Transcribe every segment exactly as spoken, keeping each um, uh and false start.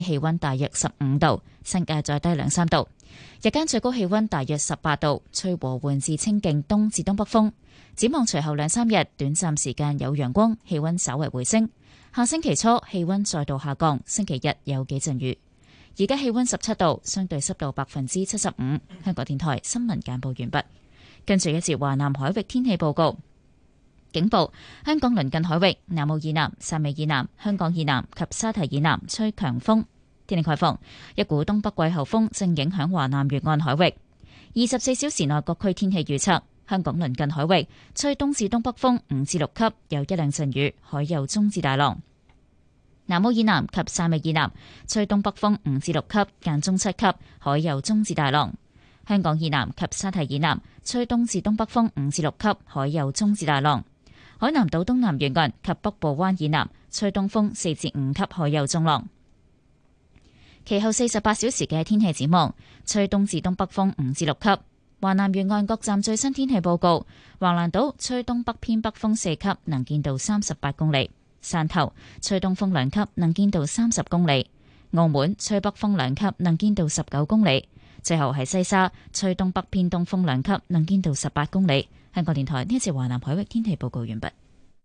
氣溫大約十五度，新界再低兩三度。日間最高氣溫大約十八度，吹和緩至清勁東至東北風。展望隨後兩三日，短暫時間有陽光，氣溫稍為回升。下星期初氣溫再度下降，星期日有幾陣雨。而家氣溫十七度，相對濕度百分之七十五。香港電台新聞簡報完畢。跟住一節華南海域天氣報告。警報：香港鄰近海域、南澳以南、汕尾以南、香港以南及沙堤以南吹強風。天氣概況：一股東北季候風正影響華南沿岸海域。二十四小時內各區天氣預測：香港鄰近海域吹東至東北風五至六級，有一兩陣雨，海有中至大浪。南澳以南及汕尾以南吹東北風五至六級，間中七級，海有中至大浪。香港以南及沙堤以南吹東至東北風五至六級，海有中至大浪。海南島東南沿岸及北部灣以南吹東風四至五級，海有中浪。其後四十八小時嘅天氣展望，吹東至東北風五至六級。華南沿岸各站最新天氣報告：橫瀾島吹東北偏北風四級，能見度三十八公里；汕頭吹東風兩級，能見度三十公里；澳門吹北風兩級，能見度十九公里。最後係西沙吹東北偏東風兩級，能見度十八公里。香港電台呢一次華南海域天氣報告完畢。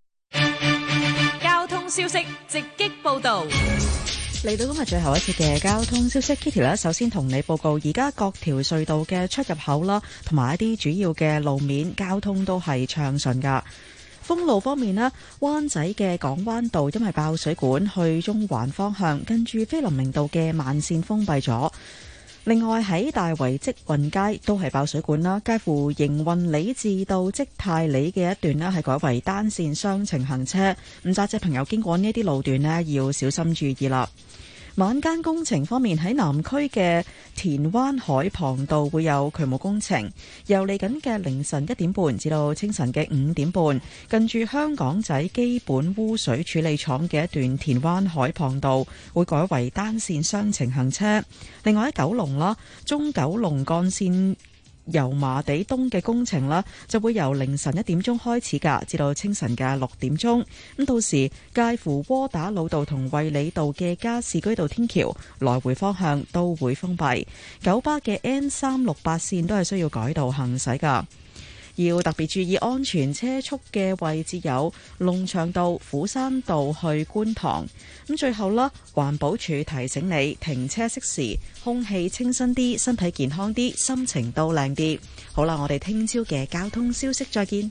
交通消息直擊報道。 嚟到今日最後一次嘅交通消息 ，Kitty 咧，首先同你報告，而家各條隧道嘅出入口啦，同埋一啲主要嘅路面交通都係暢順噶。封路方面咧，灣仔嘅港灣道因為爆水管，去中環方向，跟住菲林明道嘅慢線封閉咗。另外喺大圍積運街都係爆水管啦，介乎營運里至到積泰里嘅一段呢係改為單線雙程行車，咁揸車朋友經過呢啲路段呢要小心注意啦。晚間工程方面，喺南區嘅田灣海傍道會有渠務工程，由嚟緊嘅凌晨一點半至到清晨嘅五點半，近住香港仔基本污水處理廠嘅一段田灣海傍道會改為單線雙程行車。另外喺九龍啦，中九龍幹線油麻地東嘅工程啦，就會由凌晨一點鐘開始㗎，至到清晨嘅六點鐘。咁到時介乎窩打老道同衛理道嘅加士居道天橋來回方向都會封閉。九巴嘅 N 三六八線都係需要改道行駛㗎。要特別注意安全車速嘅位置有龍翔道、虎山道去觀塘。咁最後啦，環保署提醒你停車熄匙，空氣清新啲，身體健康啲，心情都靚啲。好啦，我哋聽朝嘅交通消息再見。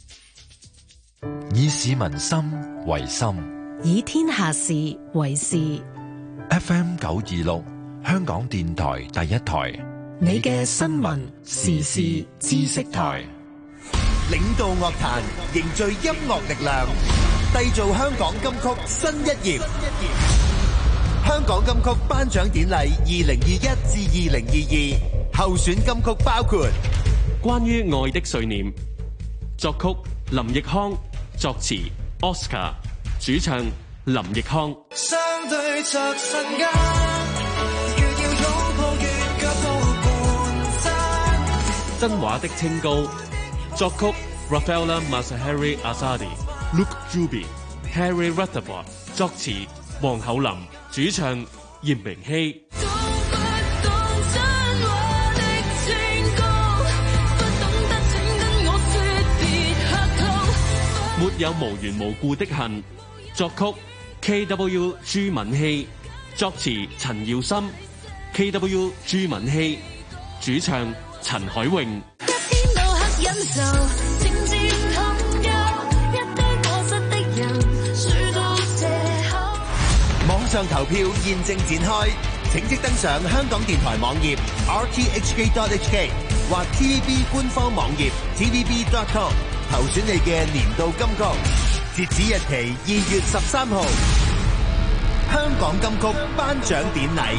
以市民心為心， 以天下事為事。 F M 九二六，香港電台第一台， 你嘅新聞時事知識台。 領導樂壇，凝聚音樂力量，締造香港金曲新一頁。香港金曲頒獎典禮二零二一至二零二二候選金曲包括《 關於愛的碎念》，作曲林奕匡，作詞 Oscar， 主唱林奕匡。相對着瞬間，如要擁抱越腳步半山。真話的清高。作曲 Rafaela Masahari Azadi、Luke Juby、Harry Rutherford， 作詞黃厚林，主唱嚴明熙。沒有無緣無故的恨，作曲 K W 朱敏希，作詞陳耀森 ，K W 朱敏希，主唱陳海詠。忍受漸漸痛憂，一堆過失的人諸多藉口。 網上投票現正展開，請即登上香港電台網頁 r t h k dot h k 或 T V B 官方網頁 t v b dot com 投選你嘅年度金曲，截止日期二月十三號。香港金曲頒獎典禮。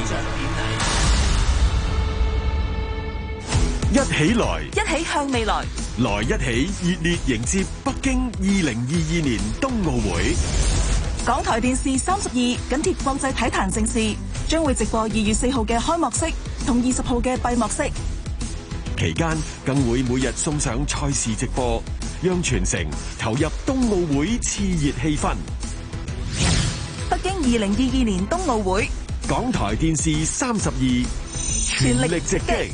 一起來， 一起向未來， 來一起熱烈迎接北京二零二二年冬奧會。 港台電視三十二緊貼國際體壇盛事，將會直播二月四號嘅開幕式同二十號嘅閉幕式。 期間更會每日送上賽事直播，讓全城投入冬奧會熾熱氣氛。 北京二零二二年冬奧會。 港台電視三十二全力直擊。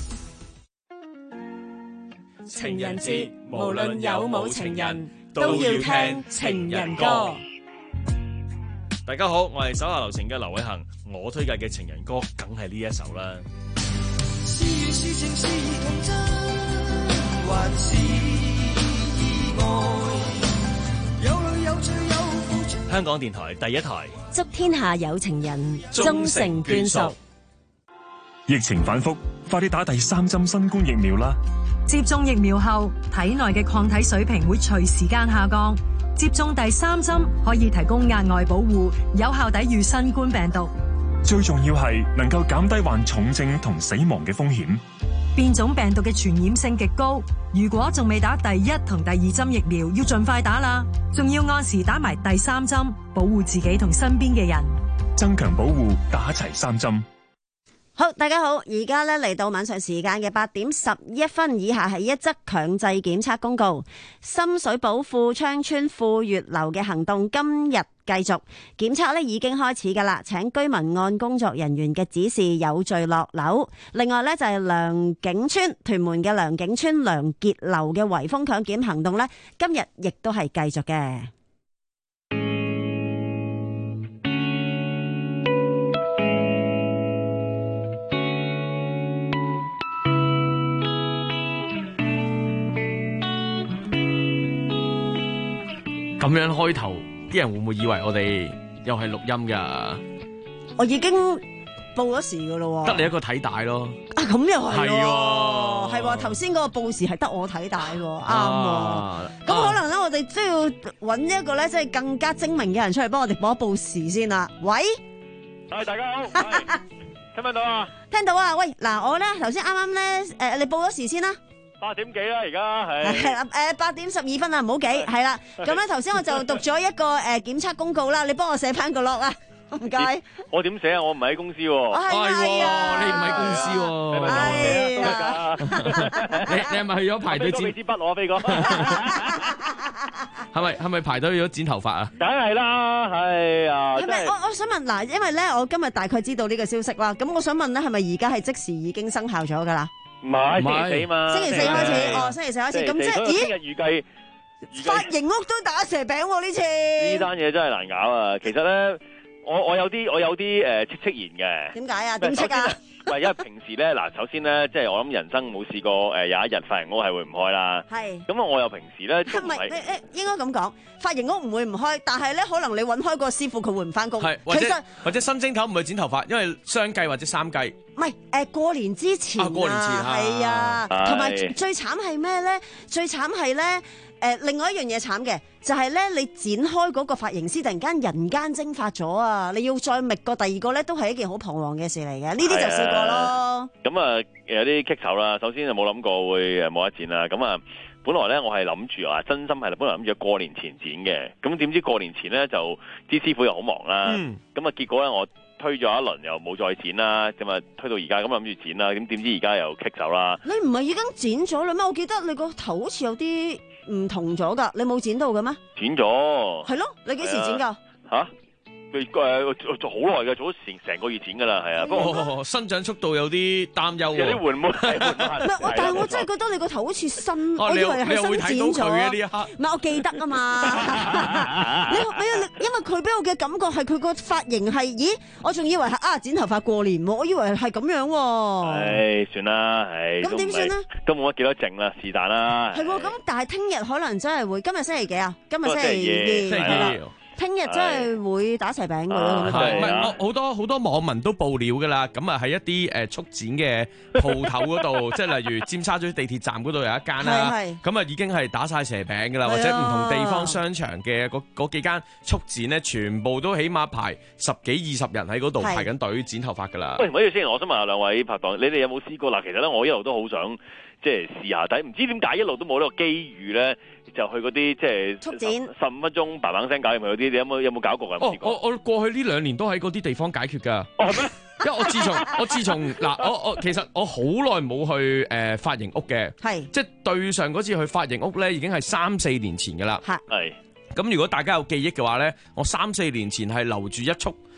情人節無論有冇情人，都要聽情人歌。 大家好，我係手下留情嘅劉偉恒，我推介嘅情人歌梗係呢一首啦。 是緣是情是童真，還是意外？有淚有罪有付出。 香港電台第一台， 祝天下有情人終成眷屬。 疫情反覆，快啲打第三針新冠疫苗啦！ 接種疫苗後，體內嘅抗體水平會隨時間下降。接種第三針可以提供額外保護，有效抵禦新冠病毒。 最重要係能夠減低患重症同死亡嘅風險。 變種病毒嘅傳染性極高，如果仲未打第一同第二針疫苗，要盡快打啦。仲要按時打埋第三針，保護自己同身邊嘅人。 增強保護，打齊三針。 好，大家好，而家咧嚟到晚上時間嘅八點十一分，以下係一則強制檢測公告。深水埗富昌村富月樓嘅行動今日繼續，檢測咧已經開始噶啦，請居民按工作人員嘅指示有序落樓。另外咧就係良景村屯門嘅良景村良傑樓嘅圍封強檢行動咧，今日亦都係繼續嘅。 咁樣開頭，啲人會唔會以為我哋又係錄音噶？ 我已經報咗時噶咯， 得你一個睇帶咯。 啊，咁又係， 係係喎。頭先嗰個報時係得我睇帶，啱喎。咁可能咧，我哋都要揾一個咧，即係更加精明嘅人出嚟幫我哋報一報時先啦。喂， 係大家好，聽唔聽到啊？ 聽到啊！喂，嗱，我咧頭先啱啱咧，誒，你報咗時先啦。 八點幾啦，而家係係啦，誒八點十二分啊，唔好記，係啦。咁咧頭先我就讀咗一個誒檢測公告啦，你幫我寫翻個落啊，唔該。 我點寫啊？我唔係喺公司喎。 係啊， 你唔喺公司喎。 係啊， 你你係咪去咗排隊剪？ 俾支筆我啊，飛哥。 係咪係咪排隊去咗剪頭髮啊？ 梗係啦，係啊。 係咪？我我想問嗱，因為咧我今日大概知道呢個消息啦，咁我想問咧係咪而家係即時已經生效咗噶啦？ 唔係星期四嘛， 星期四開始，哦，星期四開始，咁即係，咦？ 聽日預計髮型屋都打蛇餅喎呢次。 呢單嘢真係難搞啊！其實咧，我我有啲我有啲誒戚戚然嘅。 點解啊？點戚啊？ 唔係因為平時咧，嗱，首先咧，即係我諗人生冇試過誒有一日髮型屋係會唔開啦。係。咁啊，我又平時咧都唔係。誒誒，應該咁講，髮型屋唔會唔開，但係咧可能你揾開個師傅佢會唔翻工。 係，或者或者新正頭唔去剪頭髮，因為雙計或者三計。 唔係誒，過年之前啊， 過年前係啊，同埋最慘係咩咧？最慘係咧。誒，另外一樣嘢慘嘅就係咧，你剪開嗰個髮型師突然間人間蒸發咗啊！你要再覓個第二個咧，都係一件好彷徨嘅事嚟嘅。呢啲就試過咯。 咁啊，有啲棘手啦。首先就冇諗過會誒冇得剪啦。咁啊，本來咧我係諗住啊，真心係本來諗住過年前剪嘅。咁點知過年前咧就啲師傅又好忙啦。咁啊，結果咧我推咗一輪又冇再剪啦。咁啊，推到而家咁諗住剪啦。咁點知而家又棘手啦。 你唔係已經剪咗啦咩？我記得你個頭好似有啲唔同咗噶，你冇剪到嘅咩？ 剪咗。 係咯，你幾時剪噶？ 吓？誒誒，做好耐嘅，做咗成成個月剪噶啦，係啊。不過生長速度有啲擔憂， 有啲緩慢。唔係，但係我真係覺得你個頭好似新，我以為係新剪咗。唔係，我記得啊嘛。你你因為佢俾我嘅感覺係佢個髮型係，咦？我仲以為係啊剪頭髮過年喎，我以為係咁樣。 唉，算啦，唉。 咁點算咧？ 都冇乜幾多剩啦，是但啦。 係喎，咁但係聽日可能真係會。今日星期幾啊？今日星期二。星期二。 聽日真係會打蛇餅㗎咯， 係咪？好多好多網民都報料㗎啦，咁啊喺一啲誒速剪嘅鋪頭嗰度，即係例如尖沙咀地鐵站嗰度有一間啦，咁啊已經係打晒蛇餅㗎啦，或者唔同地方商場嘅嗰嗰幾間速剪咧，全部都起碼排十幾二十人喺嗰度排緊隊剪頭髮㗎啦。 喂，唔好意思先，我想問下兩位拍檔，你哋有冇試過嗱？其實咧，我一路都好想即係試下，但係唔知點解一路都冇呢個機遇咧。就去嗰啲即係速剪十五分鐘，嘭嘭聲搞掂佢嗰啲，你有冇有冇搞過啊？ 哦，我我過去呢兩年都喺嗰啲地方解決㗎。 哦，係咩？ 因為我自從我自從嗱，我我其實我好耐冇去誒髮型屋嘅，係即係對上嗰次去髮型屋咧，已經係三四年前㗎啦。 係。咁如果大家有記憶嘅話咧，我三四年前係留住一束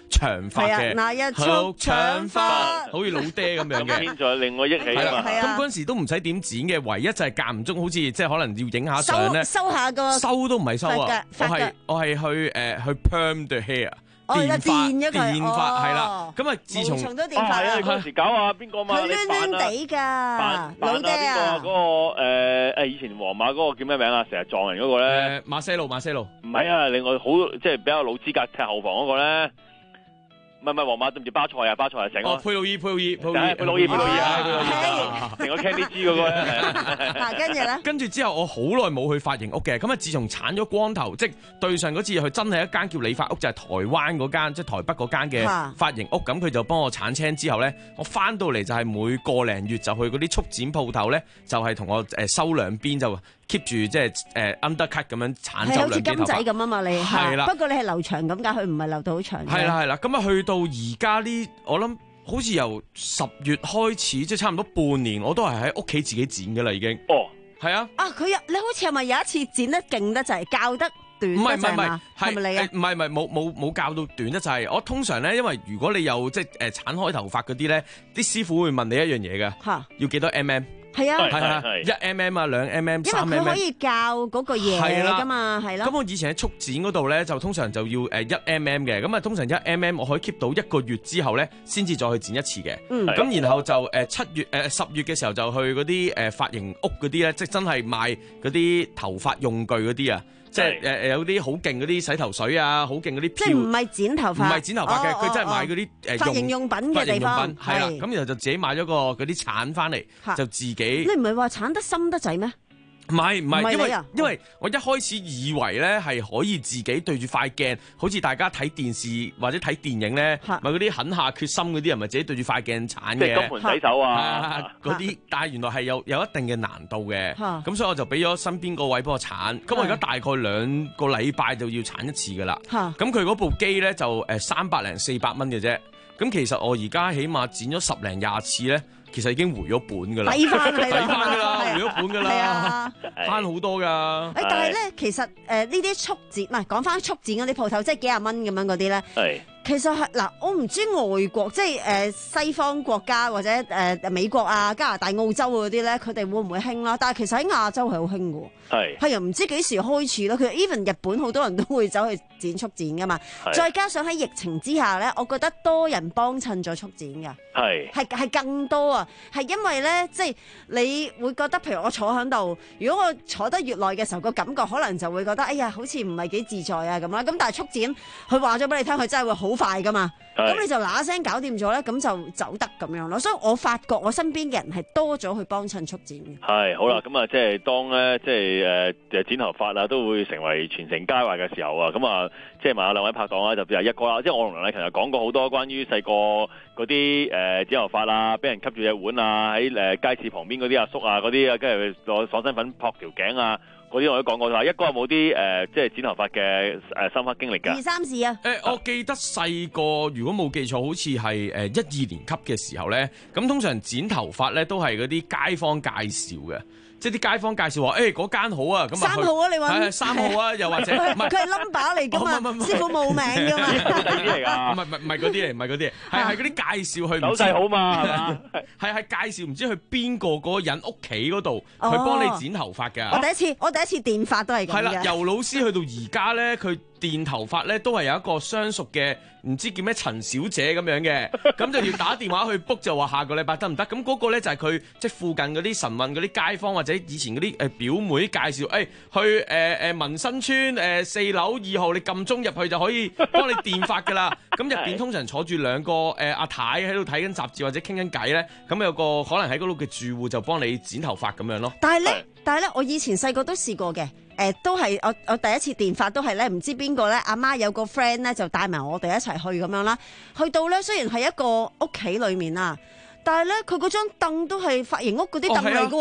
長髮嘅， 那一束長髮， 好似老爹咁樣嘅。 現在令我憶起啊嘛。 咁嗰陣時都唔使點剪嘅，唯一就係間唔中好似即係可能要影下相咧， 收下個收都唔係收啊，我係我係去誒去 perm the hair。電髮，電髮係啦，咁啊，自從都電髮啊，嗰時搞啊邊個嘛？ 佢攣攣地㗎，老爹啊！嗰個誒誒，以前皇馬嗰個叫咩名啊？成日撞人嗰個咧， 馬西路，馬西路， 唔係啊，另外好即係比較老資格踢後防嗰個咧。唔係唔係皇馬對唔住巴塞啊，巴塞係成個佩魯伊佩魯伊佩魯伊佩魯伊佩魯伊啊，成個 Candy G 嗰個咧。 跟住咧， 跟住之後我好耐冇去髮型屋嘅，咁啊自從剷咗光頭，即係對上嗰次去真係一間叫理髮屋，就係台灣嗰間，即係台北嗰間嘅髮型屋，咁佢就幫我剷青之後咧，我翻到嚟就係每個零月就去嗰啲速剪鋪頭咧，就係同我誒收兩邊就 keep 住即係誒 undercut 咁樣剷走兩邊頭髮。係好似金仔咁啊嘛，你係啦。不過你係留長咁㗎，佢唔係留到好長。係啦係啦，咁啊去到而家呢，我諗好似由十月開始，即係差唔多半年，我都係喺屋企自己剪㗎啦，已經。哦，係啊。啊，佢有你好似係咪有一次剪得勁得滯，教得短得滯嘛？係咪你啊？唔係唔係，冇冇冇教到短得滯。我通常咧，因為如果你有即係誒剷開頭髮嗰啲咧，啲師傅會問你一樣嘢㗎。嚇，要幾多 mm？係啊，係啊，一 mm 啊，兩 mm， 三 mm。因為佢可以教嗰個嘢㗎嘛，係咯。咁我以前喺速剪嗰度咧，就通常就要誒一 mm 嘅，咁啊通常一 mm 我可以 keep 到一個月之後咧，先至再去剪一次嘅。嗯。咁然後就誒七月誒十月嘅時候就去嗰啲誒髮型屋嗰啲咧，即係真係賣嗰啲頭髮用具嗰啲啊。即係誒誒有啲好勁嗰啲洗頭水啊，好勁嗰啲，即係唔係剪頭髮，唔係剪頭髮嘅，佢真係買嗰啲誒髮型用品嘅地方，係啦，咁然後就自己買咗個嗰啲鏟翻嚟，就自己。你唔係話鏟得深得滯咩？唔係唔係，因為因為我一開始以為咧係可以自己對住塊鏡，好似大家睇電視或者睇電影咧，咪嗰啲狠下決心嗰啲人咪自己對住塊鏡鏟嘅，即係金盆洗手啊嗰啲，但係原來係有有一定嘅難度嘅，咁所以我就俾咗身邊個位幫我鏟，咁我而家大概兩個禮拜就要鏟一次噶啦，咁佢嗰部機咧就誒三百零四百蚊嘅啫，咁其實我而家起碼剪咗十零廿次咧。其實已經回咗本噶啦，抵翻抵翻噶啦，回咗本噶啦，慳好多噶。誒，但係咧，其實誒呢啲速剪，唔係講翻速剪嗰啲鋪頭，即係幾廿蚊咁樣嗰啲咧。係。其實係嗱，我唔知外國即係誒西方國家或者誒美國啊、加拿大、澳洲嗰啲咧，佢哋會唔會興啦？但係其實喺亞洲係好興嘅。係。係又唔知幾時開始咯。其實 even 日本好多人都會走去剪速剪噶嘛。再加上喺疫情之下咧，我覺得多人幫襯咗速剪㗎。係。係係更多啊！係因為咧，即係你會覺得，譬如我坐喺度，如果我坐得越耐嘅時候，個感覺可能就會覺得，哎呀，好似唔係幾自在啊咁啦。咁但係速剪，佢話咗俾你聽，佢真係會好快噶嘛。咁你就嗱一聲搞掂咗咧，咁就走得咁樣咯。所以我發覺我身邊嘅人係多咗去幫襯速剪嘅。係好啦，咁啊，即係當咧，即係誒誒剪頭髮啊，都會成為全城佳話嘅時候啊。咁啊，即係問下兩位拍檔啦，就譬如一個啦，即係我同梁禮勤講過好多關於細個嗰啲誒剪頭髮啊，俾人吸住隻碗啊，喺誒街市旁邊嗰啲阿叔啊，嗰啲啊，跟住攞爽身粉撲條頸啊，嗰啲我都講過。話一哥有冇啲誒即係剪頭髮嘅誒深刻經歷㗎？二三事啊！誒、欸，我記得細個如果冇記錯，好似係誒一二年級嘅時候咧，咁通常剪頭髮咧都係嗰啲街坊介紹嘅。即係啲街坊介紹話，誒嗰間好啊，咁啊三號啊，你揾三號啊，又或者唔係佢係 number 嚟㗎嘛，師傅冇名㗎嘛，嗰啲嚟㗎，唔係唔係唔係嗰啲嚟，唔係嗰啲，係係嗰啲介紹去手勢好嘛，係嘛，係係介紹唔知去邊個嗰個人屋企嗰度去幫你剪頭髮㗎。我第一次我第一次電髮都係咁嘅。係啦，由老師去到而家咧，佢電頭髮咧都係有一個相熟嘅，唔知叫咩陳小姐咁樣嘅，咁就要打電話去 book 就話下個禮拜得唔得？咁嗰個咧就係佢即係附近嗰啲晨運嗰啲街坊或者以前嗰啲誒表妹介紹，誒、哎、去誒誒、呃、民生村誒、呃、四樓二號，你撳鐘入去就可以幫你電髮㗎啦。咁入邊通常坐住兩個誒、呃、阿太喺度睇緊雜誌或者傾緊偈咧，咁有個可能喺嗰度嘅住戶就幫你剪頭髮咁樣咯。但係咧，但係咧，我以前細個都試過嘅。誒、呃、都係我我第一次電髮都係咧，唔知邊個咧，阿媽有個 friend 咧就帶埋我哋一齊去咁樣啦。去到咧，雖然係一個屋企裏面啊，但係咧佢嗰張凳都係髮型屋嗰啲凳嚟嘅喎。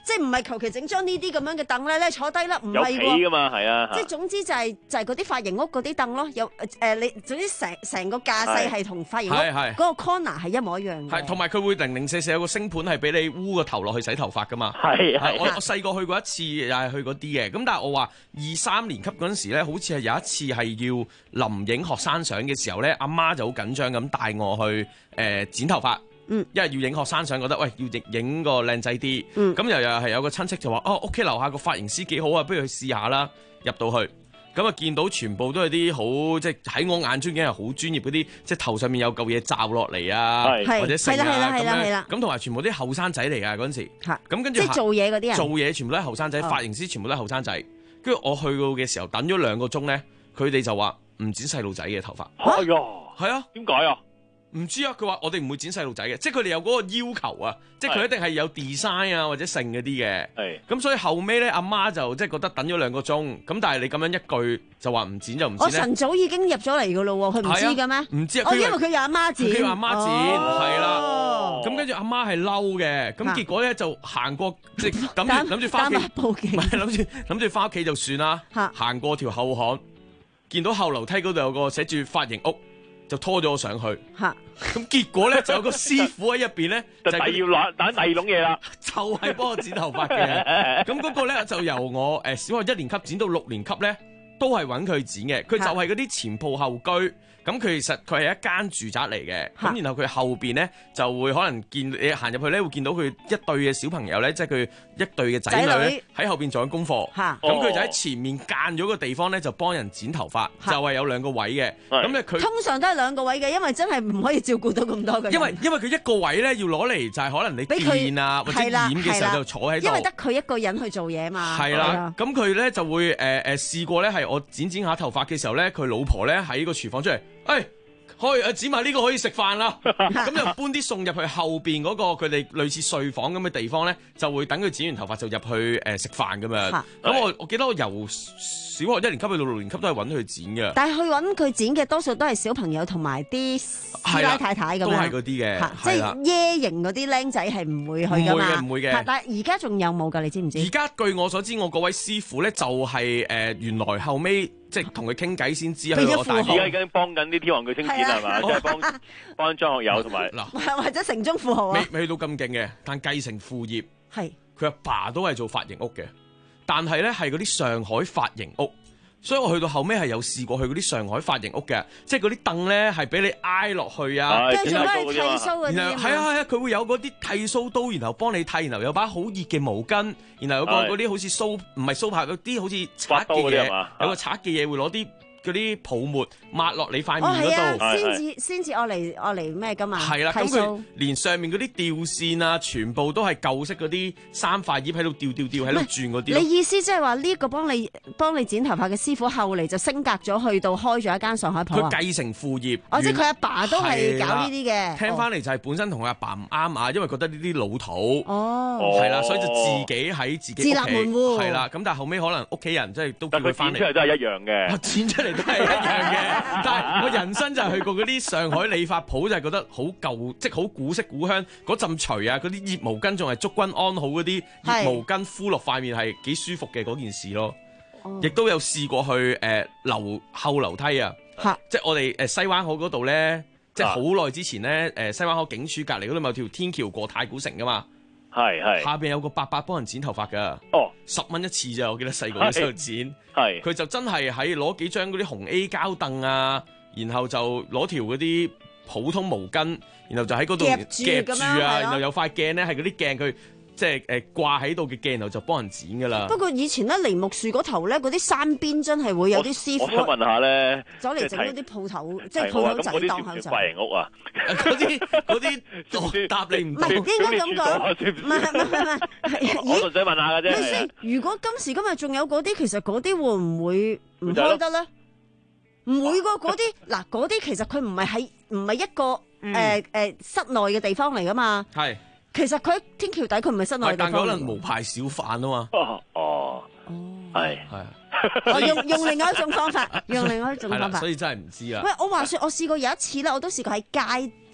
即係唔係求其整張呢啲咁樣嘅凳咧，咧坐低啦，唔有係皮噶嘛，係啊， 即係總之就係就係嗰啲髮型屋嗰啲凳咯，有誒你總之成成個架勢係同髮型屋嗰個 corner 係一模一樣嘅。 係，同埋佢會零零舍舍有個星盤係俾你烏個頭落去洗頭髮噶嘛。 係係， 我我細個去過一次，又係去嗰啲嘅。咁但係我話二三年級嗰陣時咧，好似係有一次係要臨影學生相嘅時候咧，阿媽就好緊張咁帶我去誒、呃、剪頭髮。嗯，因為要影學生相，覺得喂要影影個靚仔啲。嗯，咁又又係有個親戚就話哦，屋企樓下個髮型師幾好啊，不如去試下啦。入到去，咁啊見到全部都係啲好即係喺我眼中已經係好專業嗰啲，即係頭上面有嚿嘢罩落嚟啊，或者成啊咁樣。咁同埋全部啲後生仔嚟㗎嗰陣時。咁跟住即係做嘢嗰啲人。 做嘢全部都係後生仔，髮型師全部都係後生仔。跟住我去到嘅時候，等咗兩個鐘咧，佢哋就話唔剪細路仔嘅頭髮。 哎呀， 係啊， 點解啊？ 唔知啊，佢話我哋唔會剪細路仔嘅，即係佢哋有嗰個要求啊，即係佢一定係有 design 啊或者剩嗰啲嘅。係，咁所以後尾咧，阿媽就即係覺得等咗兩個鐘，咁但係你咁樣一句就話唔剪就唔剪咧。 我晨早已經入咗嚟噶咯喎，佢唔知嘅咩？ 唔知啊， 哦，因為佢有阿媽剪， 佢有阿媽剪，係啦。咁跟住阿媽係嬲嘅，咁結果咧就行過，即係諗住諗住翻屋企，唔係諗住諗住翻屋企就算啦。行過條後巷，見到後樓梯嗰度有個寫住髮型屋。就拖咗我上去，咁結果咧就有個師傅喺入邊咧， 就第二攞打第二籠嘢啦， 就係幫我剪頭髮嘅。咁嗰個咧就由我誒小學一年級剪到六年級咧，都係揾佢剪嘅。佢就係嗰啲前鋪後居。咁佢其實佢係一間住宅嚟嘅，咁然後佢後邊咧就會可能見你行入去咧，會見到佢一對嘅小朋友咧，即係佢一對嘅仔女喺後邊做緊功課。咁佢就喺前面間咗個地方咧，就幫人剪頭髮，就係有兩個位嘅。咁咧佢通常都係兩個位嘅，因為真係唔可以照顧到咁多嘅。 因為因為佢一個位咧要攞嚟就係可能你電啊或者演嘅時候就坐喺度。 因為得佢一個人去做嘢嘛。 係啦，咁佢咧就會誒誒試過咧，係我剪剪下頭髮嘅時候咧，佢老婆咧喺個廚房出嚟。誒、哎，可以誒，剪埋呢個可以食飯啦。咁就搬啲餸入去後邊嗰個佢哋類似睡房咁嘅地方咧，就會等佢剪完頭髮就入去誒食飯咁樣。咁我我記得我由小學一年級去到六年級都係揾佢剪嘅。 但係去揾佢剪嘅多數都係小朋友同埋啲師奶太太咁樣， 都係嗰啲嘅， 即係耶型嗰啲僆仔係唔會去噶嘛。 唔會嘅，唔會嘅。 但係而家仲有冇㗎？你知唔知？ 而家據我所知，我嗰位師傅咧就係、是、誒、呃、原來後尾。即係同佢傾偈先知佢我大學， 而家已經幫緊啲天王巨星剪係嘛？即係幫幫張學友同埋嗱， 或者城中富豪啊， 未未去到咁勁嘅，但繼承父業係佢阿爸都係做髮型屋嘅，但係咧係嗰啲上海髮型屋。所以我去到後尾係有試過去嗰啲上海髮型屋嘅，即係嗰啲凳咧係俾你挨落去啊， 跟住仲可以剃鬚嗰啲， 然後係啊係啊，佢會有嗰啲剃鬚刀，然後幫你剃，然後有把好熱嘅毛巾，然後有個嗰啲好似鬚唔係鬚刨嗰啲好似刷嘅嘢，有個刷嘅嘢會攞啲嗰啲泡沫抹落你塊面嗰度， 先至先至我嚟我嚟咩噶嘛？ 係啦，咁佢連上面嗰啲吊線啊，全部都係舊式嗰啲三塊葉喺度吊吊吊喺度轉嗰啲。 你意思即係話呢個幫你幫你剪頭髮嘅師傅後嚟就升格咗去到開咗一間上海鋪啊？ 佢繼承父業， 哦，即係佢阿爸都係搞呢啲嘅。 聽翻嚟就係本身同佢阿爸唔啱啊，因為覺得呢啲老土， 哦， 係啦，所以就自己喺自己自立門戶， 係啦。咁但係後尾可能屋企人即係都叫佢翻嚟， 剪出嚟都係一樣嘅， 剪出嚟都係一樣嘅。但係我人生就係去過嗰啲上海理髮鋪，就係覺得好舊，即係好古色古香。嗰陣除啊，嗰啲熱毛巾仲係祝君安好嗰啲熱毛巾敷落塊面係幾舒服嘅嗰件事咯。亦、哦、都有試過去誒樓、呃、後樓梯啊，即係我哋誒西灣河嗰度咧，即係好耐之前咧，誒西灣河警署隔離嗰度咪有條天橋過太古城噶嘛。係係，下邊有個伯伯幫人剪頭髮噶，哦，十蚊一次咋，我記得細個嗰時候剪，係，佢就真係喺攞幾張嗰啲紅 A 膠凳啊，然後就攞條嗰啲普通毛巾，然後就喺嗰度夾住啊，然後有塊鏡咧係嗰啲鏡佢。即係誒掛喺度嘅鏡頭就幫人剪噶啦。 不過以前咧梨木樹嗰頭咧，嗰啲山邊真係會有啲師傅。 我想問下咧， 走嚟整嗰啲鋪頭，即係鋪頭仔當口就。 髮型屋啊， 嗰啲嗰啲答你唔到。 唔係應該咁講，唔係唔係唔係。 我就想問下嘅啫。 咪先？如果今時今日仲有嗰啲，其實嗰啲會唔會唔開得咧？唔會噶，嗰啲嗱嗰啲其實佢唔係喺唔係一個誒誒室內嘅地方嚟噶嘛。係。其實佢喺天橋底，佢唔係室內地方。但可能無牌小販啊嘛。 哦哦，係係。我用用另外一種方法，用另外一種方法。 所以真係唔知啊。 喂，我話說，我試過有一次咧，我都試過喺街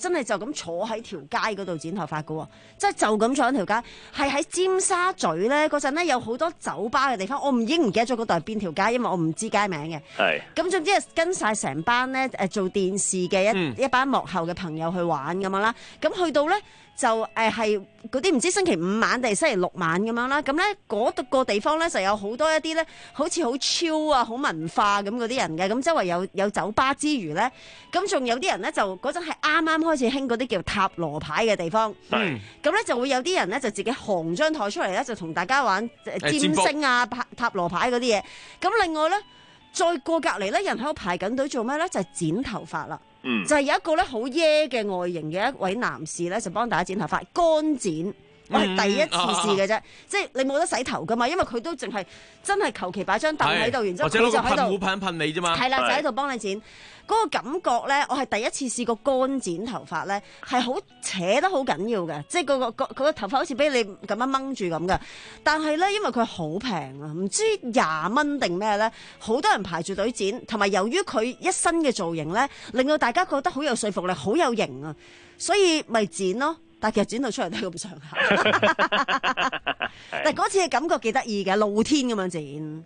真係就咁坐喺條街嗰度剪頭髮㗎喎，即係就咁坐喺條街，係喺尖沙咀咧嗰陣咧有好多酒吧嘅地方，我唔已經唔記得咗嗰度係邊條街，因為我唔知街名嘅。係。咁總之係跟晒成班咧誒做電視嘅一、嗯、一班幕後嘅朋友去玩咁樣啦，咁去到咧。就誒係嗰啲唔知星期五晚定係星期六晚咁樣啦，咁咧嗰個地方咧就有好多一啲咧，好似好超啊、好文化咁嗰啲人嘅，咁周圍有有酒吧之餘咧，咁仲有啲人咧就嗰陣係啱啱開始興嗰啲叫塔羅牌嘅地方，嗯，咁咧就會有啲人咧就自己行張台出嚟咧，就同大家玩占星啊、塔塔羅牌嗰啲嘢，咁另外咧再過隔離咧，人喺度排緊隊做咩咧？就係剪頭髮啦。嗯、就係有一個咧好耶嘅外形嘅一位男士咧，就幫大家剪頭髮乾剪，我係第一次試嘅啫，嗯啊、即係你冇得洗頭噶嘛，因為佢都淨係真係求其擺張凳喺度，然之後佢就喺度噴霧噴噴你啫嘛， 係啦，就喺度幫你剪。嗰、那個感覺咧，我係第一次試過乾剪頭髮咧，係好扯得好緊要嘅，即係、那個個佢個頭髮好似俾你咁樣掹住咁嘅。但係咧，因為佢好平啊，唔知廿蚊定咩咧，好多人排住隊剪，同埋由於佢一身嘅造型咧，令到大家覺得好有說服力，好有型啊，所以咪剪咯。但係其實剪到出嚟都係咁上下。但係嗰次嘅感覺幾得意嘅，露天咁樣剪。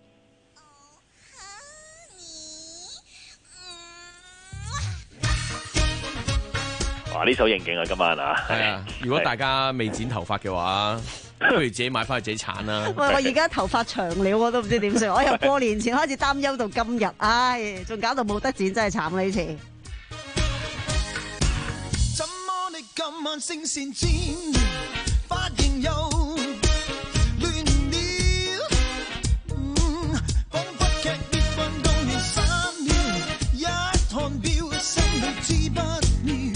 哇！呢首應景啊，今晚啊， 係啊！如果大家未剪頭髮嘅話，不如自己買翻去自己鏟啦。 喂，我而家頭髮長了，我都唔知點算。我由過年前開始擔憂到今日，唉，仲搞到冇得剪，真係慘呢次。 怎麼你今晚聲線尖，髮型又亂了，嗯，彷彿劇烈運動完三秒，一看表，心裏知不妙。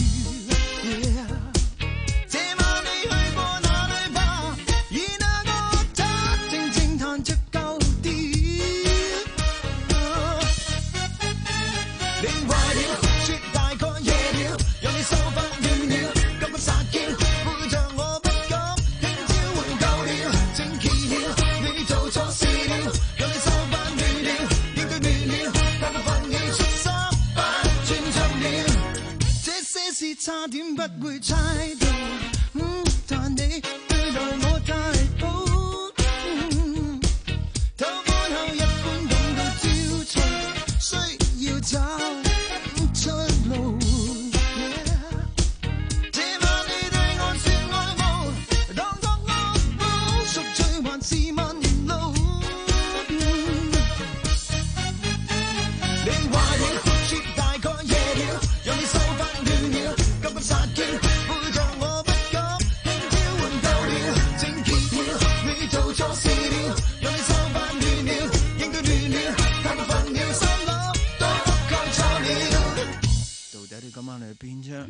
差點不會猜到，嗯，但你對待我太好，嗯，偷看後一般感到焦躁，需要找出路。這晚你對我說愛慕，當作惡報，贖罪還是問路。你壞了，說大概夜了，讓你手法亂了。殺機背着我不急，輕佻換夠了，正結了，你做錯事了，讓你手法亂了，應對亂了，太過分了，心諗都夠錯了。到底你今晚嚟邊啫？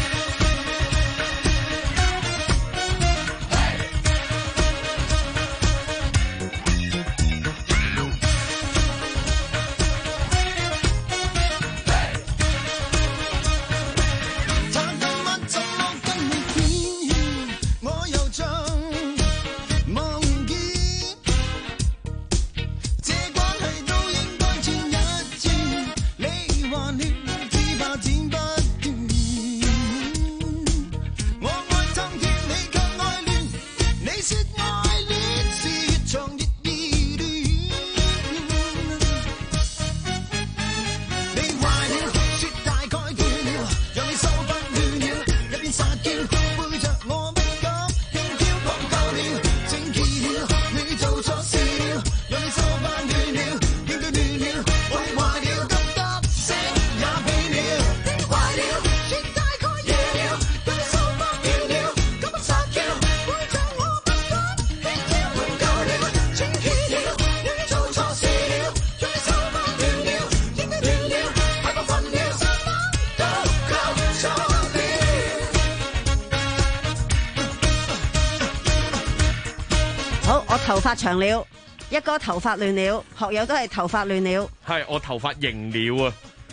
頭髮長了，一哥頭髮亂了，學友都係頭髮亂了。 係我頭髮型了啊！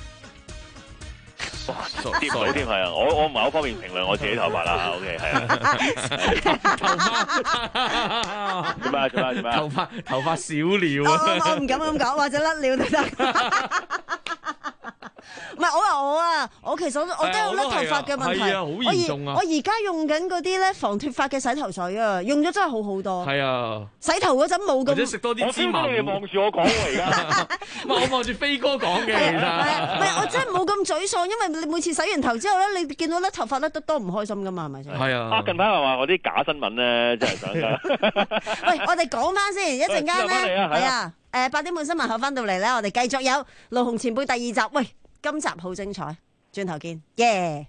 哇，跌到添係啊！我我唔係好方便評論我自己頭髮啦。OK， 係啊。頭髮做咩？做咩？做咩？ 頭髮頭髮少了啊！ 我唔敢咁講，或者甩了都得。 唔係我話我啊，我其實我都有甩頭髮嘅問題， 係啊，好嚴重啊！ 我而家用緊嗰啲咧防脫髮嘅洗頭水啊，用咗真係好好多。 係啊， 洗頭嗰陣冇咁。 或者食多啲芝麻糊。 你望住我講喎而家， 我望住飛哥講嘅其實。 唔係我真係冇咁沮喪，因為你每次洗完頭之後咧，你見到甩頭髮甩得多唔開心噶嘛，係咪先？ 係啊。 近排話我啲假新聞咧，真係想㗎。 喂，我哋講翻先，一陣間咧，係啊，誒八點半新聞後翻到嚟咧，我哋繼續有盧紅前輩第二集。喂，今集好精彩，轉頭見，耶！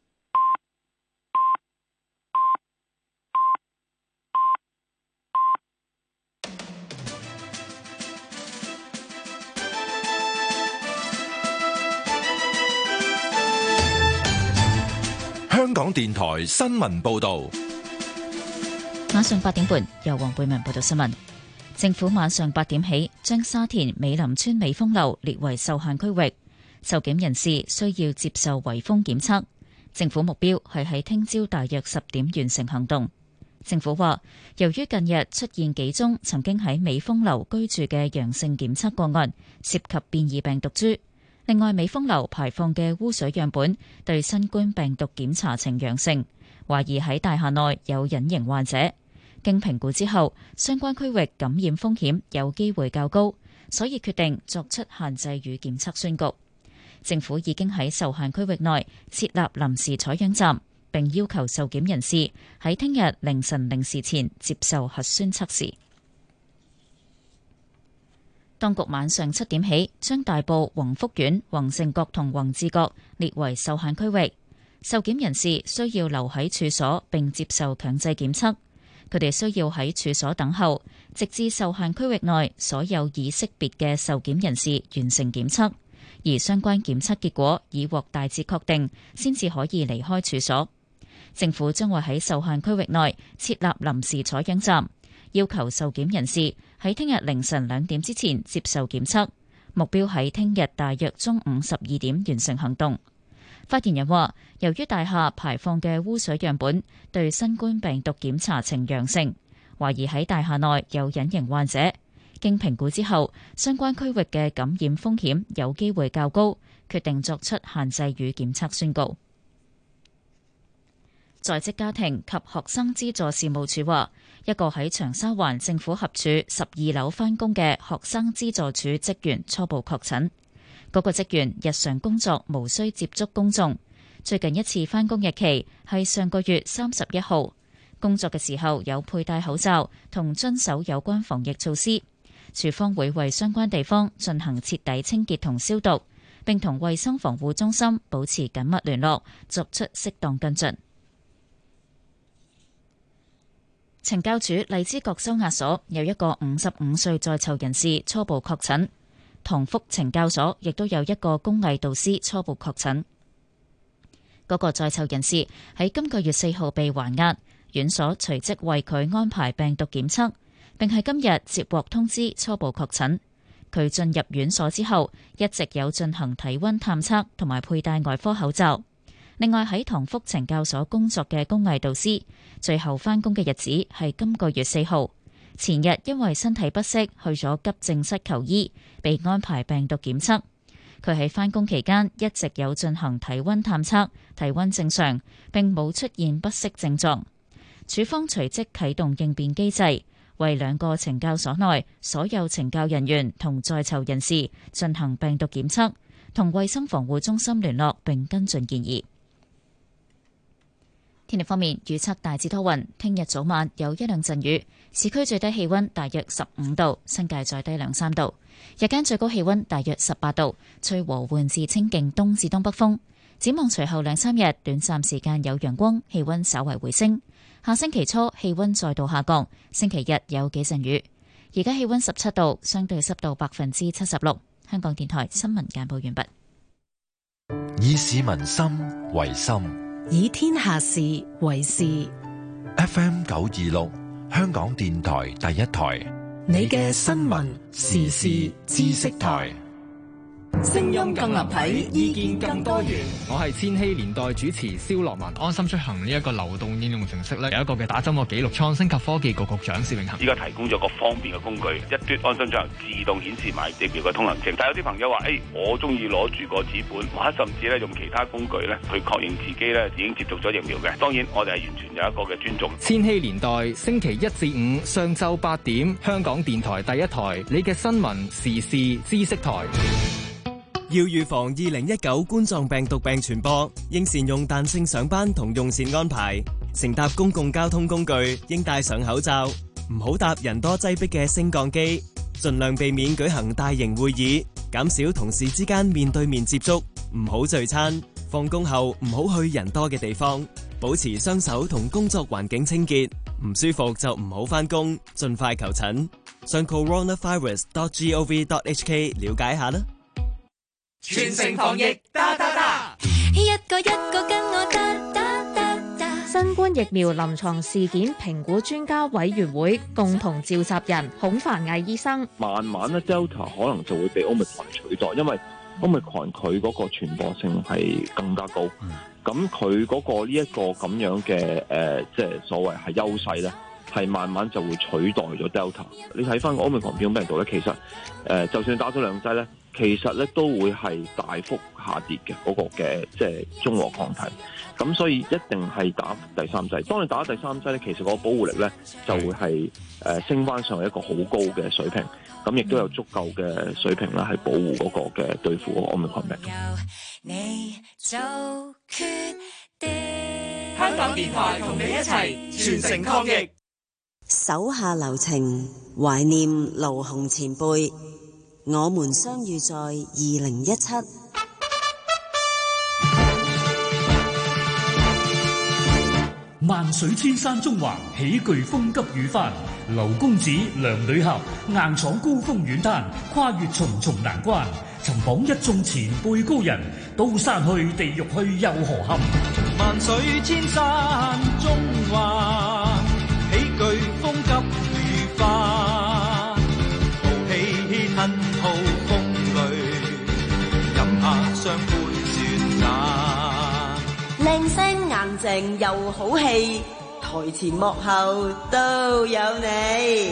香港電台新聞報道， 晚上八點半由黃貝文報道新聞。政府晚上八點起將沙田美林村美豐樓列為受限區域，受檢人士需要接受圍封檢測。政府目標係喺聽朝大約十點完成行動。政府話，由於近日出現幾宗曾經喺美豐樓居住嘅陽性檢測個案，涉及變異病毒株。另外，美豐樓排放嘅污水樣本對新冠病毒檢查呈陽性，懷疑喺大廈內有隱形患者。經評估之後，相關區域感染風險有機會較高，所以決定作出限制與檢測宣告。政府已經喺受限區域內設立臨時採樣站，並要求受檢人士喺聽日凌晨零時前接受核酸測試。當局晚上七點起將大埔宏福苑、宏盛閣同宏志閣列為受限區域，受檢人士需要留喺處所並接受強制檢測。佢哋需要喺處所等候，直至受限區域內所有已識別嘅受檢人士完成檢測，而相關檢測結果已獲大致確定，先至可以離開處所。政府將會喺受限區域內設立臨時採樣站，要求受檢人士喺聽日凌晨兩點之前接受檢測，目標喺聽日大約中午十二點完成行動。發言人話，由於大廈排放嘅污水樣本對新冠病毒檢查呈陽性，懷疑喺大廈內有隱形患者。經評估之後，相關區域嘅感染風險有機會較高，決定作出限制與檢測宣告。在職家庭及學生資助事務處話，一個喺長沙灣政府合署十二樓返工嘅學生資助處職員初步確診。嗰個職員日常工作無需接觸公眾，最近一次返工日期係上個月三十一號。工作嘅時候有佩戴口罩同遵守有關防疫措施。處方會為相關地方進行徹底清潔同消毒，並同衛生防護中心保持緊密聯絡，作出適當跟進。懲教署荔枝角收押所有一個五十五歲在囚人士初步確診。同福懲教所亦都有一個工藝導師初步確診。嗰個在囚人士喺今個月四號被還押，院所隨即為佢安排病毒檢測，並喺今日接獲通知初步確診。佢進入院所之後，一直有進行體溫探測同埋佩戴外科口罩。另外喺同福懲教所工作嘅工藝導師，最後返工嘅日子係今個月四號。前日因為身體不適去咗急症室求醫，被安排病毒檢測。佢喺返工期間一直有進行體溫探測，體溫正常，並冇出現不適症狀。處方隨即啟動應變機制，為兩個懲教所內所有懲教人員同在囚人士進行病毒檢測，同衛生防護中心聯絡並跟進建議。天氣方面，預測大致多雲，聽日早晚有一兩陣雨，市區最低氣溫大約十五度，新界再低兩三度。日間最高氣溫大約十八度，吹和緩至清勁東至東北風。展望隨後兩三日，短暫時間有陽光，氣溫稍為回升。下星期初氣溫再度下降，星期日有幾陣雨。而家氣溫十七度，相對濕度百分之七十六。香港電台新聞簡報完畢。 以市民心為心， 以天下事為事。 F M 九二六，香港電台第一台， 你嘅新聞時事知識台。 聲音更立體，意見更多元。 我係千禧年代主持蕭樂文。安心出行呢一個流動應用程式咧，有一個嘅打針個記錄。創新及科技局局長薛永恒， 依家提供咗個方便嘅工具，一端安心出行自動顯示埋疫苗嘅通行證。但係有啲朋友話：，誒、欸，我中意攞住個紙本，或者甚至咧用其他工具咧去確認自己咧已經接種咗疫苗嘅。當然，我哋係完全有一個嘅尊重。 千禧年代星期一至五上晝八點，香港電台第一台，你嘅新聞時事知識台。 要預防二零一九冠狀病毒病傳播，應善用彈性上班同用膳安排。乘搭公共交通工具應戴上口罩，唔好搭人多擠迫嘅升降機，盡量避免舉行大型會議，減少同事之間面對面接觸，唔好聚餐。放工後唔好去人多嘅地方，保持雙手同工作環境清潔。唔舒服就唔好返工，盡快求診。上 coronavirus dot gov dot hk 了解下啦。 全城防疫，噠噠噠， 一個一個跟我噠噠噠噠。新冠疫苗臨床事件評估專家委員會共同召集人孔繁毅醫生， 慢慢咧 Delta 可能就會被 Omicron 取代，因為 Omicron 佢嗰個傳播性係更加高，咁佢嗰個呢一個咁樣嘅誒，即係所謂係優勢咧，係慢慢就會取代咗 Delta。你睇翻個 Omicron 變種病毒咧，其實誒、呃，就算打咗兩劑咧。其實咧都會係大幅下跌嘅嗰、那個嘅即係中和抗體，咁所以一定係打第三劑。當你打第三劑咧，其實個保護力咧就會係誒、呃、升翻上一個好高嘅水平，咁亦都有足夠嘅水平啦，係保護嗰個嘅對付嗰個 Omicron 病毒。 香港電台同你一齊全城抗疫， 手下留情，懷念盧鴻前輩。我們相遇在二零一七。 萬水千山中環，喜巨風急雨翻。劉公子、梁女俠硬闖高峰遠灘，跨越重重難關，尋訪一眾前輩高人，刀山去，地獄去，又何憾？ 萬水千山中環，喜巨風急雨翻，豪氣吞吐風雷，飲下雙杯雪冷。 靚聲硬淨又好氣，台前幕後都有你，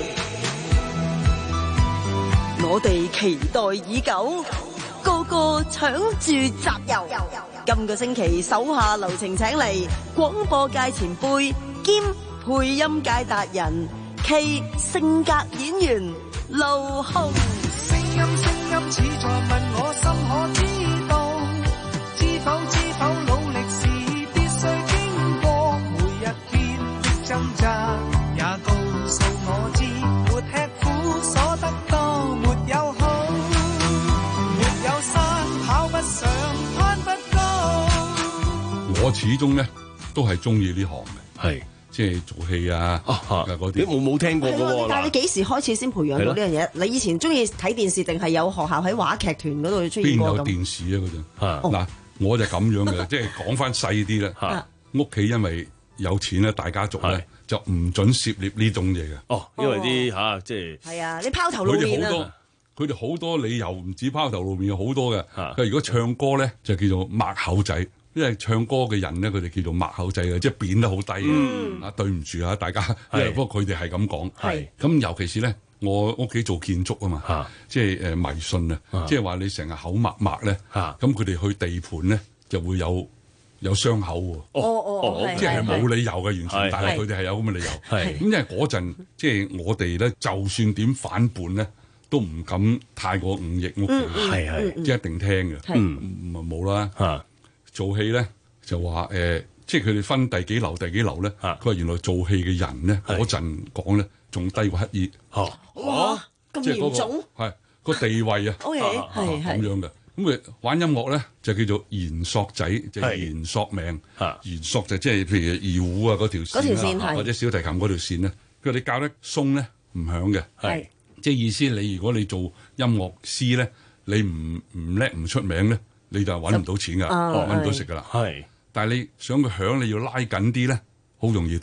我哋期待已久，個個搶住集郵。今個星期手下留情請嚟廣播界前輩兼配音界達人暨性格演員盧鴻。 聲音聲音似在問我心，可知道知否知否努力是必須經過每一天的掙扎，也告訴我知沒吃苦所得多沒有好，沒有山跑不上攀不高。 我始終咧都係中意呢行嘅，係即係做戲啊嗰啲， 我冇聽過嘅喎。 但係你幾時開始先培養到呢樣嘢？你以前中意睇電視定係有學校喺話劇團嗰度出現過咁？ 邊有電視啊嗰陣？嗱，我就咁樣嘅，即係講翻細啲咧。屋企因為有錢咧，大家族咧就唔準涉獵呢種嘢嘅。 哦，因為啲嚇即係係啊，你拋頭露面啊！ 佢哋好多理由唔止拋頭露面，有好多嘅。佢如果唱歌咧，就叫做抹口仔。因為唱歌嘅人咧，佢哋叫做抹口仔嘅，即係扁得好低嘅。嗯、啊，對唔住啊，大家，因為不過佢哋係咁講。係咁，尤其是咧，我屋企做建築啊嘛，啊即係誒迷信啊，即係話你成日口抹抹咧，咁佢哋去地盤咧就會有有傷口喎。哦哦，即係冇理由嘅完全，但係佢哋係有咁嘅理由。係咁，因為嗰陣即係我哋咧，就算點反叛咧，都唔敢太過忤逆屋企，係係，即係一定聽嘅。嗯，咪冇啦嚇。做戲咧就話誒、呃，即係佢哋分第幾樓第幾樓咧。佢話原來做戲嘅人咧嗰陣講咧仲低過乞兒。嚇！ 哇！咁嚴重？ 係個地位啊。O K，係係咁樣嘅。咁佢玩音樂咧就叫做弦索仔，就係弦索命。嚇！弦索就即係譬如二胡啊嗰條線啊，或者小提琴嗰條線咧。佢話你教得鬆咧唔響嘅。係。即係意思你如果你做音樂師咧，你唔唔叻唔出名咧，你就揾唔到錢㗎，揾唔到食㗎啦。係，但係你想佢響，你要拉緊啲咧，好容易斷。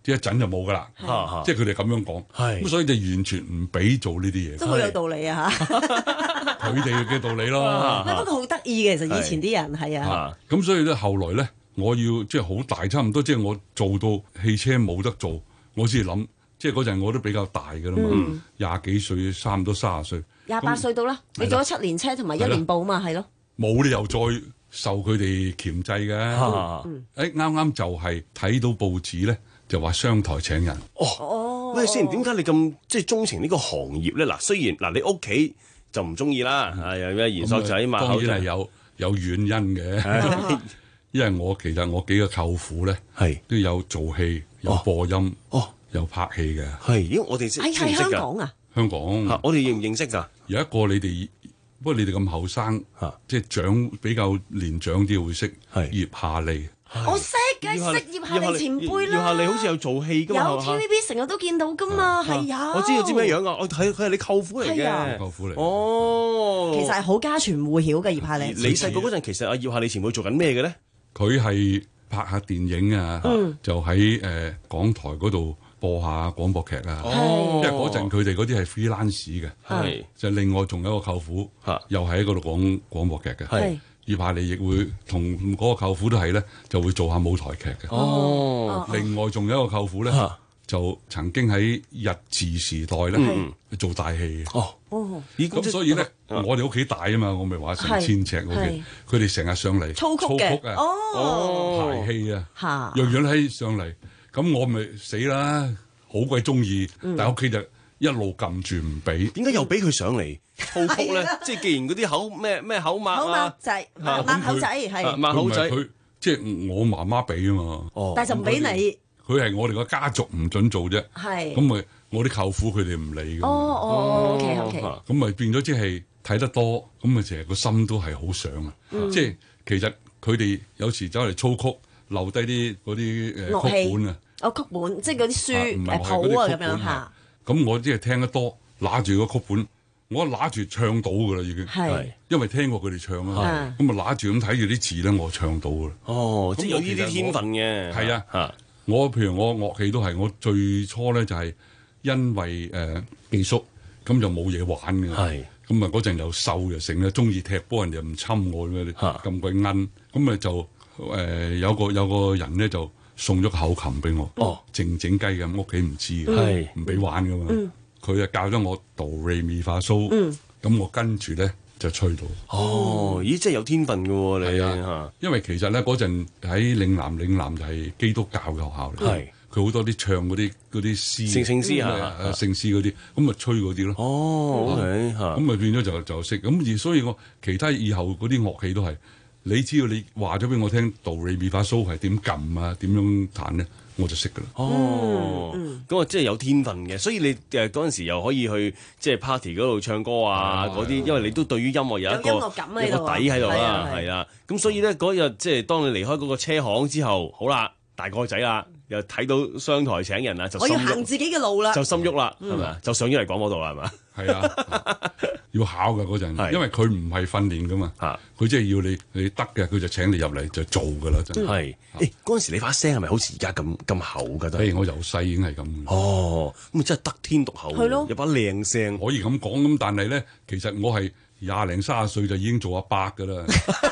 即係一陣就冇噶啦， 係即係佢哋咁樣講， 係咁所以就完全唔俾做呢啲嘢。 都好有道理啊嚇！ 佢哋嘅道理咯。 不過好得意嘅，其實以前啲人係啊。 咁所以咧，後來咧，我要即係好大，差唔多即係我做到汽車冇得做，我先諗，即係嗰陣我都比較大㗎啦嘛，廿幾歲，差唔多三十歲。 廿八歲到啦，你做咗七年車同埋一年報嘛，係咯。 冇理由再受佢哋鉗制嘅。誒啱啱就係睇到報紙咧，就話商台請人。 哦，喂先，點解你咁即係鍾情呢個行業咧？嗱，雖然嗱你屋企就唔中意啦，啊有咩鹽索仔、馬口仔， 當然係有有原因嘅。因為我其實我幾個舅父咧，係都有做戲、有播音、哦，有拍戲嘅。 係，咦？我哋識係係香港啊？ 香港， 我哋認唔認識㗎？ 有一個你哋，不過你哋咁後生，即係長比較年長啲會識，葉夏利。 我識嘅，識葉夏利前輩啦。 葉夏利好似有做戲㗎嘛？ 有 T V B 成日都見到㗎嘛，係有。 我知道知咩樣啊？我睇佢係你舅父嚟嘅， 舅父嚟。 哦， 其實係好家傳戶曉嘅葉夏利。 你細個嗰陣其實阿葉夏利前輩做緊咩嘅咧？ 佢係拍下電影啊，就喺誒港台嗰度播下廣播劇啊。因為嗰陣佢哋嗰啲係 freelance 嘅，就另外仲有一個舅父，又喺嗰度講廣播劇嘅。葉夏利亦會同嗰個舅父都係咧，就會做下舞台劇嘅。 哦， 另外仲有一個舅父咧，就曾經喺日治時代咧做大戲嘅。 哦， 咁所以咧，我哋屋企大啊嘛，我咪話成千尺屋企，佢哋成日上嚟操曲嘅， 哦，排戲啊，樣樣喺上嚟，咁我咪死啦，好鬼中意，但係屋企就一路撳住唔俾。 點解又俾佢上嚟操曲咧？即係既然嗰啲口咩咩口抹口抹仔、抹口仔係抹口仔，佢即係我媽媽俾啊嘛， 但係就唔俾你。 佢係我哋個家族唔準做啫，咁咪我啲舅父佢哋唔理嘅。 哦哦，OK OK。 咁咪變咗即係睇得多，咁咪成日個心都係好想啊！即係其實佢哋有時走嚟操曲，留低啲嗰啲誒曲本啊。 哦，曲本即係嗰啲書誒譜啊咁樣嚇。 咁我即係聽得多，揦住個曲本，我揦住唱到噶啦已經。係。因為聽過佢哋唱啊，咁啊揦住咁睇住啲字咧，我唱到噶啦。 哦，即係有呢啲天分嘅。 係啊，嚇。我譬如我樂器都係，我最初咧就係因為誒寄宿，咁就冇嘢玩嘅。係，咁啊嗰陣又瘦又成咧，中意踢波，人哋又唔侵我咁樣，咁鬼奀，咁啊就誒有個有個人咧就送咗口琴俾我，哦，靜靜雞咁，屋企唔知嘅，係唔俾玩噶嘛，佢啊教咗我哆唻咪發蘇，咁我跟住咧。就吹到哦！咦，真係有天分嘅喎你啊！因為其實咧嗰陣喺嶺南，嶺南就係基督教嘅學校嚟，係佢好多啲唱嗰啲嗰啲詩，聖聖詩啊，聖詩嗰啲，咁咪吹嗰啲咯。 哦，咁咪變咗就就識咁，而所以我其他以後嗰啲樂器都係，你只要你話咗俾我聽，哆唻咪發蘇係點撳啊，點樣彈咧？我就識噶啦。 哦，咁啊，即係有天分嘅，所以你誒嗰陣時又可以去即係 party 嗰度唱歌啊嗰啲，因為你都對於音樂有一個有音樂感喺度， 有個底喺度啦，係啦。咁所以咧嗰日即係當你離開嗰個車行之後，好啦，大個仔啦，又睇到商台請人啦，就我要行自己嘅路啦， 就心喐啦，係咪啊？就上咗嚟廣播度啦，係嘛？ 係啊，要考㗎嗰陣，因為佢唔係訓練噶嘛，佢即係要你你得嘅，佢就請你入嚟就做噶啦，真係。誒嗰陣時你把聲係咪好似而家咁咁厚㗎？ 誒我由細已經係咁。 哦，咁啊真係得天獨厚，係咯，有把靚聲可以咁講咁，但係咧其實我係廿零三十歲就已經做阿伯㗎啦。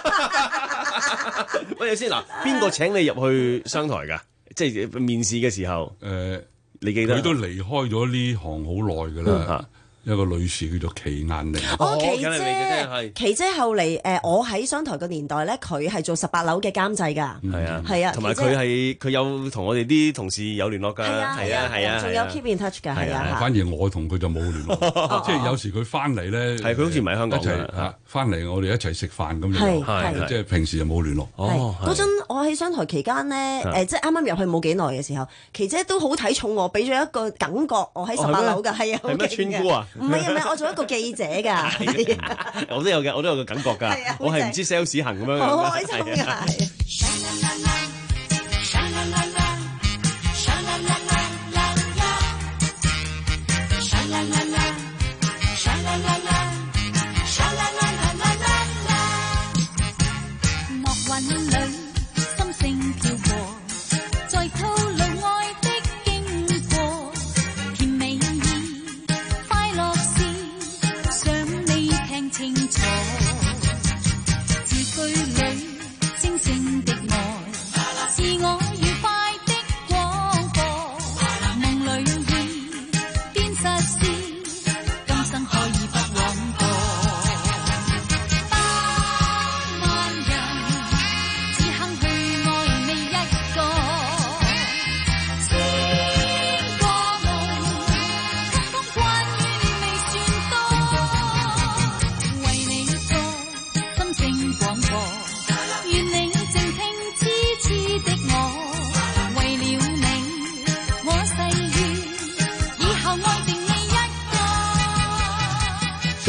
喂，先嗱，邊個請你入去商台㗎？即係面試嘅時候， 誒， 你記得佢都離開咗呢行好耐㗎啦。一個女士叫做祁雁玲。 哦，祁姐，祁姐後嚟誒，我喺商台個年代咧，佢係做十八樓嘅監製㗎。 係啊， 係啊， 同埋佢係佢有同我哋啲同事有聯絡㗎。係啊，係啊，係啊，仲有 keep in touch 㗎。係啊， 反而我同佢就冇聯絡，即係有時佢翻嚟咧， 係佢好似唔喺香港嘅，翻嚟我哋一齊食飯咁樣，係即係平時就冇聯絡。 哦，嗰陣我喺商台期間咧，誒，即係啱啱入去冇幾耐嘅時候，祁姐都好睇重我，俾咗一個感覺，我喺十八樓㗎，係啊， 係咩村姑啊？ 唔係啊，唔係，我做一個記者㗎。 我都有嘅，我都有個感覺㗎。我係唔知 sales 行咁樣。 好開心㗎。 樂韻裏心聲跳過，在透露愛的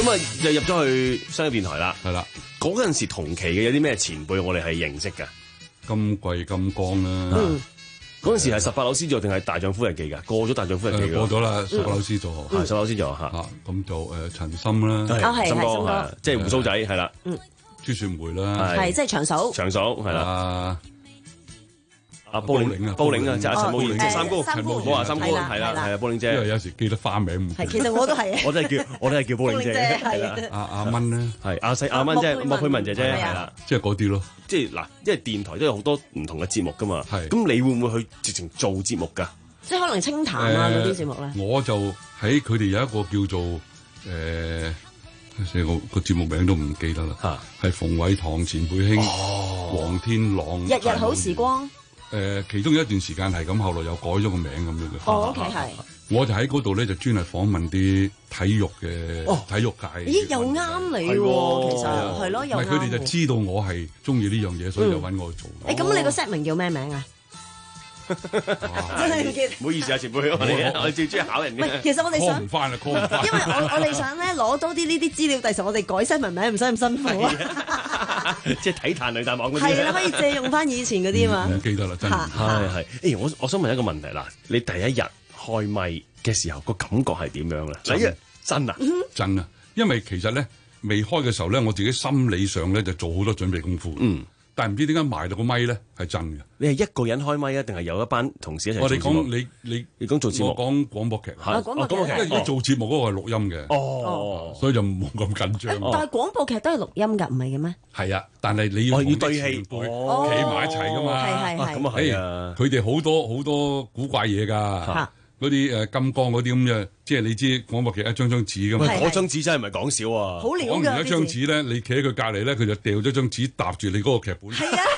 咁啊就入咗去商業電台啦， 係啦。 嗰陣時同期嘅有啲咩前輩我哋係認識㗎？ 金貴金剛啦。 嗯嗰陣時係十八樓 C 座定係大丈夫日記㗎？過咗大丈夫日記㗎。 過咗啦，十八樓 C 座， 係十八樓 C 座嚇。 咁就誒陳森啦， 森哥係即係胡鬚仔係啦。 嗯， 朱雪梅啦， 係即係長嫂。 長嫂係啦。阿布玲啊， 布玲啊，就阿陳慕賢，即係三姑， 三姑， 我話三姑係啦，係啊，布玲姐。 因為有時記得花名。 係，其實我都係。 我都係叫，我都係叫布玲姐。 係啦。 阿阿蚊咧， 係阿細阿蚊姐，莫佩文姐姐係啦， 即係嗰啲咯。 即係嗱，因為電台都有好多唔同嘅節目噶嘛。係。咁你會唔會去直情做節目㗎？ 即係可能清談啊嗰啲節目咧。 我就喺佢哋有一個叫做誒。四個個節目名都唔記得啦，係馮偉堂、錢佩興、黃天朗、 日日好時光。 誒，其中有一段時間係咁，後來又改咗個名咁樣嘅。 哦，OK 係。 我就喺嗰度咧，就專係訪問啲體育嘅體育界。 咦，又啱你喎，其實係咯，又啱。 唔係佢哋就知道我係中意呢樣嘢，所以就揾我做。 誒，咁你個 set 名叫咩名啊？真係唔記得， 唔好意思啊，前輩，我哋我最中意考人嘅。 唔係，其實我哋想 call 唔翻啦，call 唔翻。 因為我我哋想咧攞多啲呢啲資料，第時我哋改新聞名唔使咁辛苦啊。 即係體壇女大網嗰啲。 係啦，可以借用翻以前嗰啲嘛。 唔記得啦，真係。 係係。誒，我我想問一個問題啦，你第一日開咪嘅時候個感覺係點樣咧？第一日真啊， 真啊，因為其實咧未開嘅時候咧，我自己心理上咧就做好多準備功夫。嗯。但係唔知點解埋到個咪咧係真嘅。 你係一個人開咪啊，定係有一班同事一齊做節目？ 我哋講你你你講做節目， 我講廣播劇。 啊，廣播劇。 因為如果做節目嗰個係錄音嘅。哦。所以就冇咁緊張。 但係廣播劇都係錄音㗎，唔係嘅咩？ 係啊，但係你要要對戲， 企埋一齊㗎嘛。 係係係。 咁啊係啊。 佢哋好多好多古怪嘢㗎。嗰啲誒金剛嗰啲咁嘅，即係你知廣播劇一張張紙㗎嘛。 嗰張紙真係唔係講笑啊！ 好料㗎。 講完一張紙咧，你企喺佢隔離咧，佢就掉咗張紙搭住你嗰個劇本。 係啊。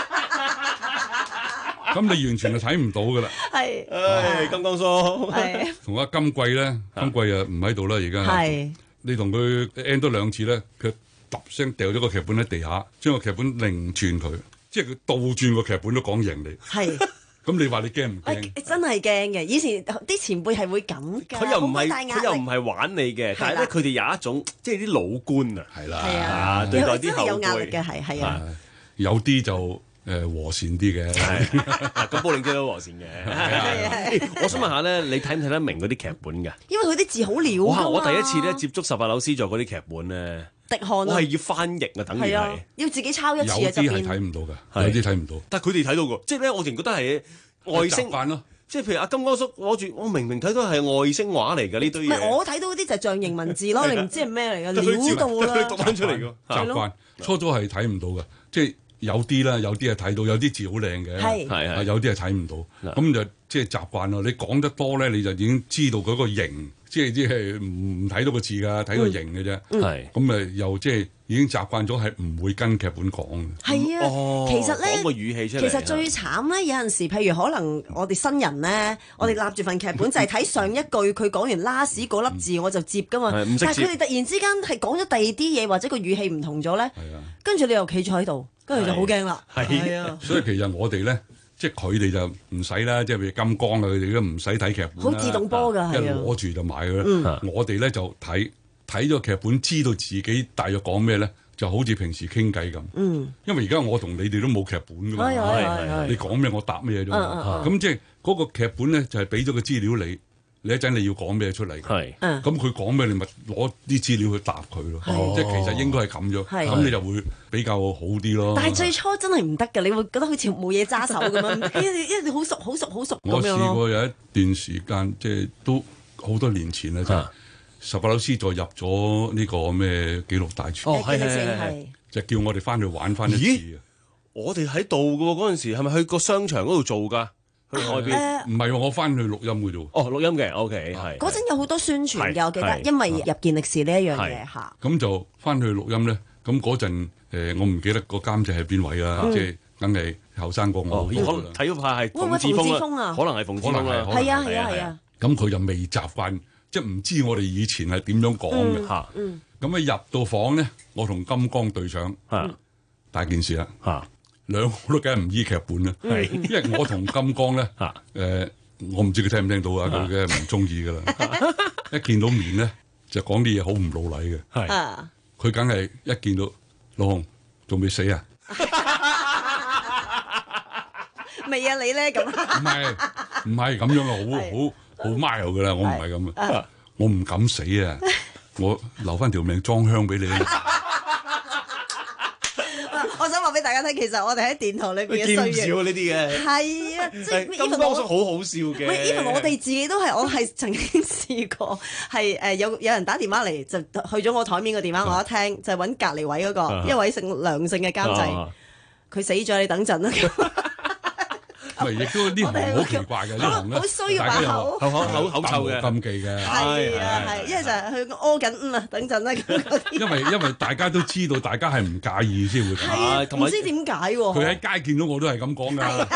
咁你完全係睇唔到噶啦， 係， 唉，金剛叔， 係， 同阿金貴咧，金貴啊唔喺度啦，而家，係，你同佢 end 多兩次咧，佢揼聲掉咗個劇本喺地下，將個劇本擰轉佢，即係佢倒轉個劇本都講贏你， 係， 咁你話你驚唔驚？ 真係驚嘅，以前啲前輩係會咁㗎， 佢又唔係佢又唔係玩你嘅，但係咧佢哋有一種即係啲老官啊， 係啦， 係啊， 對待啲後輩有壓力嘅，係係啊， 有啲就。誒和善啲嘅， 咁布玲姐都和善嘅。我想問下咧，你睇唔睇得明嗰啲劇本㗎？ 因為佢啲字好潦。 哇！我第一次咧接觸十八樓 C 座嗰啲劇本咧， 滴汗啊！ 我係要翻譯啊，等於係要自己抄一次啊， 有啲係睇唔到㗎，有啲睇唔到。 但係佢哋睇到㗎，即係咧，我淨覺得係外星慣咯。 即係譬如阿金剛叔攞住，我明明睇到係外星話嚟㗎呢堆嘢。 唔係我睇到嗰啲就係象形文字咯，你唔知係咩嚟㗎？潦到啦， 讀翻出嚟㗎。 習慣初初係睇唔到㗎，即係。有啲啦，有啲係睇到，有啲字好靚嘅，係係有啲係睇唔到，咁就即係習慣咯。你講得多咧，你就已經知道嗰個形，即係即係唔睇到個字㗎，睇個形嘅啫。係咁誒，又即係已經習慣咗係唔會跟劇本講嘅。係啊，其實咧，講個語氣出嚟。其實最慘咧，有陣時譬如可能我哋新人咧，我哋立住份劇本就係睇上一句，佢講完 last 嗰粒字我就接㗎嘛。但係佢哋突然之間係講咗第二啲嘢，或者個語氣唔同咗咧，跟住你又企咗喺度。跟住就好驚啦，係啊！所以其實我哋咧，即係佢哋就唔使啦，即係譬如金剛啊，佢哋都唔使睇劇本，好自動波㗎，一攞住就買㗎啦。嗯、我哋咧就睇睇咗劇本，知道自己大約講咩咧，就好似平時傾偈咁。嗯，因為而家我同你哋都冇劇本㗎嘛，係你講咩我答咩啫嘛。咁即係嗰個劇本咧，就係俾咗個資料你。你一陣你要講咩出嚟？係，咁佢講咩，你咪攞啲資料去答佢咯。即係其實應該係咁咗，咁你就會比較好啲咯。但係最初真係唔得㗎，你會覺得好似冇嘢揸手咁樣，因為因為你好熟、好熟、好熟咁樣咯。我試過有一段時間，即係都好多年前啦，就十八樓 C 座入咗呢個咩紀錄大全。哦，係係係，就叫我哋翻去玩翻一次啊！我哋喺度㗎喎，嗰陣時係咪去個商場嗰度做㗎？去外邊？唔係喎，我翻去錄音嘅啫。哦，錄音嘅 OK 係。嗰陣有好多宣傳嘅，我記得，因為入健力士呢一樣嘢嚇。咁就翻去錄音咧，咁嗰陣誒，我唔記得個監製係邊位啦，即係梗係後生過我。可能睇嗰排係馮志峰啊，可能係馮志峰啊，係啊係啊係啊。咁佢就未習慣，即係唔知我哋以前係點樣講嘅嚇。咁一入到房咧，我同金剛對上嚇，大件事啦嚇。兩個都梗係唔依劇本啦，係，因為我同金剛咧，誒，我唔知佢聽唔聽到啊，佢梗係唔中意噶啦，一見到面咧就講啲嘢好唔老禮嘅。 係啊， 佢梗係一見到老紅仲未死啊？ 未啊，你咧咁？ 唔係唔係咁樣啊，好好好 mild 噶啦，我唔係咁啊，我唔敢死啊，我留翻條命裝香俾你。 我想話俾大家聽，其實我哋喺電台裏邊嘅衰嘢少呢啲嘅， 係啊，即係金剛叔好好笑嘅。 唔係 even 我哋自己都係，我係曾經試過係誒有有人打電話嚟就去咗我台面個電話，我一聽就係揾隔離位嗰個一位姓梁姓嘅監製，佢死咗，你等陣啦。 唔係，亦都呢行好奇怪嘅，呢行咧， 好衰啊，把口口口口臭嘅禁忌嘅， 係啊係，因為就係佢屙緊嗯啊，等陣啦咁。 因為因為大家都知道，大家係唔介意先會咁，同埋唔知點解喎。 佢喺街見到我都係咁講㗎，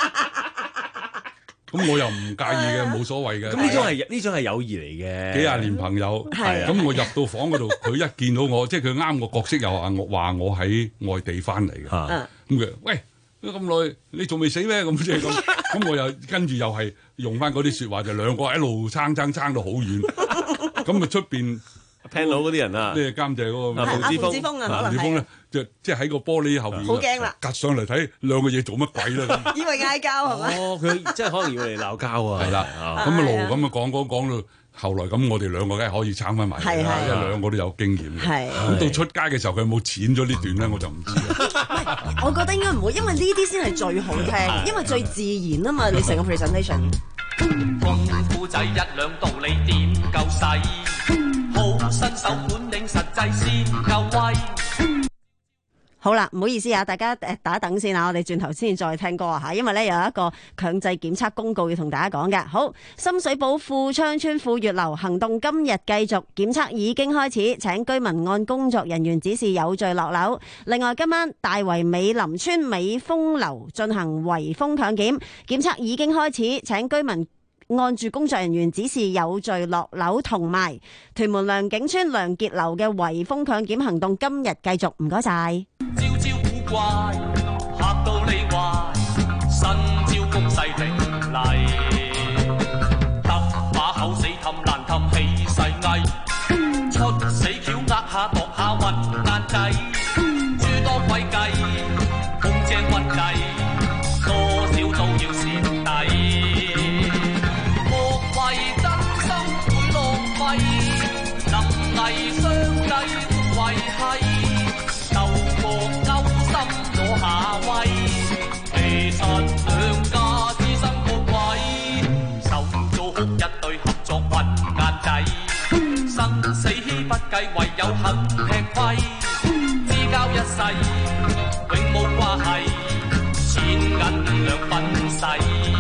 咁我又唔介意嘅，冇所謂嘅。 咁呢種係呢種係友誼嚟嘅， 幾廿年朋友，咁我入到房嗰度，佢一見到我，即係佢啱個角色又話我話我喺外地翻嚟嘅，咁佢喂。咁耐，你仲未死咩？咁即係咁，咁我又跟住又係用翻嗰啲説話，就兩個一路撐撐撐到好遠，咁啊出邊聽到嗰啲人啊， 呢個監製嗰個阿馮志峰啊， 馮志峰咧，就即係喺個玻璃後邊， 好驚啦， 趌上嚟睇兩個嘢做乜鬼啦？ 以為嗌交係咪？ 哦，佢即係可能要嚟鬧交啊！ 係啦，咁一路咁啊講講講到。後來咁，我哋兩個梗係可以撐翻埋啦，因為兩個都有經驗嘅。咁到出街嘅時候，佢有冇剪咗呢段咧，我就唔知啦。 我覺得應該唔會，因為呢啲先係最好聽，因為最自然啊嘛。你成個 presentation。 功夫仔一兩道理點夠細，好新手本領實際先夠威。 好啦，唔好意思啊，大家誒打等先啊，我哋轉頭先再聽歌啊嚇，因為咧有一個強制檢測公告要同大家講嘅。好，深水埗富昌村富月樓行動今日繼續，檢測已經開始，請居民按工作人員指示有序落樓。另外，今晚大圍美林村美豐樓進行圍封強檢，檢測已經開始，請居民按住工作人員指示有序落樓，同埋屯門良景村良傑樓嘅圍封強檢行動今日繼續，唔該晒。 招招古怪，嚇到你壞，新招攻勢凌厲，得把口死氹爛氹氣勢翳，出死橋呃下度下混眼仔，諸多詭計，空正運計，多少都要蝕底。莫為真心會浪費，能偽相計維繫。鬥過勾心攞下威，其實兩家知生個鬼，手做好一對合作混眼仔，生死不計，唯有肯吃虧，知交一世永冇關係，錢銀兩分細。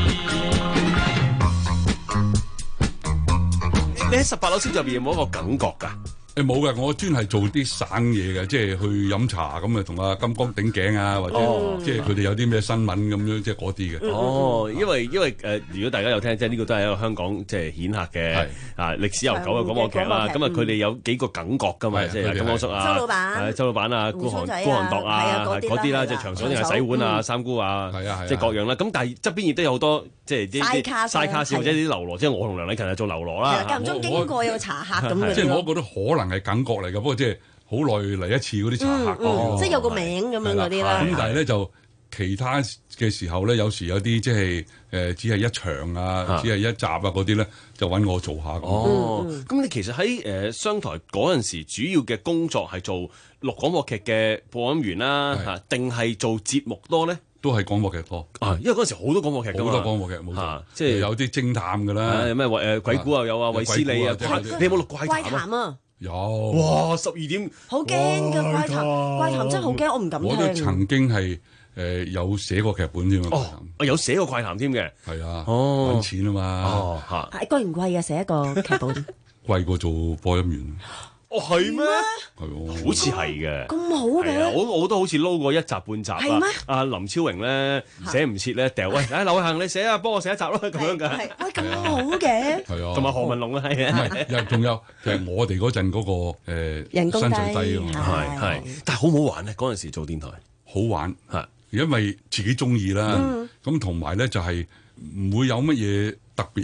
你喺十八樓先入邊有冇一個感覺㗎？ 誒冇嘅，我專係做啲省嘢嘅，即係去飲茶咁啊，同阿金剛頂頸啊，或者、哦、即係佢哋有啲咩新聞咁樣，即係嗰啲嘅。 哦，因為因為誒、呃，如果大家有聽，即係呢個都係一個香港即係顯赫嘅啊歷史悠久嘅廣播劇啦。咁啊，佢哋有幾個感覺㗎嘛，即係金剛叔啊，周老闆、周老闆啊、孤寒孤寒度啊嗰啲啦，即係長嫂定係洗碗啊、三姑啊，即係各樣啦。咁但係側邊亦都有好多即係啲啲嘥卡士或者啲流羅，即係我同梁禮勤係做流羅啦。 間唔中經過有茶客咁嘅。 即係我覺得可能係感覺嚟嘅，不過即係好耐嚟一次嗰啲茶客， 即係有個名咁樣嗰啲啦。 咁但係咧就其他嘅時候咧，有時有啲即係誒只係一場啊，只係一集啊嗰啲咧，就揾我做下咁。 哦，咁你其實喺誒商台嗰陣時，主要嘅工作係做錄廣播劇嘅播音員啦，嚇，定係做節目多咧？ 都係廣播劇多啊，因為嗰陣時好多廣播劇㗎嘛， 好多廣播劇冇錯， 即係有啲偵探㗎啦， 有咩誒鬼故又有啊，衛斯理啊，你有冇錄怪談啊？ 有哇！十二點好驚㗎，怪談怪談真係好驚，我唔敢聽。 我都曾經係誒有寫過劇本添啊！ 哦，我有寫過怪談添嘅， 係啊， 哦， 揾錢啊嘛， 哦嚇， 係貴唔貴啊？寫一個劇本貴過做播音員。 哦，係咩？ 係喎， 好似係嘅。 咁好嘅， 我我都好似撈過一集半集啦。 係咩？ 阿林超榮咧寫唔切咧，掉喂，誒劉行你寫啊，幫我寫一集咯，咁樣㗎。 係喂，咁好嘅。 係啊， 同埋何文龍啊，係啊。 唔係，又仲有就係我哋嗰陣嗰個誒人工薪水低啊嘛， 係係。但係好唔好玩咧？嗰陣時做電台好玩係， 因為自己中意啦。咁同埋咧就係唔會有乜嘢特別嘢。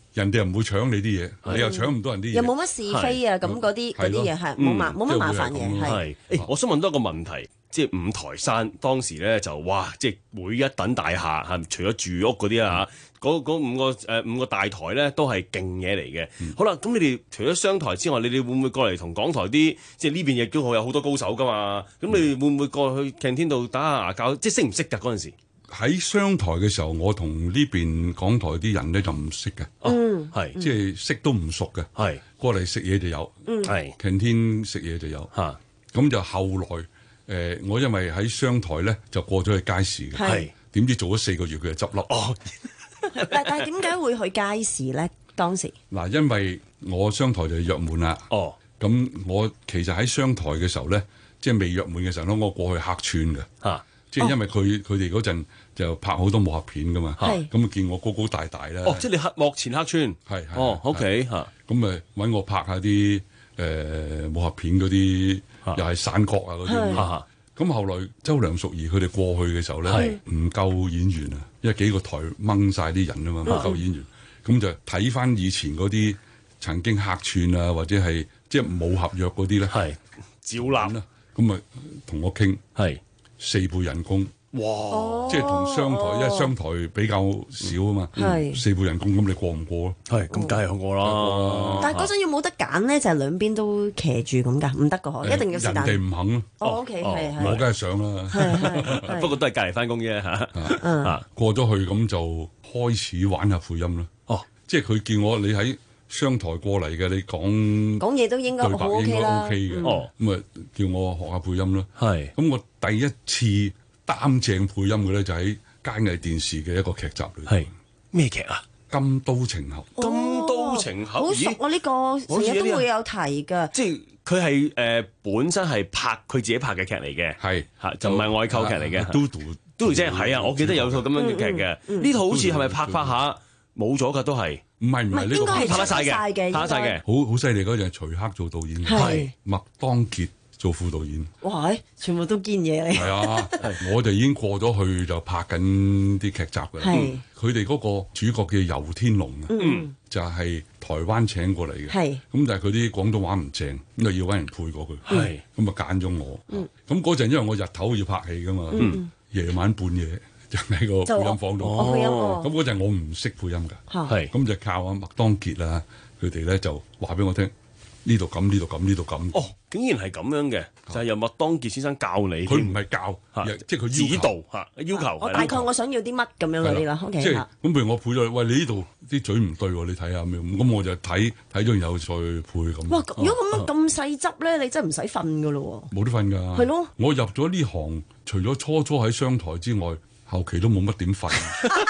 人哋又唔會搶你啲嘢，你又搶唔到人啲嘢， 又冇乜是非啊，咁嗰啲嗰啲嘢係冇麻冇乜麻煩嘅，係。 誒，我想問多一個問題。即係五台山當時咧就哇！即係每一棟大廈係除咗住屋嗰啲啊嚇，嗰嗰五個誒、呃、五個大台咧都係勁嘢嚟嘅。嗯、好啦，咁你哋除咗商台之外，你哋會唔會過嚟同港台啲即係呢邊亦都有好多高手噶嘛？咁你哋會唔會過去擎天度打下牙教？即係識唔識㗎嗰陣時？ 喺商台嘅時候，我同呢邊港台啲人咧就唔識嘅。 嗯， 係即係識都唔熟嘅。 係過嚟食嘢就有， 係擎天食嘢就有嚇。咁就後來。誒、呃，我因為喺商台咧，就過咗去街市嘅，係點知做咗四個月佢就執笠。哦， 但但係點解會去街市咧？當時嗱，因為我商台就約滿啦。 哦， 咁我其實喺商台嘅時候咧，即係未約滿嘅時候咧，我過去客串嘅。嚇、啊，即係因為佢佢哋嗰陣就拍好多武俠片噶嘛。係，咁啊見我高高大大咧。 哦，即係你客幕前客串。 係係。 哦 ，OK 嚇。 咁誒揾我拍下啲誒武俠片嗰啲。又係散角啊嗰啲，咁後來周梁淑怡佢哋過去嘅時候咧，唔夠演員啊，因為幾個台掹晒啲人啊嘛，唔夠演員，咁就睇翻以前嗰啲曾經客串啊，或者係即係冇合約嗰啲咧， 係照攬啦， 咁啊同我傾， 係四倍人工。 哇！ 即係同商台，因為商台比較少啊嘛，四倍人工，咁你過唔過咯？ 係，咁梗係過啦。 但係嗰陣要冇得揀咧，就係兩邊都騎住咁㗎，唔得㗎嗬，一定要是但。 人哋唔肯咯。 哦，OK，係係。 我梗係想啦。 係不過都係隔離翻工啫嚇。 啊，過咗去咁就開始玩下配音啦。 哦， 即係佢叫我你喺商台過嚟嘅，你講講嘢都應該好 OK 啦。 哦，咁啊叫我學下配音啦。 係。咁我第一次擔正配音嘅咧，就喺佳藝電視嘅一個劇集裏。 係咩劇啊？ 金刀情俠。 金刀情俠， 好熟啊！呢個成日都會有提㗎。 即係佢係誒本身係拍佢自己拍嘅劇嚟嘅， 係嚇就唔係外購劇嚟嘅。 嘟嘟嘟嘟姐係啊！我記得有套咁樣嘅劇嘅。呢套好似係咪拍拍下冇咗㗎？都係唔係唔係呢個拍得晒嘅，拍得晒嘅。 好好犀利嗰陣，徐克做導演，係麥當傑做副導演。 哇！全部都堅嘢嚟。 係啊，我就已經過咗去就拍緊啲劇集㗎。係佢哋嗰個主角叫游天龍啊，就係台灣請過嚟嘅。係咁，但係佢啲廣東話唔正，咁就要揾人配過佢。係咁啊，揀咗我。咁嗰陣因為我日頭要拍戲㗎嘛，夜晚半夜就喺個配音房度。咁嗰陣我唔識配音㗎，係咁就靠阿麥當傑啊，佢哋咧就話俾我聽。呢度咁，呢度咁，呢度咁。 哦，竟然係咁樣嘅，就係由麥當傑先生教你。 佢唔係教，即係佢指導嚇要求。 我大概我想要啲乜咁樣嗰啲啦。OK， 即係咁，譬如我配咗，喂，你呢度啲嘴唔對喎，你睇下咩？咁我就睇睇咗，然後再配咁。 哇！如果咁樣咁細執咧，你真係唔使瞓噶咯喎。 冇得瞓㗎。係咯。我入咗呢行，除咗初初喺商台之外，後期都冇乜點瞓。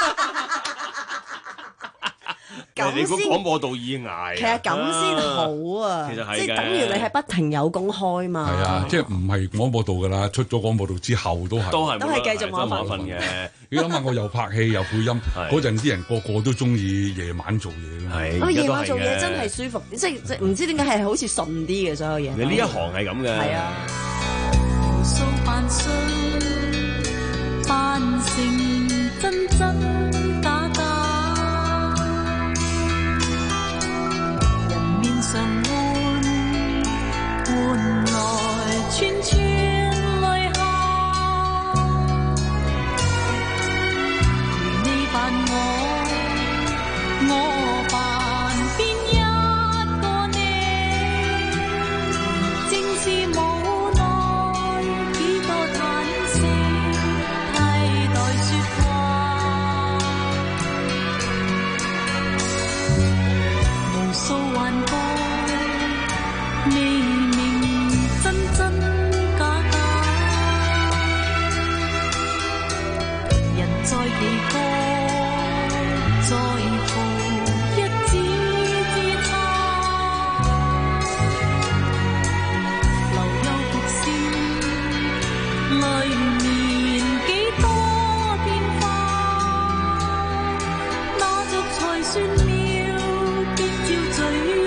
你估廣播道以外， 其實咁先好啊！ 其實係即係等於你係不停有工開嘛。 係啊，即係唔係廣播道㗎啦？出咗廣播道之後都係都係都係繼續冇瞓嘅。 你諗下，我又拍戲又配音，嗰陣啲人個個都中意夜晚做嘢㗎嘛。 係，夜晚做嘢真係舒服，即係即係唔知點解係好似順啲嘅所有嘢。 你呢一行係咁嘅。係啊。 無數扮相，扮成真真假假。常換換來串串淚下，如你扮我，我扮邊一個你，正是無奈幾多嘆息替代説話，無數幻覺。未明真真假假，人在其個，在乎一指之差，留有獨笑，裏面幾多變化，那着才算妙，別照嘴。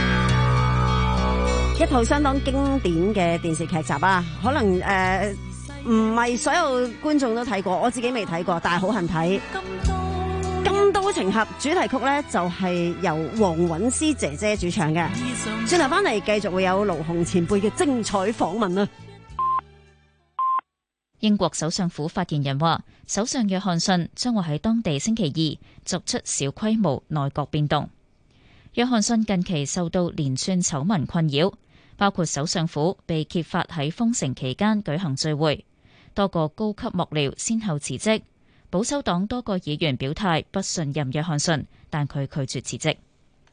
一套相當經典嘅電視劇集啊，可能誒、呃、 唔係所有觀眾都睇過，我自己未睇過，但係好恨睇。金刀情俠主題曲咧就係由黃韻詩姐姐主唱嘅。轉頭翻嚟繼續會有盧紅前輩嘅精彩訪問啊！ 英國首相府發言人話，首相約翰遜將會喺當地星期二作出小規模內閣變動。約翰遜近期受到連串醜聞困擾，包括首相府被揭發喺封城期間舉行聚會，多個高級幕僚先後辭職，保守黨多個議員表態不信任約翰遜，但佢拒絕辭職。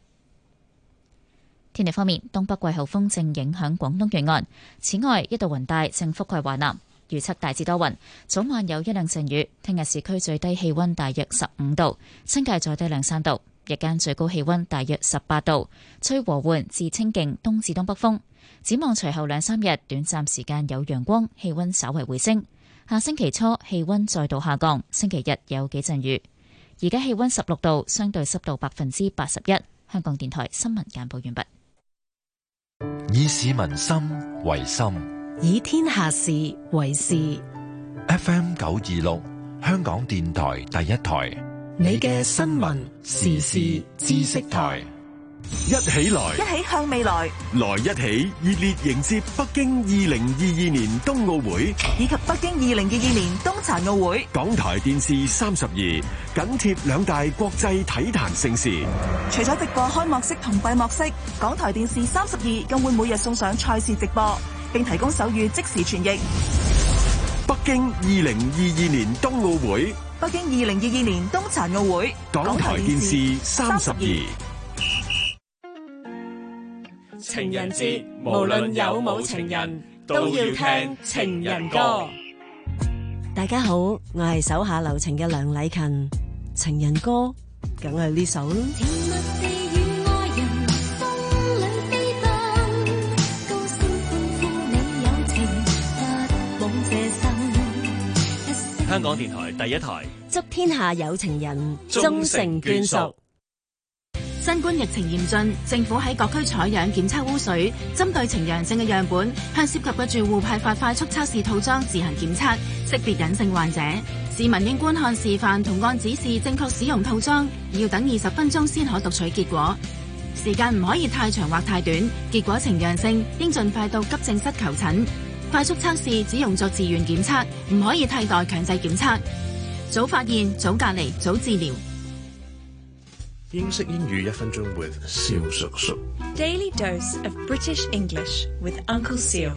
天氣方面，東北季候風正影響廣東沿岸，此外一道雲帶正覆蓋華南。預測大致多雲，早晚有一兩陣雨。聽日市區最低氣溫大約十五度，新界再低兩三度。日間最高氣溫大約十八度，吹和緩至清勁東至東北風。展望隨後兩三日，短暫時間有陽光，氣溫稍為回升。下星期初氣溫再度下降，星期日有幾陣雨。而家氣溫十六度，相對濕度百分之八十一。香港電台新聞簡報完畢。 以市民心為心。 以天下事為事。 F M 九二六，香港電台第一台。 你嘅新聞時事知識台， 一起來， 一起向未來， 來一起熱烈迎接北京二零二二年冬奧會以及北京二零二二年冬殘奧會。 港台電視三十二緊貼兩大國際體壇盛事。 除咗直播開幕式同閉幕式，港台電視三十二更會每日送上賽事直播，並提供手語即時傳譯。 北京二零二二年冬奧會， 北京二零二二年冬殘奧會， 港台電視三十二。 情人節，無論有冇情人，都要聽情人歌。 大家好，我係手下留情嘅梁禮勤，情人歌梗係呢首啦。 香港電台第一台， 祝天下有情人終成眷屬。 新冠疫情嚴峻，政府喺各區採樣檢測污水，針對呈陽性嘅樣本，向涉及嘅住戶派發快速測試套裝自行檢測，識別隱性患者。市民應觀看示範同按指示正確使用套裝，要等二十分鐘先可讀取結果。時間唔可以太長或太短，結果呈陽性應盡快到急症室求診。快速測試只用作自願檢測，唔可以替代強制檢測。早發現，早隔離，早治療。 英式英語一分鐘 with 蕭叔叔。 Daily dose of British English with Uncle Seal。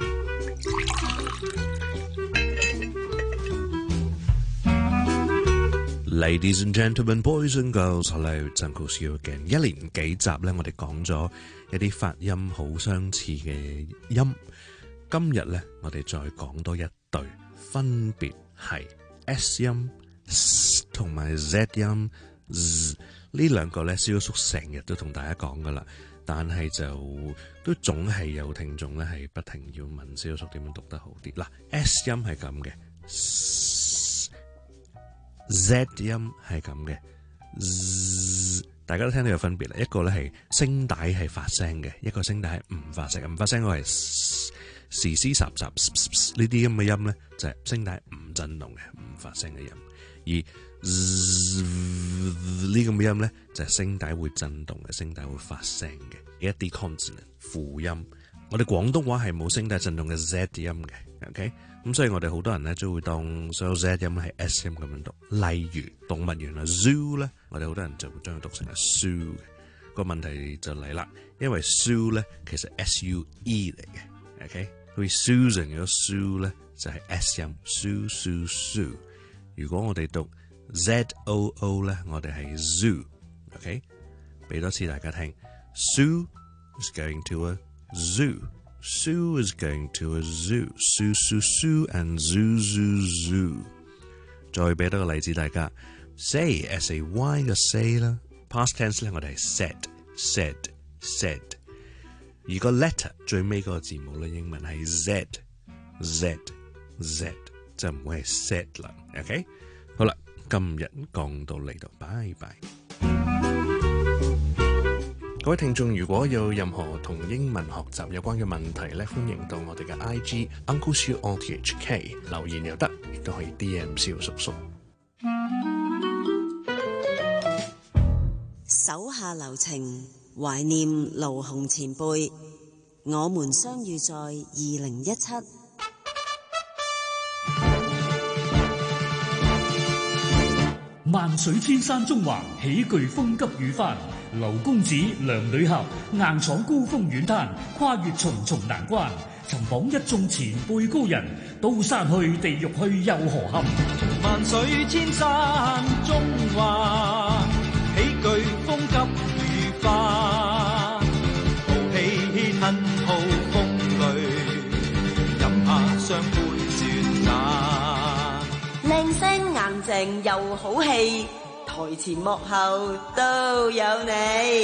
Ladies and gentlemen, boys and girls, hello, Uncle Seal again。一連幾集咧，我哋講咗一啲發音好相似嘅音。今日咧，我哋再講多一對，分別係 S 音同埋 Z 音。Z 呢兩個咧，蕭叔成日都同大家講噶啦，但係就都總係有聽眾咧係不停要問蕭叔點樣讀得好啲。嗱 ，S 音係咁嘅 ，Z 音係咁嘅，大家都聽到有分別啦。一個咧係聲帶係發聲嘅，一個聲帶係唔發聲，唔發聲嗰係時時雜雜呢啲咁嘅音咧，就係聲帶唔震動嘅，唔發聲嘅音。而呢咁嘅音咧，就係聲帶會震動嘅，聲帶會發聲嘅一啲 consonant 輔音。我哋廣東話係冇聲帶震動嘅 Z 音嘅 ，OK？ 咁所以我哋好多人咧都會當所有 Z 音係 S 音咁樣讀。例如動物園啊 zoo 咧，我哋好多人就會將佢讀成係 zoo 嘅。個問題就嚟啦，因為 zoo 咧其實 S U E 嚟嘅 ，OK？ 好似 Susan 嗰個 zoo 咧就係 S 音 ，zoo zoo zoo。如果我哋讀 Z O O 咧，我哋係 zoo，OK？ 俾多次大家聽 ，Sue is going to a zoo，Sue is going to a zoo，Sue Sue Sue and zoo zoo zoo。再俾多個例子大家 ，say S A Y 嘅 say 啦 ，past tense 咧我哋係 said said said。而個 letter 最尾嗰個字母咧，英文係 Z Z Z， 就唔會係 said 啦 ，OK？ 好啦。今日講到嚟度，拜拜。 各位聽眾，如果有任何同英文學習有關嘅問題咧，歡迎到我哋嘅 I G Uncle Siu O T H K 留言又得，亦都可以 D M 蕭叔叔。 手下留情，懷念盧鴻前輩。我們相遇在二零一七。 萬水千山中橫，喜巨風急雨翻。劉公子、梁女俠，硬闖高峰遠灘，跨越重重難關。尋訪一眾前輩高人，刀山去，地獄去，又何憾？ 萬水千山中橫，喜巨風急雨翻。豪氣吞吐風雷，飲下雙杯轉眼。 靚聲硬淨又好氣，台前幕後都有你。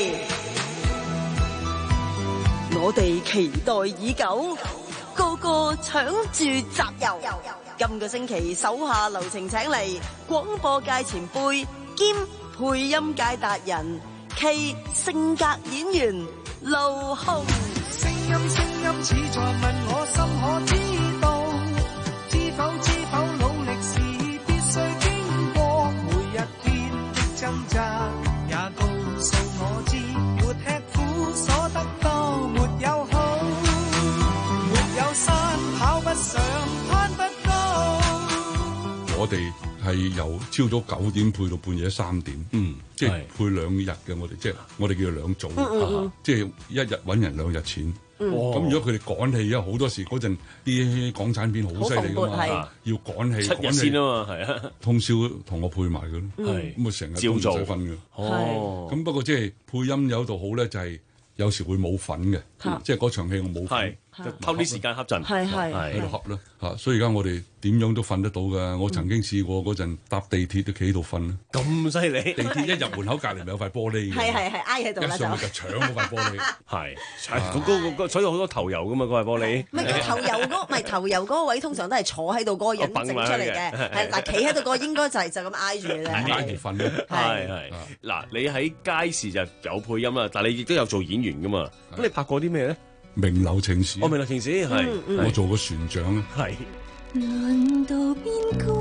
我哋期待已久，個個搶住集郵。今個星期手下留情請嚟廣播界前輩兼配音界達人，K性格演員盧鴻。 聲音聲音似在問我心，可知道知否知否努力是必須經過每一天的掙扎，也告訴我知沒吃苦所得多沒有好，沒有山跑不上攀不高。 我哋係由朝早九點配到半夜三點，嗯，即係配兩日嘅。我哋即係我哋叫做兩組， 嗯嗯嗯即係一日揾人兩日錢。咁、 嗯如果佢哋趕戲，因為好多時嗰陣啲港產片好犀利㗎嘛，要趕戲， 七日先啊嘛，係啊， 通宵同我配埋佢咯， 係咁啊成日都唔使瞓嘅。 哦， 咁不過即係配音有度好咧，就係有時會冇份嘅，即係嗰場戲我冇份， 偷啲時間恰陣， 係係喺度恰啦嚇。所以而家我哋點樣都瞓得到㗎。我曾經試過嗰陣搭地鐵都企喺度瞓啦。 咁犀利！ 地鐵一入門口隔離咪有塊玻璃嘅， 係係係挨喺度啦， 一上去就搶嗰塊玻璃， 係嗰嗰嗰所以好多頭油㗎嘛，嗰塊玻璃。 唔係頭油嗰，唔係頭油嗰個位，通常都係坐喺度嗰個人整出嚟嘅，係嗱企喺度嗰個應該就係就咁挨住嘅啫。 挨住瞓咯。 係係嗱，你喺街市就有配音啦，但係你亦都有做演員㗎嘛？咁你拍過啲咩咧？ 名流情史， 我名流情史係， 我做過船長啊， 係。 輪到邊個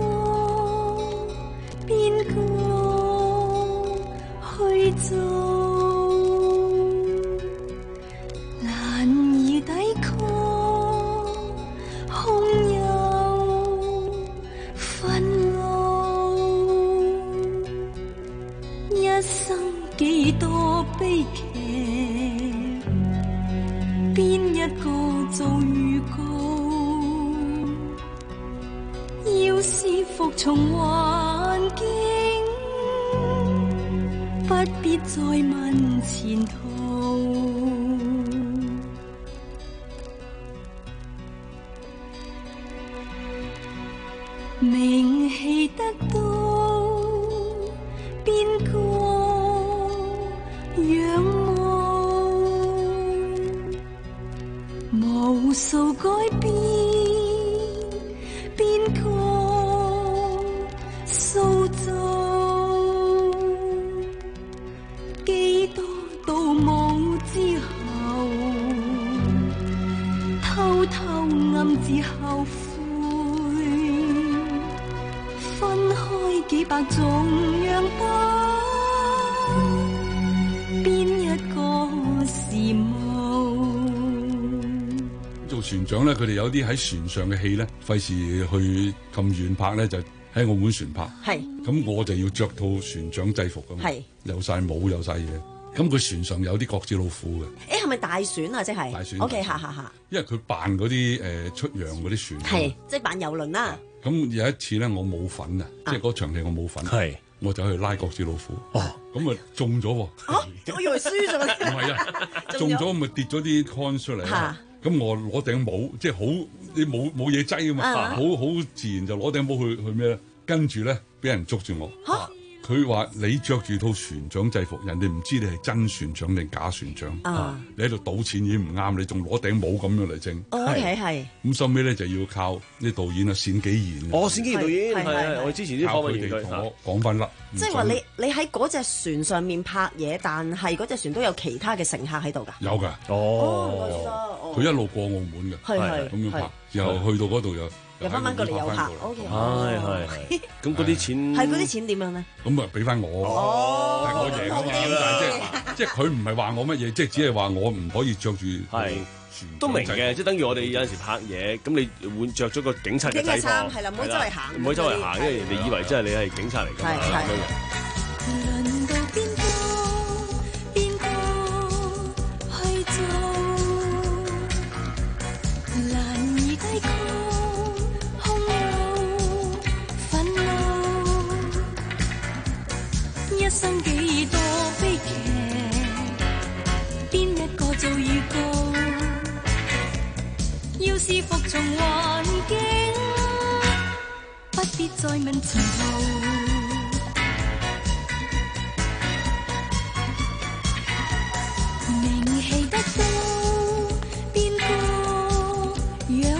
邊個去做，難以抵抗空有憤怒，一生幾多悲劇，邊一個做預告？要是服從環境，不必再問前途。名氣得到邊個仰望？無數改變，邊個塑造？幾多倒模之後，偷偷暗自後悔，分開幾百種樣板，邊一個是夢？ 做船長咧，佢哋有啲喺船上嘅戲咧，費事去咁遠拍咧，就喺澳門船拍。 係。咁我就要着套船長制服㗎嘛， 係有晒帽有晒嘢。咁佢船上有啲角子老虎嘅。 誒係咪大船啊？即係。 大船。 O K， 下下下。 因為佢扮嗰啲誒出洋嗰啲船。 係，即係扮遊輪啦。 咁有一次咧，我冇份啊，即係嗰場戲我冇份。 係。 我就去拉角子老虎。哦。咁啊中咗喎。 哦，我以為輸咗。 唔係啊，中咗咪跌咗啲 coin 出嚟。嚇。咁我攞頂帽，即係好你冇冇嘢擠啊嘛，好好自然就攞頂帽去去咩咧？跟住咧俾人捉住我。 嚇！ 佢話你着住套船長制服，人哋唔知你係真船長定假船長。 啊！ 你喺度賭錢已經唔啱，你仲攞頂帽咁樣嚟整。 O K 係。 咁收尾咧就要靠啲導演啊，冼紀賢。 哦，冼紀賢導演係係係我哋之前啲訪問完佢同我講翻甩。 即係話你你喺嗰隻船上面拍嘢，但係嗰隻船都有其他嘅乘客喺度㗎。 有㗎。 哦。 佢一路過澳門嘅。 係係。 咁樣拍，然後去到嗰度又。 又翻返過嚟又拍 ，O K。 係係。咁嗰啲錢係嗰啲錢點樣咧？ 咁啊，俾翻我。 哦。 但係我贏啊嘛，但係即係即係佢唔係話我乜嘢，即係只係話我唔可以着住。 係。都明嘅，即係等於我哋有陣時拍嘢，咁你換着咗個警察嘅制服， 係啦，唔好周圍行， 唔好周圍行，因為人哋以為真係你係警察嚟㗎嘛。咁樣。 輪到邊個邊個去做，難以抵抗空有憤怒，一生幾多悲劇，邊一個做預告？要是服從環境，不必再問前途。名氣得到邊個仰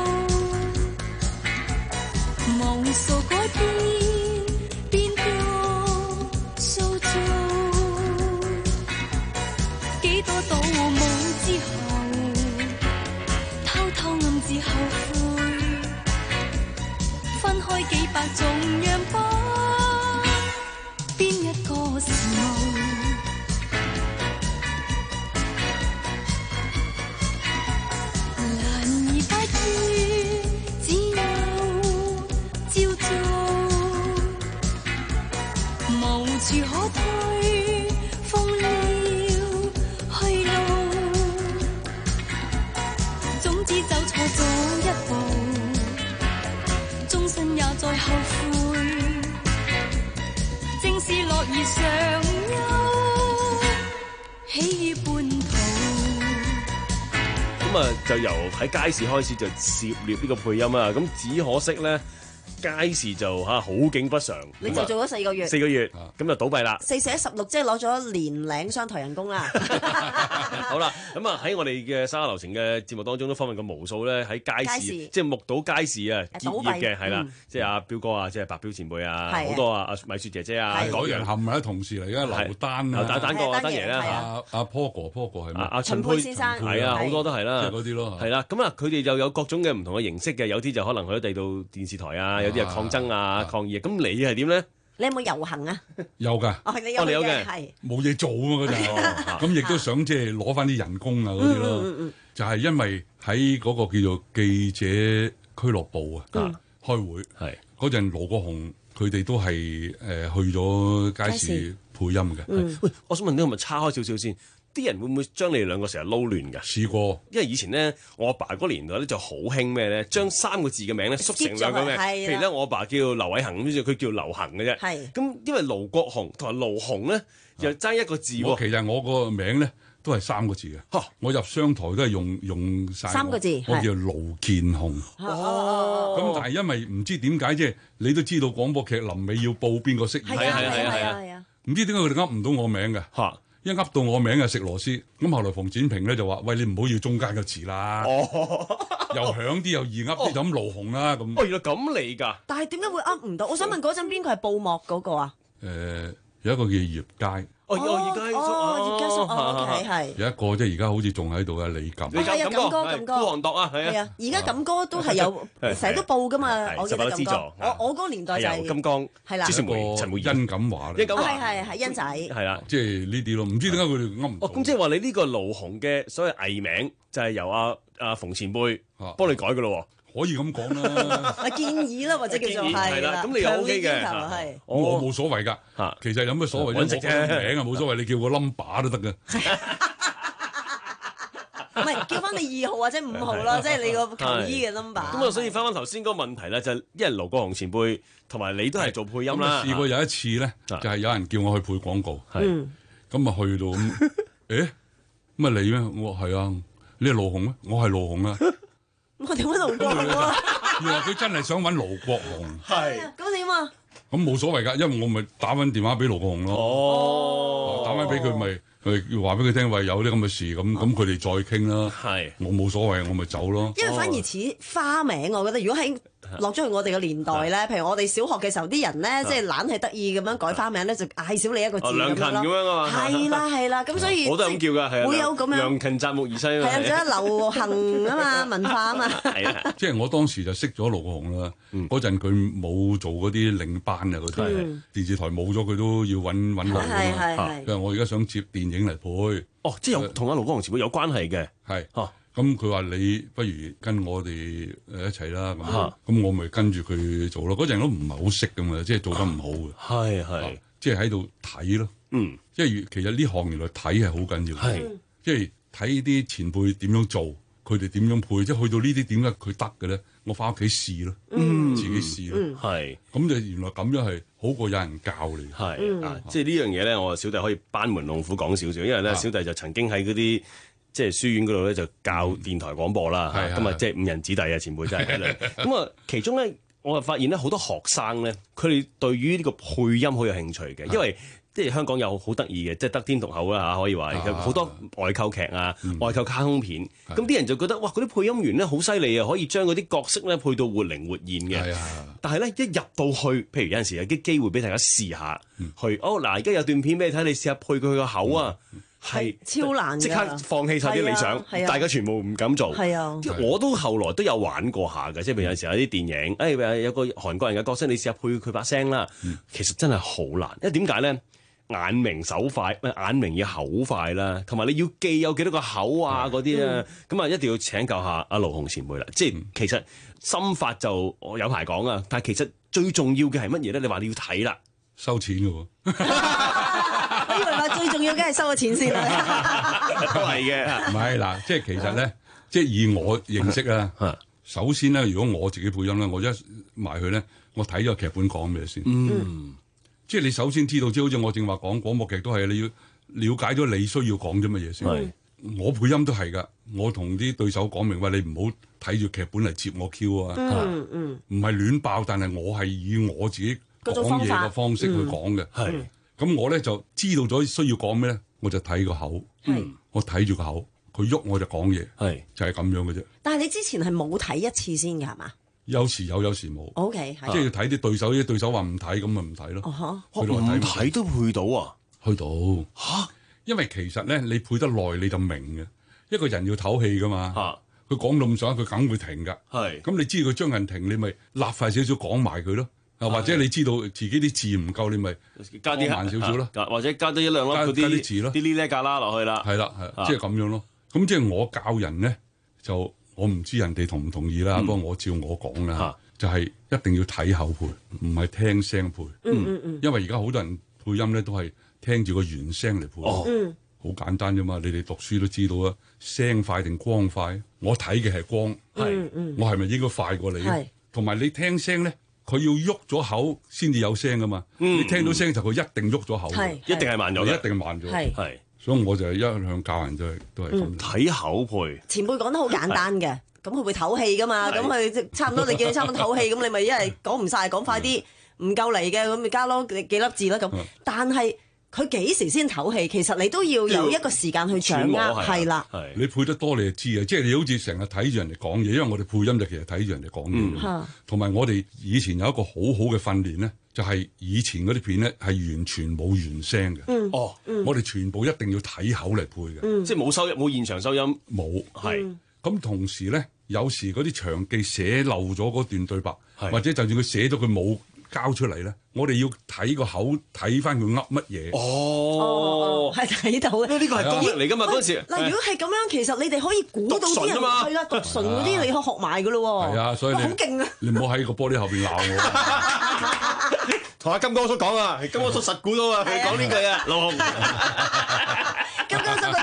慕？無數改變，邊個塑造？幾多倒模之後？暗自後悔，分開幾百種樣板，邊一個是我？難以擺脫，只有照做，無處可退，封了去路。總之走錯咗一步，終身也在後悔。正是樂而常憂，喜於半途。 咁啊，就由喺街市開始就涉獵呢個配音啊。咁只可惜咧，街市就嚇好景不常。 你就做咗四個月， 四個月咁就倒閉啦。 四捨十六，即係攞咗年領雙台人工啦。 好啦，咁啊喺我哋嘅沙流程嘅節目當中都訪問過無數咧喺街市，即係目睹街市啊結業嘅係啦，即係阿彪哥啊，即係白彪前輩啊，好多啊，阿米雪姐姐啊， 嗰人冚埋啲同事嚟嘅，劉丹啊， 劉丹哥啊，丹爺啦， 阿阿坡哥，坡哥係咩？ 阿陳佩先生係啊，好多都係啦， 即係嗰啲咯， 係啦。咁啊，佢哋又有各種嘅唔同嘅形式嘅，有啲就可能去咗第度電視台啊，有啲係抗爭啊、抗議啊。咁你係點咧？ 你有冇遊行啊？ 有㗎， 哦，你有嘅，係冇嘢做啊嘛嗰陣，咁亦都想即係攞翻啲人工啊嗰啲咯，就係因為喺嗰個叫做記者俱樂部啊開會，係嗰陣羅國雄佢哋都係誒去咗街市配音嘅。 喂，我想問呢個咪叉開少少先。啲人會唔會將你哋兩個成日撈亂㗎？ 試過， 因為以前咧，我阿爸嗰年代咧就好興咩咧，將三個字嘅名咧縮成兩個名。譬如咧，我阿爸叫劉偉恒，咁佢叫劉恒嘅啫。係。咁因為盧國雄同埋盧雄咧，又爭一個字喎。 我其實我個名咧都係三個字嘅。我入商台都係用用曬三個字， 我叫盧建雄。 哦。 咁但係因為唔知點解即係你都知道廣播劇臨尾要報邊個飾演。 係啊係啊係啊係啊！ 唔知點解佢哋噏唔到我名嘅。嚇！一噏到我名就食螺絲，咁後來馮展平咧就話：喂，你唔好要中間嘅詞啦，又響啲又易噏啲，就咁盧紅啦咁。 哦，原來咁嚟㗎！ 但係點解會噏唔到？我想問嗰陣邊個係報幕嗰個啊？ 誒，有一個叫葉佳。 哦，葉佳叔， 哦，葉佳叔，哦，OK，係。 有一個即係而家好似仲喺度嘅李錦。 李錦錦哥，錦哥， 孤寒度啊，係啊。而家錦哥都係有，成日都報㗎嘛。我記得錦哥。我我嗰個年代就係金剛， 係啦。 朱兆梅、陳梅、 殷錦華殷錦華， 係係係殷仔。 係啦， 即係呢啲咯，唔知點解佢哋噏唔到。 哦，咁即係話你呢個盧紅嘅所謂藝名就係由阿阿馮前輩幫你改㗎咯喎。 可以咁講啦， 建議啦，或者叫做係啦， 咁你又 OK 嘅， 係我冇所謂㗎嚇，其實有咩所謂啫？ 揾食啫， 名啊冇所謂，你叫個 number 都得㗎。 唔係叫翻你二號或者五號啦，即係你個球衣嘅 number。 咁啊，所以翻翻頭先嗰個問題咧，就係因為盧國雄前輩同埋你都係做配音啦。 試過有一次咧，就係有人叫我去配廣告，係咁啊去到咁，誒咁啊你咩？我話係啊，你係盧雄咩？我係盧雄啊。 我點解盧國雄啊？ 原來佢真係想揾盧國雄。 係。 咁點啊？ 咁冇所謂㗎，因為我咪打返電話俾盧國雄咯。 哦， 打返俾佢咪。佢話俾佢聽，話有啲咁嘅事，咁咁佢哋再傾啦。 係， 我冇所謂，我咪走咯。 因為反而似花名，我覺得如果喺落咗去我哋嘅年代咧，譬如我哋小學嘅時候，啲人咧即係懶係得意咁樣改花名咧，就嗌少你一個字咁樣咯。 咁樣啊嘛。 係啦係啦，咁所以我都係咁叫㗎，係啊。 會有咁樣良禽擇木而棲啊。 係啊，仲有流行啊嘛，文化啊嘛。 係啊， 即係我當時就識咗盧國雄啦。嗰陣佢冇做嗰啲領班啊嗰啲，電視台冇咗佢都要揾揾我㗎嘛。佢話我而家想接電影嚟配。 哦，即係有同阿盧國雄前輩有關係嘅， 係，咁佢話你不如跟我哋誒一齊啦，咁咁我咪跟住佢做咯。嗰陣都唔係好識噶嘛，即係做得唔好嘅， 係係， 即係喺度睇咯， 嗯， 即係其實呢行原來睇係好緊要，係，即係睇啲前輩點樣做，佢哋點樣配，即係去到呢啲點解佢得嘅咧？我翻屋企試咯， 嗯， 自己試咯， 係， 咁就原來咁樣係好過有人教你， 係啊，即係呢樣嘢咧，我小弟可以班門弄斧講少少，因為咧小弟就曾經喺嗰啲即係書院嗰度咧就教電台廣播啦，咁啊即係五人子弟啊，前輩真係，咁啊其中咧我就發現咧好多學生咧，佢哋對於呢個配音好有興趣嘅，因為即係香港有好得意嘅，即係得天獨厚啦嚇，可以話有好多外購劇啊、外購卡通片，咁啲人就覺得哇，嗰啲配音員咧好犀利啊，可以將嗰啲角色咧配到活靈活現嘅。但係咧一入到去，譬如有陣時有啲機會俾大家試下去，哦嗱，而家有段片俾你睇，你試下配佢個口啊，係超難， 即刻放棄晒啲理想，大家全部唔敢做。係啊，我都後來都有玩過下嘅，即係譬如有陣時有啲電影，誒有個韓國人嘅角色，你試下配佢把聲啦，其實真係好難，因為點解咧？眼明手快，眼明要口快啦，同埋你要記有幾多個口啊嗰啲啊，咁啊、嗯、一定要請教下阿盧雄前輩啦。即係其實心法就我有排講啊，但係其實最重要嘅係乜嘢咧？你話你要睇啦， 收錢嘅喎。 我以為話最重要嘅係收咗錢先啦， 都係嘅。 唔係嗱，即係其實咧，即係以我認識啊，首先咧，如果我自己配音咧，我一埋去咧，我睇咗劇本講咩先。嗯。即係你首先知道，即係好似我正話講廣播劇都係，你要了解咗你需要講咗乜嘢先。是我配音都係㗎，我同啲對手講明話，你唔好睇住劇本嚟接我 Q 啊。嗯嗯，唔係亂爆，但係我係以我自己講嘢嘅方式去講嘅。係、嗯，咁我咧就知道咗需要講咩咧，我就睇個口。嗯是，我睇住個口，佢喐我就講嘢。係是，就係咁樣嘅啫。 但係你之前係冇睇一次先㗎係嘛？ 有時有，有時冇。O K，即係要睇啲對手，啲對手話唔睇，咁咪唔睇咯。 哦嚇，唔睇都配到啊？ 去到嚇，因為其實咧，你配得耐你就明嘅。一個人要唞氣噶嘛。嚇，佢講到咁上下，佢梗會停㗎。係。咁你知佢將人停，你咪立快少少講埋佢咯。啊，或者你知道自己啲字唔夠，你咪加啲慢少少咯。 或者加多一兩粒嗰啲加啲字咯， 啲呢呢格啦落去啦。 係啦，係，即係咁樣咯。咁即係我教人咧，就我唔知人哋同唔同意啦。不過我照我講啦。就係一定要睇口配，唔係聽聲配。嗯嗯嗯。因為而家好多人配音咧，都係聽住個原聲嚟配。哦。嗯。好簡單啫嘛，你哋讀書都知道啊，聲快定光快？我睇嘅係光。係。嗯。我係咪應該快過你？係。同埋你聽聲咧，佢要喐咗口先至有聲噶嘛。嗯。你聽到聲就佢一定喐咗口。係。 一定係慢咗。 一定係慢咗。係。係。所以我就係一向教人都係都係咁睇口配。 前輩講得好簡單嘅。咁佢會唞氣噶嘛？咁佢即差唔多，你見佢差唔多唞氣，咁你咪一係講唔晒，講快啲，唔夠嚟嘅咁咪加多幾粒字啦咁。但係佢幾時先唞氣？其實你都要有一個時間去掌握，係啦。 你配得多你就知啊，即係你好似成日睇住人哋講嘢，因為我哋配音就其實睇住人哋講嘢。同埋我哋以前有一個好好嘅訓練咧，就係以前嗰啲片咧係完全冇原聲嘅。哦，我哋全部一定要睇口嚟配嘅， 即係冇收音，冇現場收音， 冇係。 咁同時咧。有時嗰啲場記寫漏咗嗰段對白，或者就算佢寫咗佢冇交出嚟咧，我哋要睇個口睇翻佢噏乜嘢。 哦，係睇到嘅。 呢個係功力嚟㗎嘛？嗰陣時嗱，如果係咁樣，其實你哋可以估到啲人係啦，讀唇嗰啲你可學埋㗎咯喎。 係啊，所以你好勁啊！ 你唔好喺個玻璃後邊鬧我。 同阿金剛叔講啊，金剛叔實估到啊，佢講呢句啊，盧雄。 金剛叔嗰啲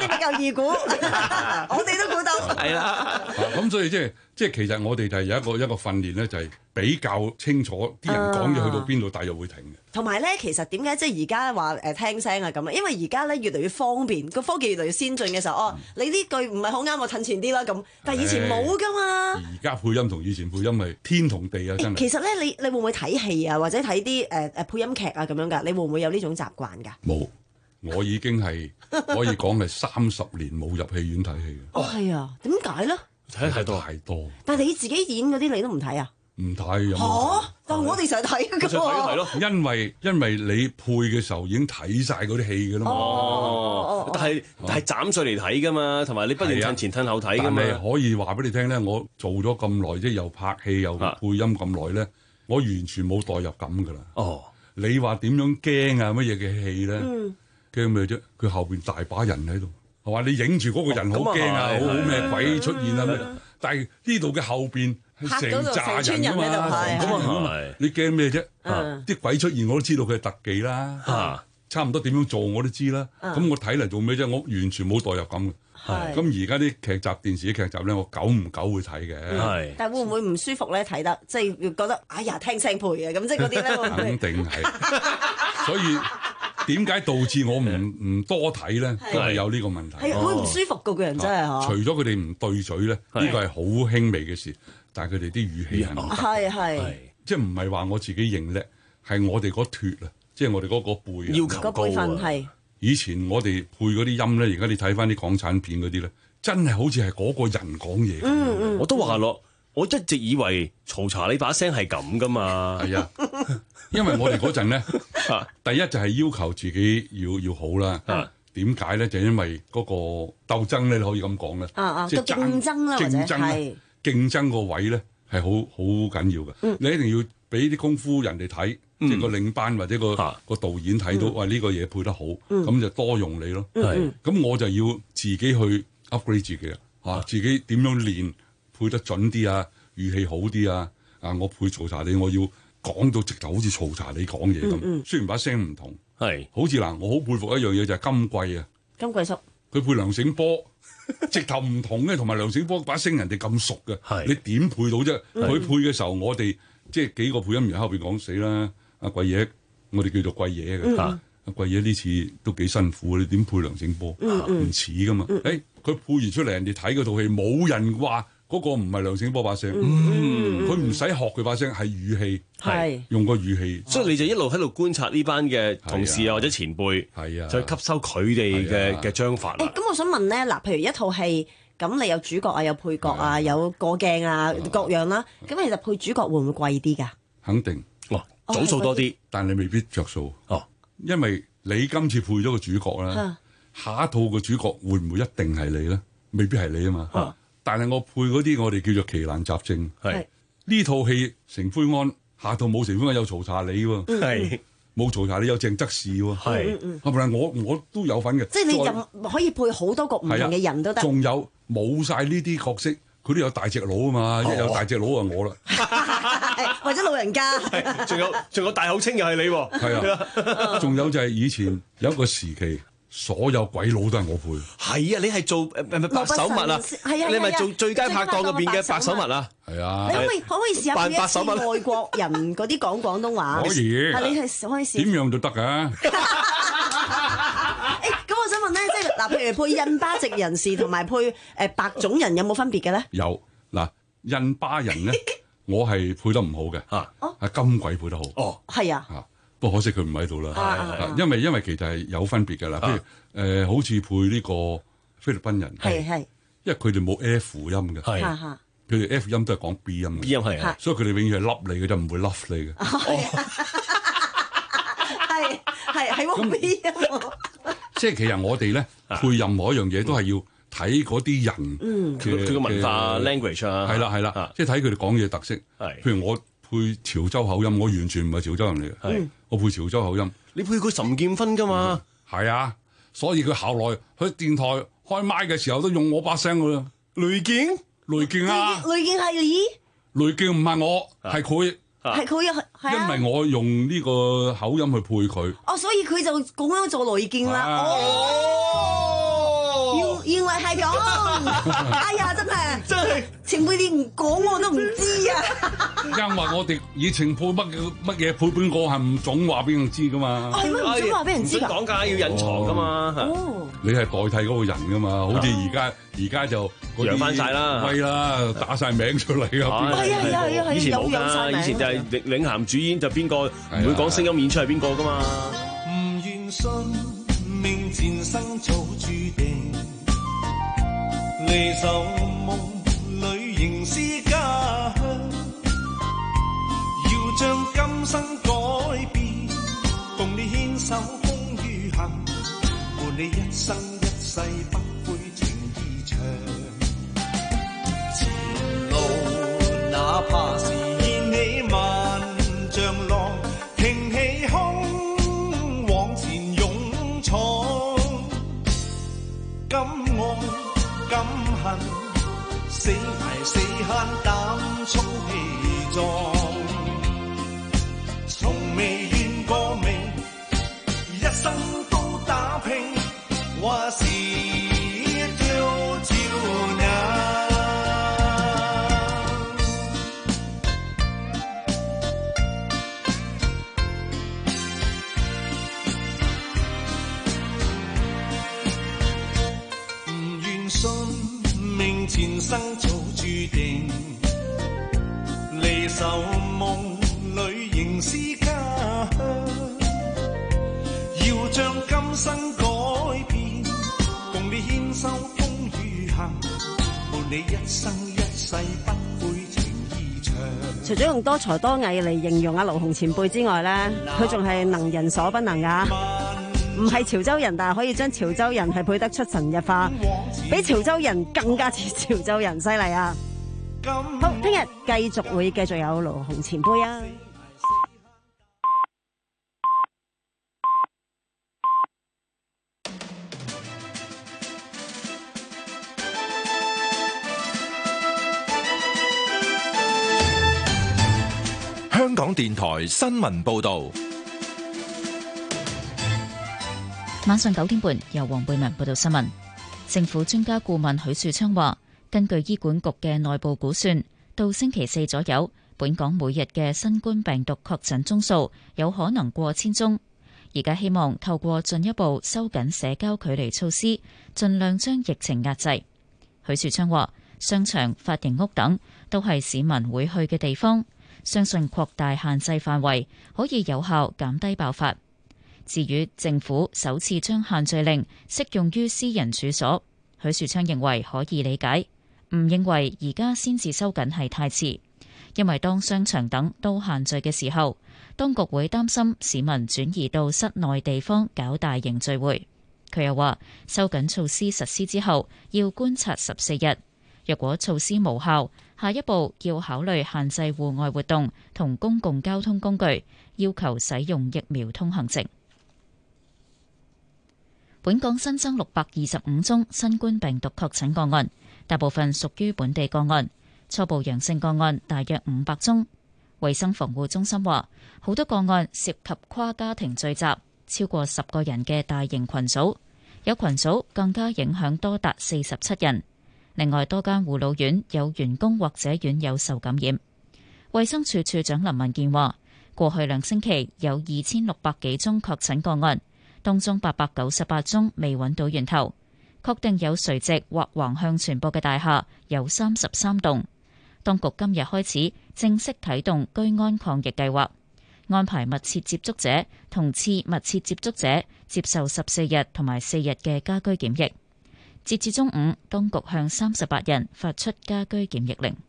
啲比較易估，我哋都估到。 係啦， 咁所以即係即係其實我哋就係有一個一個訓練咧，就係比較清楚啲人講嘢去到邊度，大約會停嘅。 同埋咧，其實點解即係而家話誒聽聲啊咁啊？因為而家咧越嚟越方便，個科技越嚟越先進嘅時候，哦，你呢句唔係好啱，我褪前啲啦咁。但係以前冇噶嘛。 而家配音同以前配音係天同地啊！真係。 其實咧，你你會唔會睇戲啊，或者睇啲誒誒配音劇啊咁樣㗎？你會唔會有呢種習慣㗎？ 冇，我已經係可以講係三十年冇入戲院睇戲嘅。 哦，係啊，點解咧？ 睇太多太多。 但係你自己演嗰啲，你都唔睇啊？ 唔睇有冇嚇！但係我哋成日睇㗎喎。 因為因為你配嘅時候已經睇晒嗰啲戲㗎啦嘛。 哦，但係但係斬碎嚟睇㗎嘛，同埋你不斷褪前褪後睇㗎嘛。 但係可以話俾你聽咧，我做咗咁耐，即係又拍戲又配音咁耐咧，我完全冇代入感㗎啦。 哦， 你話點樣驚啊？乜嘢嘅戲咧？ 嗯， 驚咩啫？佢後邊大把人喺度，係嘛？你影住嗰個人好驚啊，好好咩鬼出現啊咩？但係呢度嘅後邊係成扎人㗎嘛，咁啊你驚咩啫？啲鬼出現我都知道佢係特技啦，差唔多點樣做我都知啦。咁我睇嚟做咩啫？我完全冇代入感嘅。咁而家啲劇集、電視劇集咧，我久唔久會睇嘅。 但係會唔會唔舒服咧？睇得即係覺得哎呀聽聲配嘅咁，即係嗰啲咧。肯定係，所以。點解導致我唔唔多睇咧？都係有呢個問題。 係會唔舒服個個人真係嚇。除咗佢哋唔對嘴咧，呢個係好輕微嘅事，但係佢哋啲語氣係唔得。 係係。即係唔係話我自己認叻，係我哋嗰脱啊，即係我哋嗰個輩要求高啊。 係。 以前我哋配嗰啲音咧，而家你睇翻啲港產片嗰啲咧，真係好似係嗰個人講嘢。 嗯嗯。 我都話咯。我一直以為曹查你把聲係咁噶嘛， 係啊，因為我哋嗰陣咧，第一就係要求自己要要好啦。點解咧？就因為嗰個鬥爭咧，你可以咁講咧， 即係競爭啦，或者係競爭個位咧係好好緊要嘅。你一定要俾啲功夫人哋睇，即係個領班或者個個導演睇到，哇呢個嘢配得好，咁就多用你咯。咁我就要自己去 upgrade 自己啊，自己點樣練？配得準啲啊，語氣好啲啊！啊，我配曹查理，我要講到直頭好似曹查理講嘢咁。嗯嗯、雖然把聲唔同，係是好似嗱，我好佩服一樣嘢就係金貴啊。 金貴叔， 佢配梁醒波，直頭唔同嘅，同埋梁醒波把聲人哋咁熟嘅，是你點配到啫？佢是配嘅時候，我哋即係幾個配音員喺後邊講死啦，阿貴爺，我哋叫做貴爺嘅。阿、嗯、貴爺呢次都幾辛苦，你點配梁醒波？唔似噶嘛？誒、嗯，佢配完出嚟，人哋睇嗰套戲，冇人話。嗰個唔係梁醒波把聲，佢唔使學佢把聲，係語氣，係用個語氣， 所以你就一路喺度觀察呢班嘅同事啊或者前輩，係啊，再吸收佢哋嘅嘅章法。 誒，咁我想問咧，嗱，譬如一套戲，咁你有主角啊，有配角啊，有過鏡啊，各樣啦，咁其實配主角會唔會貴啲㗎？ 肯定， 哦，組數多啲， 但你未必着數，哦，因為你今次配咗個主角啦，下一套個主角會唔會一定係你咧？未必係你啊嘛。但係我配嗰啲我哋叫做奇難雜症，係呢套戲成灰安，下套冇成灰安有曹查理喎，係冇曹查理有鄭則仕喎，係係咪我我都有份嘅， 即係你就可以配好多個唔同嘅人都得， 仲有冇晒呢啲角色，佢都有大隻佬啊嘛，一有大隻佬啊我啦， 或者老人家， 仲有仲有大口青又係你喎， 係啊，仲有就係以前有一個時期。所有鬼佬都係我配， 係啊！你係做誒誒白手物啊？係啊！你咪做最佳拍檔入邊嘅白手物啊？ 係啊！ 你可唔可以可唔可以試下配一次外國人嗰啲講廣東話？ 可以， 你係可以試點樣都得㗎。誒， 咁我想問咧，即係嗱，譬如配印巴籍人士同埋配誒白種人有冇分別嘅咧？ 有嗱，印巴人咧，我係配得唔好嘅嚇，係金貴配得好。 哦，係啊。 不過可惜佢唔喺度啦，因為因為其實係有分別㗎啦。譬如誒，好似配呢個菲律賓人， 係係， 因為佢哋冇 F 音嘅，係佢哋 F 音都係講 B 音嘅 ，B 音係， 所以佢哋永遠係笠你嘅，就唔會 love 你嘅。 係係係喎 B 音。 即係其實我哋咧配任何一樣嘢都係要睇嗰啲人佢佢個文化 language 啊， 係啦係啦，即係睇佢哋講嘢特色。係，譬如我配潮州口音，我完全唔係潮州人嚟嘅。係，我配潮州口音。 你配佢岑劍勳㗎嘛？ 係啊，所以佢後來去電台開麥嘅時候都用我把聲㗎啦。 雷劍， 雷劍啊！ 雷劍係你？ 雷劍唔係我，係佢。 係佢啊！ 因為我用呢個口音去配佢。 哦，所以佢就咁樣做雷劍啦。哦，原原來係咁，哎呀，真係真係前輩你唔講我都唔知啊！ 因為我哋以前配乜乜嘢配本歌係唔總話俾人知噶嘛， 係咩唔準話俾人知㗎？ 唔準講㗎，要隱藏㗎嘛。 哦， 你係代替嗰個人㗎嘛，好似而家而家就揚翻晒啦， 係啦，打晒名出嚟啊！ 係啊係啊係啊， 以前冇㗎，以前就係領領銜主演就邊個唔會講聲音演出係邊個㗎嘛。 唔願信命前生早注定，離愁夢裏仍是家鄉，要將今生改變，共你牽手風雨行，伴你一生一世不悔情意長。前路哪怕是掀起萬丈浪，挺起胸往前勇闖，敢愛敢恨，死捱死慳膽粗氣壯，從未怨過命，一生都打拼，話是朝朝日。唔願信命前生早注定，離愁夢裏仍是家鄉，要將今生改變，共你牽手風雨行，伴你一生一世不悔情意長。 除咗用多才多藝嚟形容阿盧鴻前輩之外咧，佢仲係能人所不能啊！唔係潮州人，但係可以將潮州人係配得出神入化，比潮州人更加似潮州人，犀利啊！好，聽日繼續會繼續有盧鴻前輩啊！ 香港電台新聞報導。 晚上九點半，由黃貝文報道新聞。政府專家顧問許樹昌話，根據醫管局嘅內部估算，到星期四左右，本港每日嘅新冠病毒確診宗數有可能過千宗。而家希望透過進一步收緊社交距離措施，盡量將疫情壓制。許樹昌話，商場、髮型屋等都係市民會去嘅地方，相信擴大限制範圍可以有效減低爆發。至於政府首次將限聚令適用於私人處所，許樹昌認為可以理解，唔認為而家先至收緊係太遲，因為當商場等都限聚嘅時候，當局會擔心市民轉移到室內地方搞大型聚會。佢又話，收緊措施實施之後要觀察十四日，若果措施無效，下一步要考慮限制戶外活動同公共交通工具，要求使用疫苗通行證。本港新增六百二十五宗新冠病毒確診個案，大部分屬於本地個案，初步陽性個案大約五百宗。衛生防護中心話，好多個案涉及跨家庭聚集，超過十個人嘅大型群組，有群組更加影響多達四十七人。另外，多間護老院有員工或者院友受感染。衛生署署長林文健話，過去兩星期有二千六百幾宗確診個案，當中八百九十八宗未揾到源頭，確定有垂直或橫向傳播嘅大廈有三十三棟。當局今日開始正式啟動居安抗疫計劃，安排密切接觸者同次密切接觸者接受十四日同埋四日嘅家居檢疫。截至中午，當局向三十八人發出家居檢疫令。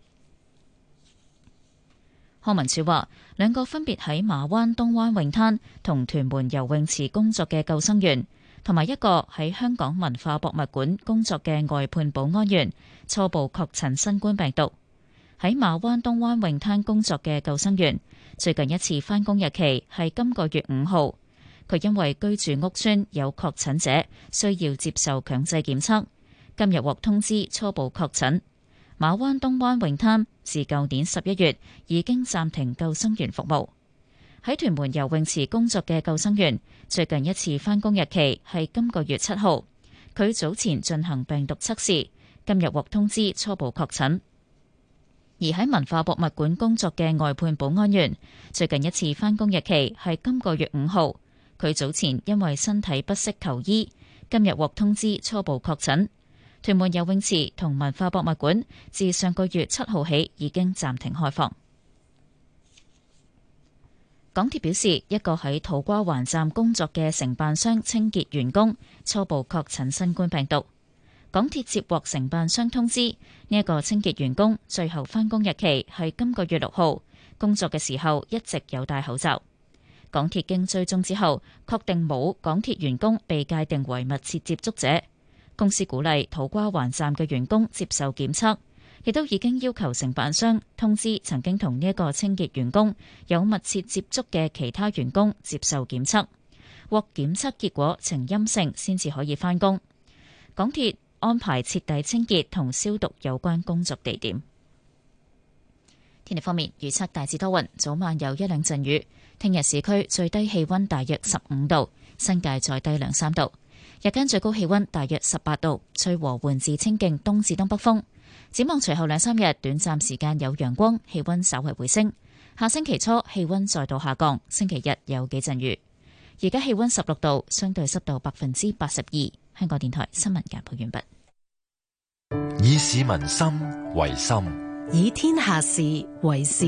康文署話，兩個分別喺馬灣東灣泳灘同屯門游泳池工作嘅救生員，同埋一個喺香港文化博物館工作嘅外判保安員，初步確診新冠病毒。喺馬灣東灣泳灘工作嘅救生員，最近一次返工日期係今個月五號。佢因為居住屋邨有確診者，需要接受強制檢測，今日獲通知初步確診。馬灣東灣泳灘自舊年十一月已經暫停救生員服務。喺屯門游泳池工作嘅救生員，最近一次返工日期係今個月七號。 佢早前進行病毒測試，今日獲通知初步確診。而喺文化博物館工作嘅外判保安員，最近一次返工日期係今個月五號。佢早前因為身體不適求醫，今日獲通知初步確診。屯門游泳池同文化博物館自上個月七號起已經暫停開放。港鐵表示，一個喺土瓜灣站工作嘅承辦商清潔員工初步確診新冠病毒。港鐵接獲承辦商通知，呢一個清潔員工最後返工日期係今個月六號，工作嘅時候一直有戴口罩。港鐵經追蹤之後，確定冇港鐵員工被界定為密切接觸者。公司鼓勵土瓜灣站嘅員工接受檢測，亦都已經要求承辦商通知曾經同呢一個清潔員工有密切接觸嘅其他員工接受檢測，獲檢測結果呈陰性先至可以返工。港鐵安排徹底清潔同消毒有關工作地點。天氣方面，預測大致多雲，早晚有一兩陣雨。聽日市區最低氣溫大約十五度，新界再低兩三度。日間最高氣溫大約十八度，吹和緩至清勁東至東北風。展望隨後兩三日，短暫時間有陽光，氣溫稍為回升。下星期初氣溫再度下降，星期日有幾陣雨。而家氣溫十六度，相對濕度百分之八十二。香港電台新聞簡報完畢。 以市民心為心， 以天下事為事。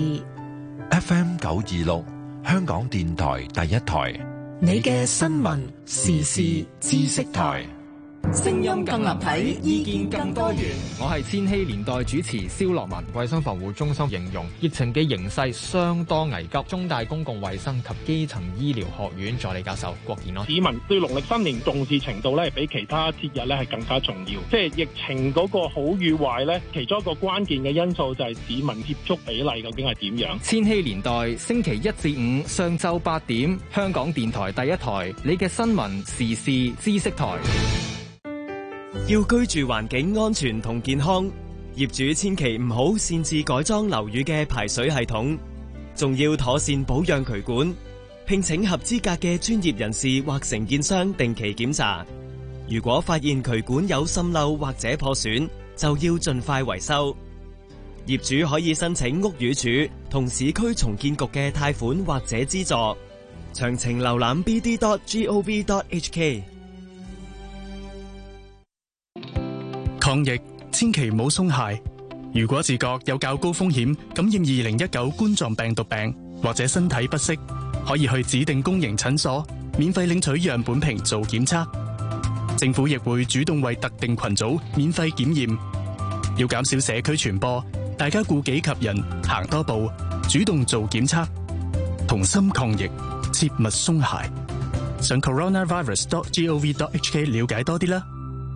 F M 九二六，香港電台第一台， 你嘅新聞時事知識台。 聲音更立體，意見更多元。 我係千禧年代主持蕭樂文。衛生防護中心形容疫情嘅形勢相當危急。中大公共衛生及基層醫療學院助理教授郭健安： 市民對農曆新年重視程度咧，比其他節日咧係更加重要。即係疫情嗰個好與壞咧，其中一個關鍵嘅因素就係市民接觸比例究竟係點樣。 千禧年代星期一至五上晝八點，香港電台第一台，你嘅新聞時事知識台。 要居住環境安全同健康，業主千祈唔好擅自改裝樓宇嘅排水系統，仲要妥善保養渠管，聘請合資格嘅專業人士或承建商定期檢查。如果發現渠管有滲漏或者破損，就要盡快維修。業主可以申請屋宇署同市區重建局嘅貸款或者資助。詳情瀏覽 b d dot gov dot h k。 抗疫千祈唔好鬆懈。如果自覺有較高風險感染二零一九冠狀病毒病，或者身體不適，可以去指定公營診所免費領取樣本瓶做檢測。政府亦會主動為特定群組免費檢驗。要減少社區傳播，大家顧己及人，行多步，主動做檢測，同心抗疫，切勿鬆懈。上 coronavirus dot gov dot h k 了解多啲啦。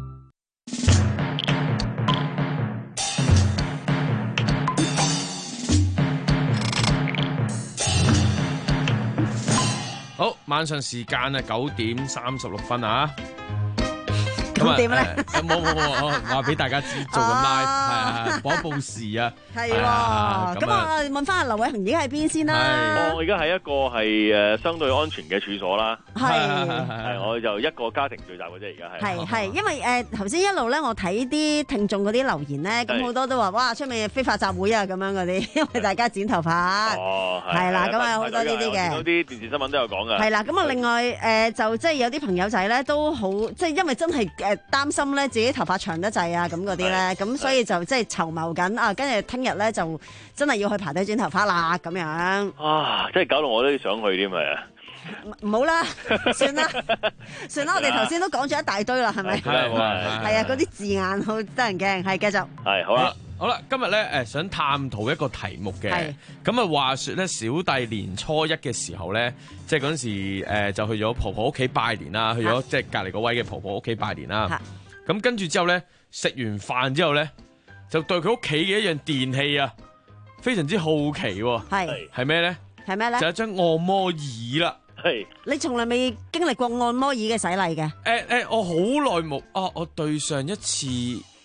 好，晚上時間啊，九點三十六分啊。 咁點咧？ 冇冇冇，我話俾大家知做緊 live，係啊，播一報時啊。 係喎，咁啊問翻阿劉偉恒，而家喺邊先啦？ 我而家喺一個係誒相對安全嘅處所啦。 係係，我就一個家庭聚集嘅啫，而家係。 係係，因為誒頭先一路咧，我睇啲聽眾嗰啲留言咧，咁好多都話哇出面非法集會啊咁樣嗰啲，因為大家剪頭髮。 哦， 係啦，咁啊好多呢啲嘅。 有啲電視新聞都有講㗎。 係啦，咁啊另外誒就即係有啲朋友仔咧都好，即係因為真係誒擔心咧自己頭髮長得滯啊咁嗰啲咧，咁所以就即係籌謀緊啊，跟住聽日咧就真係要去排隊剪頭髮啦咁樣。 啊！即係搞到我都想去添咪啊！ 唔好啦，算啦，算啦，我哋頭先都講咗一大堆啦，係咪？係係啊，嗰啲字眼好得人驚。係繼續。係好啦， 好啦，今日咧誒想探討一個題目嘅。咁啊話說咧，小弟年初一嘅時候咧，即係嗰陣時誒就去咗婆婆屋企拜年啦，去咗即係隔離嗰位嘅婆婆屋企拜年啦。咁跟住之後咧，食完飯之後咧，就對佢屋企嘅一樣電器啊，非常之好奇喎。係係咩咧？係咩咧？就係一張按摩椅啦。係。 你從來未經歷過按摩椅嘅洗禮嘅？ 誒誒，我好耐冇啊！我對上一次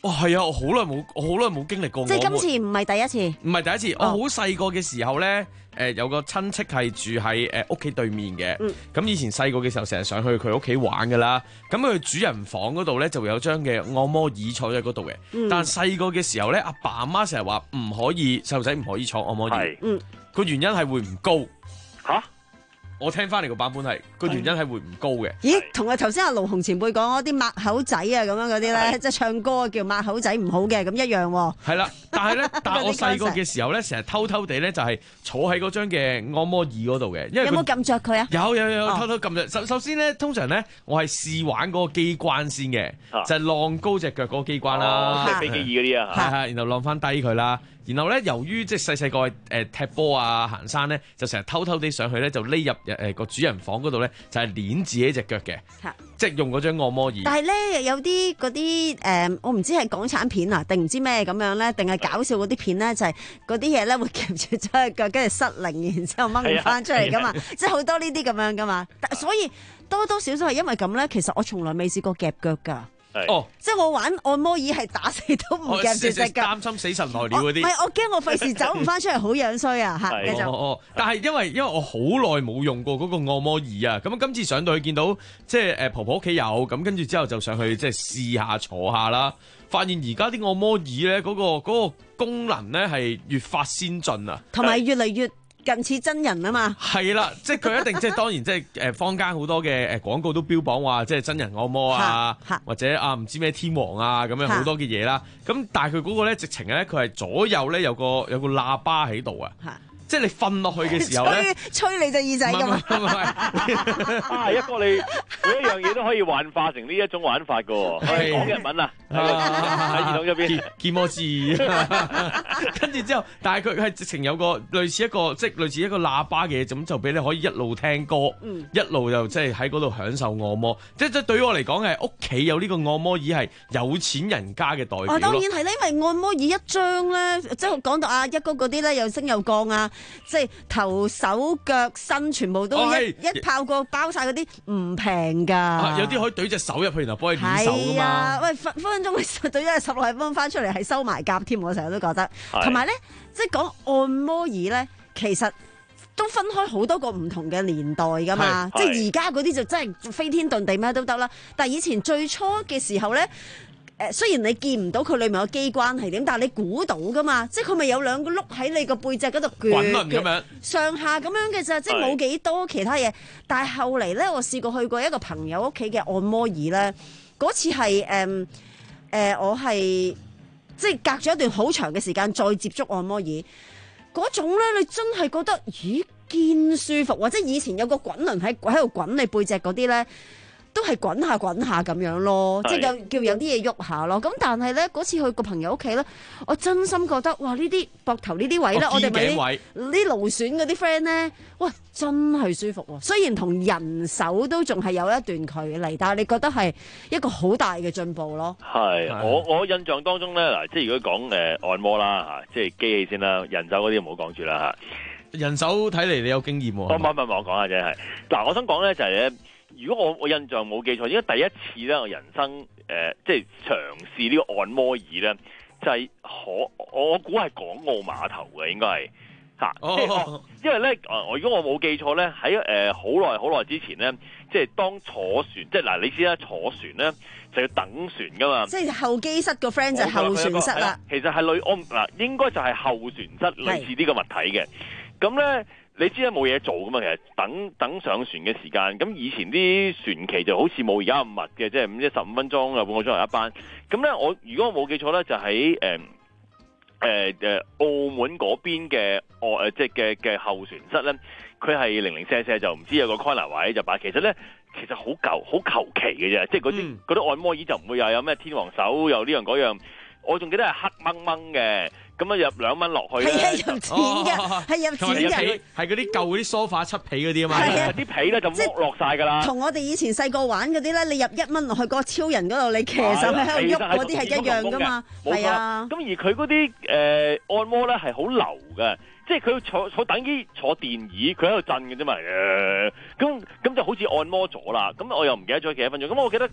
哇，係啊！我好耐冇，我好耐冇經歷過。 即係今次唔係第一次， 唔係第一次。我好細個嘅時候咧，誒有個親戚係住喺誒屋企對面嘅。咁以前細個嘅時候，成日上去佢屋企玩噶啦。咁佢主人房嗰度咧就會有張嘅按摩椅坐喺嗰度嘅。但係細個嘅時候咧，阿爸阿媽成日話唔可以，細路仔唔可以坐按摩椅。嗯，個原因係會唔高。 嚇？ 我聽翻嚟個版本係個原因係會唔高嘅。 咦，同啊頭先阿盧鴻前輩講嗰啲抹口仔啊咁樣嗰啲咧，即係唱歌叫抹口仔唔好嘅咁一樣喎。 係啦，但係咧，但係我細個嘅時候咧，成日偷偷地咧就係坐喺嗰張嘅按摩椅嗰度嘅。因為有冇撳着佢啊？ 有有有，偷偷撳着。首首先咧，通常咧，我係試玩嗰個機關先嘅，就係晾高隻腳嗰個機關啦， 即係飛機椅嗰啲啊， 係係，然後晾翻低佢啦。然後咧，由於即係細細個誒踢波啊、行山咧，就成日偷偷地上去咧，就匿入誒個主人房嗰度咧，就係捏自己隻腳嘅，即係用嗰張按摩椅。 但係咧，有啲嗰啲誒，我唔知係港產片啊，定唔知咩咁樣咧，定係搞笑嗰啲片咧，就係嗰啲嘢咧會夾住咗隻腳，跟住失靈，然之後掹唔翻出嚟噶嘛，即係好多呢啲咁樣噶嘛。所以多多少少係因為咁咧，其實我從來未試過夾腳㗎。 哦， 即係我玩按摩椅係打死都唔夾住隻腳， 擔心死神來了嗰啲。 唔係，我驚我費事走唔翻出嚟，好樣衰啊！嚇，繼續。 哦哦，但係因為因為我好耐冇用過嗰個按摩椅啊，咁今次上到去見到即係誒婆婆屋企有，咁跟住之後就上去即係試下坐下啦，發現而家啲按摩椅咧嗰個嗰個功能咧係越發先進啊， 同埋越嚟越近似真人啊嘛， 係啦，即係佢一定即係當然即係誒坊間好多嘅誒廣告都標榜話即係真人按摩啊，或者啊唔知咩天王啊咁樣好多嘅嘢啦。咁但係佢嗰個咧直情咧佢係左右咧有個有個喇叭喺度啊。即係你瞓落去嘅時候咧， 吹你隻耳仔㗎嘛？ 啊，一哥你每一樣嘢都可以幻化成呢一種玩法㗎喎。講日文啊，喺耳筒入邊見摩字，跟住之後，但係佢係直情有個類似一個即係類似一個喇叭嘅嘢，咁就俾你可以一路聽歌，嗯、一路又即係喺嗰度享受按摩。即即對於我嚟講係屋企有呢個按摩椅係有錢人家嘅代表咯。 啊，當然係咧，因為按摩椅一張咧，即係講到啊一哥嗰啲咧又升又降啊。即係頭手腳身全部都一、哦、一炮過包晒嗰啲唔平㗎， 有啲可以懟隻手入去，然後幫你練手㗎嘛。 啊，喂，分分鐘懟咗十六係分翻出嚟係收埋夾添，我成日都覺得。同埋咧，即係講按摩椅咧，其實都分開好多個唔同嘅年代㗎嘛。即係而家嗰啲就真係飛天遁地咩都得啦。但係以前最初嘅時候咧。誒，雖然你見唔到佢裏面個機關係點，但係你估到噶嘛？即係佢咪有兩個碌喺你個背脊嗰度滾輪咁樣上下咁樣嘅咋，即係冇幾多其他嘢。但係後嚟咧，我試過去過一個朋友屋企嘅按摩椅咧，嗰次係誒誒，我係即係隔咗一段好長嘅時間再接觸按摩椅，嗰種咧，你真係覺得咦堅舒服，或者以前有個滾輪喺喺度滾你背脊嗰啲咧。都係滾下滾下咁樣咯，即係有叫有啲嘢喐下咯。咁但係咧嗰次去個朋友屋企咧，我真心覺得哇！呢啲膊頭呢啲位咧，我哋咪啲啲勞損嗰啲 friend 咧，哇！真係舒服喎。雖然同人手都仲係有一段距離，但係你覺得係一個好大嘅進步咯。 係，我我印象當中咧嗱，即係如果講誒按摩啦嚇，即係機器先啦，人手嗰啲唔好講住啦嚇。 人手睇嚟你有經驗喎。 唔唔唔，我講下啫係。嗱，我想講咧就係咧。如果我我印象冇記錯，應該第一次咧，我人生誒、呃、即係嘗試呢個按摩椅咧，就係、是、可我估係港澳碼頭嘅應該係嚇，即係因為咧誒，如果我冇記錯咧，喺誒好耐好耐之前咧，即係當坐船，即係嗱你知啦，坐船咧就要等船噶嘛， 即係候機室個 friend 就係候船室啦。 其實係類我嗱應該就係候船室類似呢個物體嘅，咁咧。你知啦，冇嘢做噶嘛，其實等等上船嘅時間，咁以前啲船期就好似冇而家咁密嘅，即係唔知十五分鐘啊半個鐘頭一班。咁咧，我如果我冇記錯咧，就喺誒誒誒澳門嗰邊嘅外誒即係嘅嘅候船室咧，佢係零零舍舍就唔知有個 corner 位就擺。其實咧，其實好舊好求其嘅啫，即係嗰啲嗰啲按摩椅就唔會又有咩天王手又呢樣嗰樣。我仲記得係黑掹掹嘅。咁啊入兩蚊落去係係入錢嘅，係入錢嘅， 係嗰啲舊嗰啲梳化漆皮嗰啲啊嘛， 啲皮咧就剝落晒㗎啦。 同我哋以前細個玩嗰啲咧，你入一蚊落去嗰個超人嗰度，你騎上去喺度喐嗰啲係一樣㗎嘛，係啊。 咁而佢嗰啲誒按摩咧係好流嘅，即係佢坐坐等於坐電椅，佢喺度震嘅啫嘛。誒，咁咁就好似按摩咗啦。咁我又唔記得咗幾多分鐘。咁我記得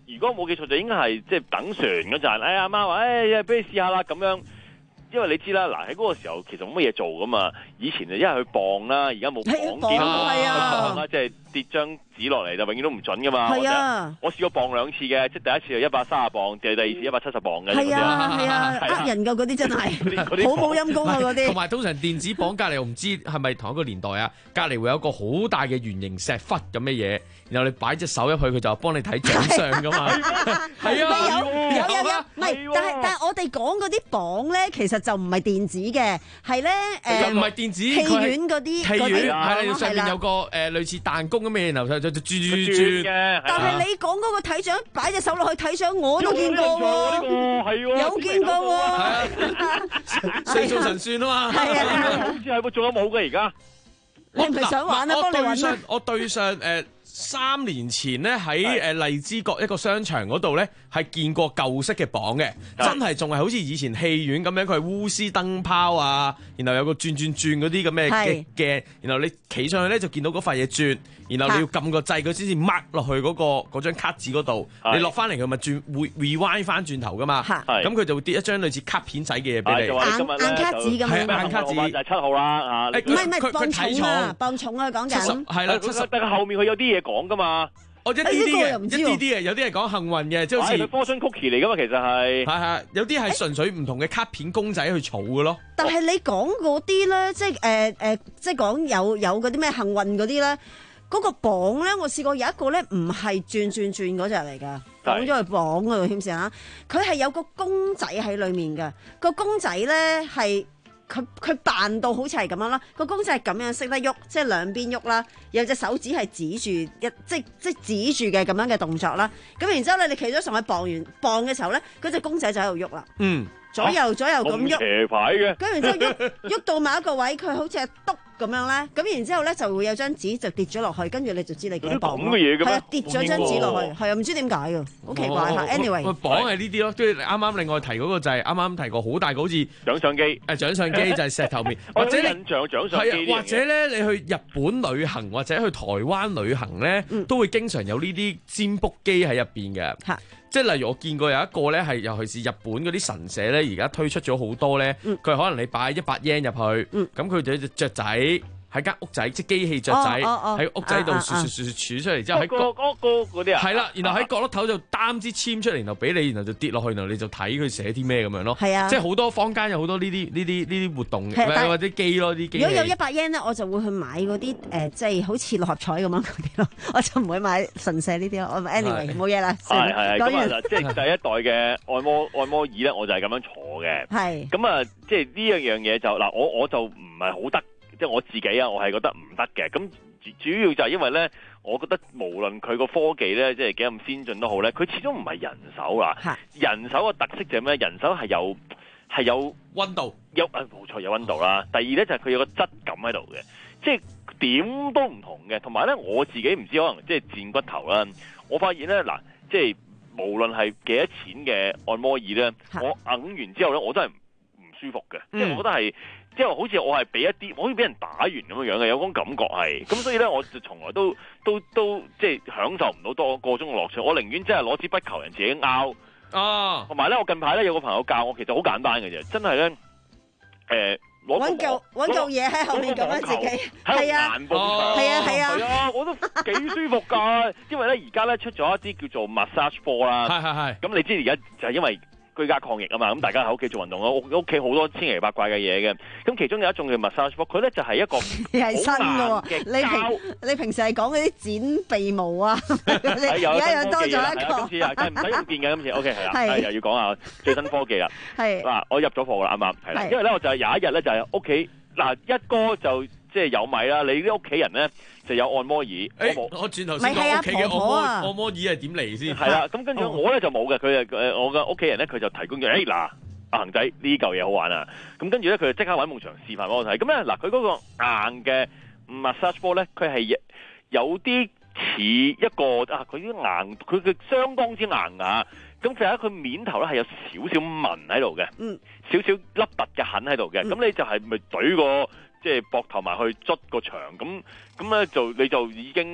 如果冇記錯就應該係即係等船嗰陣，哎阿媽話，哎俾你試下啦咁樣。因為你知啦，嗱喺嗰個時候其實冇乜嘢做噶嘛。以前就一係去磅啦，而家冇磅機啦，去磅啦，即係跌張紙落嚟就永遠都唔準噶嘛。係啊，我試過磅兩次嘅，即係第一次就一百三十磅，第第二次一百七十磅嘅。 係啊係啊，呃人㗎嗰啲真係，好冇陰功啊嗰啲。 同埋通常電子磅隔離，我唔知係咪同一個年代啊？隔離會有一個好大嘅圓形石窟咁嘅嘢，然後你擺隻手入去，佢就幫你睇掌相噶嘛。係啊， 有有有有，唔係，但係但係我哋講嗰啲磅咧，其實就唔係電子嘅，係咧誒， 唔係電子， 戲院嗰啲， 戲院係啦，上面有個誒類似彈弓咁嘅嘢，然後就就轉轉轉嘅。 但係你講嗰個睇相，擺隻手落去睇相，我都見過喎， 係喎， 有見過喎， 四數神算啊嘛， 係啊，好似係喎，仲有冇嘅而家？ 你唔係想玩啊？幫你揾啊！ 我對上誒。三年前咧喺誒荔枝角一個商場嗰度咧，係見過舊式嘅磅嘅，真係仲係好似以前戲院咁樣，佢係鎢絲燈泡啊，然後有個轉轉轉嗰啲咁嘅嘅鏡，然後你企上去咧就見到嗰塊嘢轉，然後你要撳個掣，佢先至 mark 落去嗰個嗰張卡紙嗰度，你落翻嚟佢咪轉會 rewind 翻轉頭噶嘛，咁佢就會跌一張類似卡片仔嘅嘢俾你， 硬硬卡紙咁樣， 硬卡紙就係七號啦啊！ 唔係唔係磅重啊，磅重啊講緊， 係啦， 但係後面佢有啲嘢講噶嘛， 哦一啲啲嘅，一啲啲嘅，有啲係講幸運嘅，即係好似 fortune cookie 嚟噶嘛，其實係係係，有啲係純粹唔同嘅卡片公仔去儲嘅咯。 但係你講嗰啲咧，即係誒誒，即係講有有嗰啲咩幸運嗰啲咧，嗰個磅咧，我試過有一個咧，唔係轉轉轉嗰隻嚟㗎，講咗去磅嗰度添先嚇，佢係有個公仔喺裡面㗎，個公仔咧係。佢佢扮到好似係咁樣啦，個公仔係咁樣識得喐，即係兩邊喐啦，有隻手指係指住一即即指住嘅咁樣嘅動作啦。咁然之後咧，你企咗上去磅完磅嘅時候咧，嗰隻公仔就喺度喐啦。嗯，左右左右咁喐。 騎牌嘅。 咁然之後喐喐到某一個位，佢好似係篤咁樣咧。咁然之後咧就會有張紙就跌咗落去，跟住你就知你幾多磅。 咁嘅嘢嘅咩？ 係啊，跌咗張紙落去，係啊，唔知點解㗎，好奇怪嚇。Anyway， 磅係呢啲咯，即係啱啱另外提嗰個就係啱啱提過好大個好似獎相機， 誒獎相機就係石頭面，或者你印象獎相機， 係啊，或者咧你去日本旅行或者去台灣旅行咧，都會經常有呢啲占卜機喺入邊嘅。即係例如我見過有一個咧係尤其是日本嗰啲神社咧，而家推出咗好多咧，佢可能你擺一百 yen 入去，咁佢就有隻雀仔喺間屋仔，即係機器雀仔喺屋仔度豎豎豎豎出嚟之後喺角嗰個嗰啲啊， 係啦，然後喺角落頭就擔支籤出嚟，然後俾你，然後就跌落去，然後你就睇佢寫啲咩咁樣咯。係啊，即係好多坊間有好多呢啲呢啲呢啲活動嘅，或者機咯啲機。 如果有一百 yen 咧，我就會去買嗰啲誒，即係好似六合彩咁樣嗰啲咯，我就唔會買神社呢啲咯。我 anyway 冇嘢啦。 係係咁啊，即係第一代嘅按摩按摩椅咧，我就係咁樣坐嘅。係咁啊，即係呢樣樣嘢就嗱，我我就唔係好得。即係我自己啊，我係覺得唔得嘅。咁主要就係因為咧，我覺得無論佢個科技咧，即係幾咁先進都好咧，佢始終唔係人手啦。人手嘅特色就係咩？人手係有係有溫度， 有誒冇錯有溫度啦。第二咧就係佢有個質感喺度嘅，即係點都唔同嘅。同埋咧，我自己唔知可能即係賤骨頭啦。我發現咧嗱，即係無論係幾多錢嘅按摩椅咧，我揞完之後咧，我真係唔舒服嘅。即係我覺得係。即係好似我係俾一啲，我好似俾人打完咁樣樣嘅，有種感覺係。咁所以咧，我就從來都都都即係享受唔到多個鐘嘅樂趣。我寧願真係攞支筆求人自己拗。哦。同埋咧，我近排咧有個朋友教我，其實好簡單嘅啫，真係咧誒攞揾嚿揾嚿嘢喺後面咁樣自己。係啊。係啊係啊。 係啊，我都幾舒服㗎。因為咧而家咧出咗一啲叫做 massage ball 啦。係係係。咁你知而家就係因為居家抗疫啊嘛，咁大家喺屋企做運動咯，屋屋企好多千奇百怪嘅嘢嘅，咁其中有一種叫 massage ball，佢咧就係一個係新嘅，你平你平時係講嗰啲剪鼻毛啊，而家又多咗一個， 今次啊，梗係唔使用電嘅今次 ，OK 係啦，係又要講下最新科技啦，係嗱，我入咗貨啦，啱啱係啦，因為咧我就係有一日咧就係屋企嗱一哥就即係有米啦，你啲屋企人咧。就有按摩椅， 欸、我我轉頭先講屋企嘅按摩按摩椅係點嚟先？ 係啦，咁跟住我咧就冇嘅，佢誒我嘅屋企人咧佢就提供咗，誒嗱阿恒仔呢嚿嘢好玩啊！咁跟住咧佢就即刻揾夢祥示範俾我睇。咁咧嗱佢嗰個硬嘅 massage ball 咧，佢係有啲似一個啊，佢啲硬，佢佢相當之硬啊！咁其實佢面頭咧係有少少紋喺度嘅，嗯，少少凹凸嘅痕喺度嘅。咁、嗯、你就係咪懟個？即係膊頭埋去捽個牆，咁咁咧就你就已經即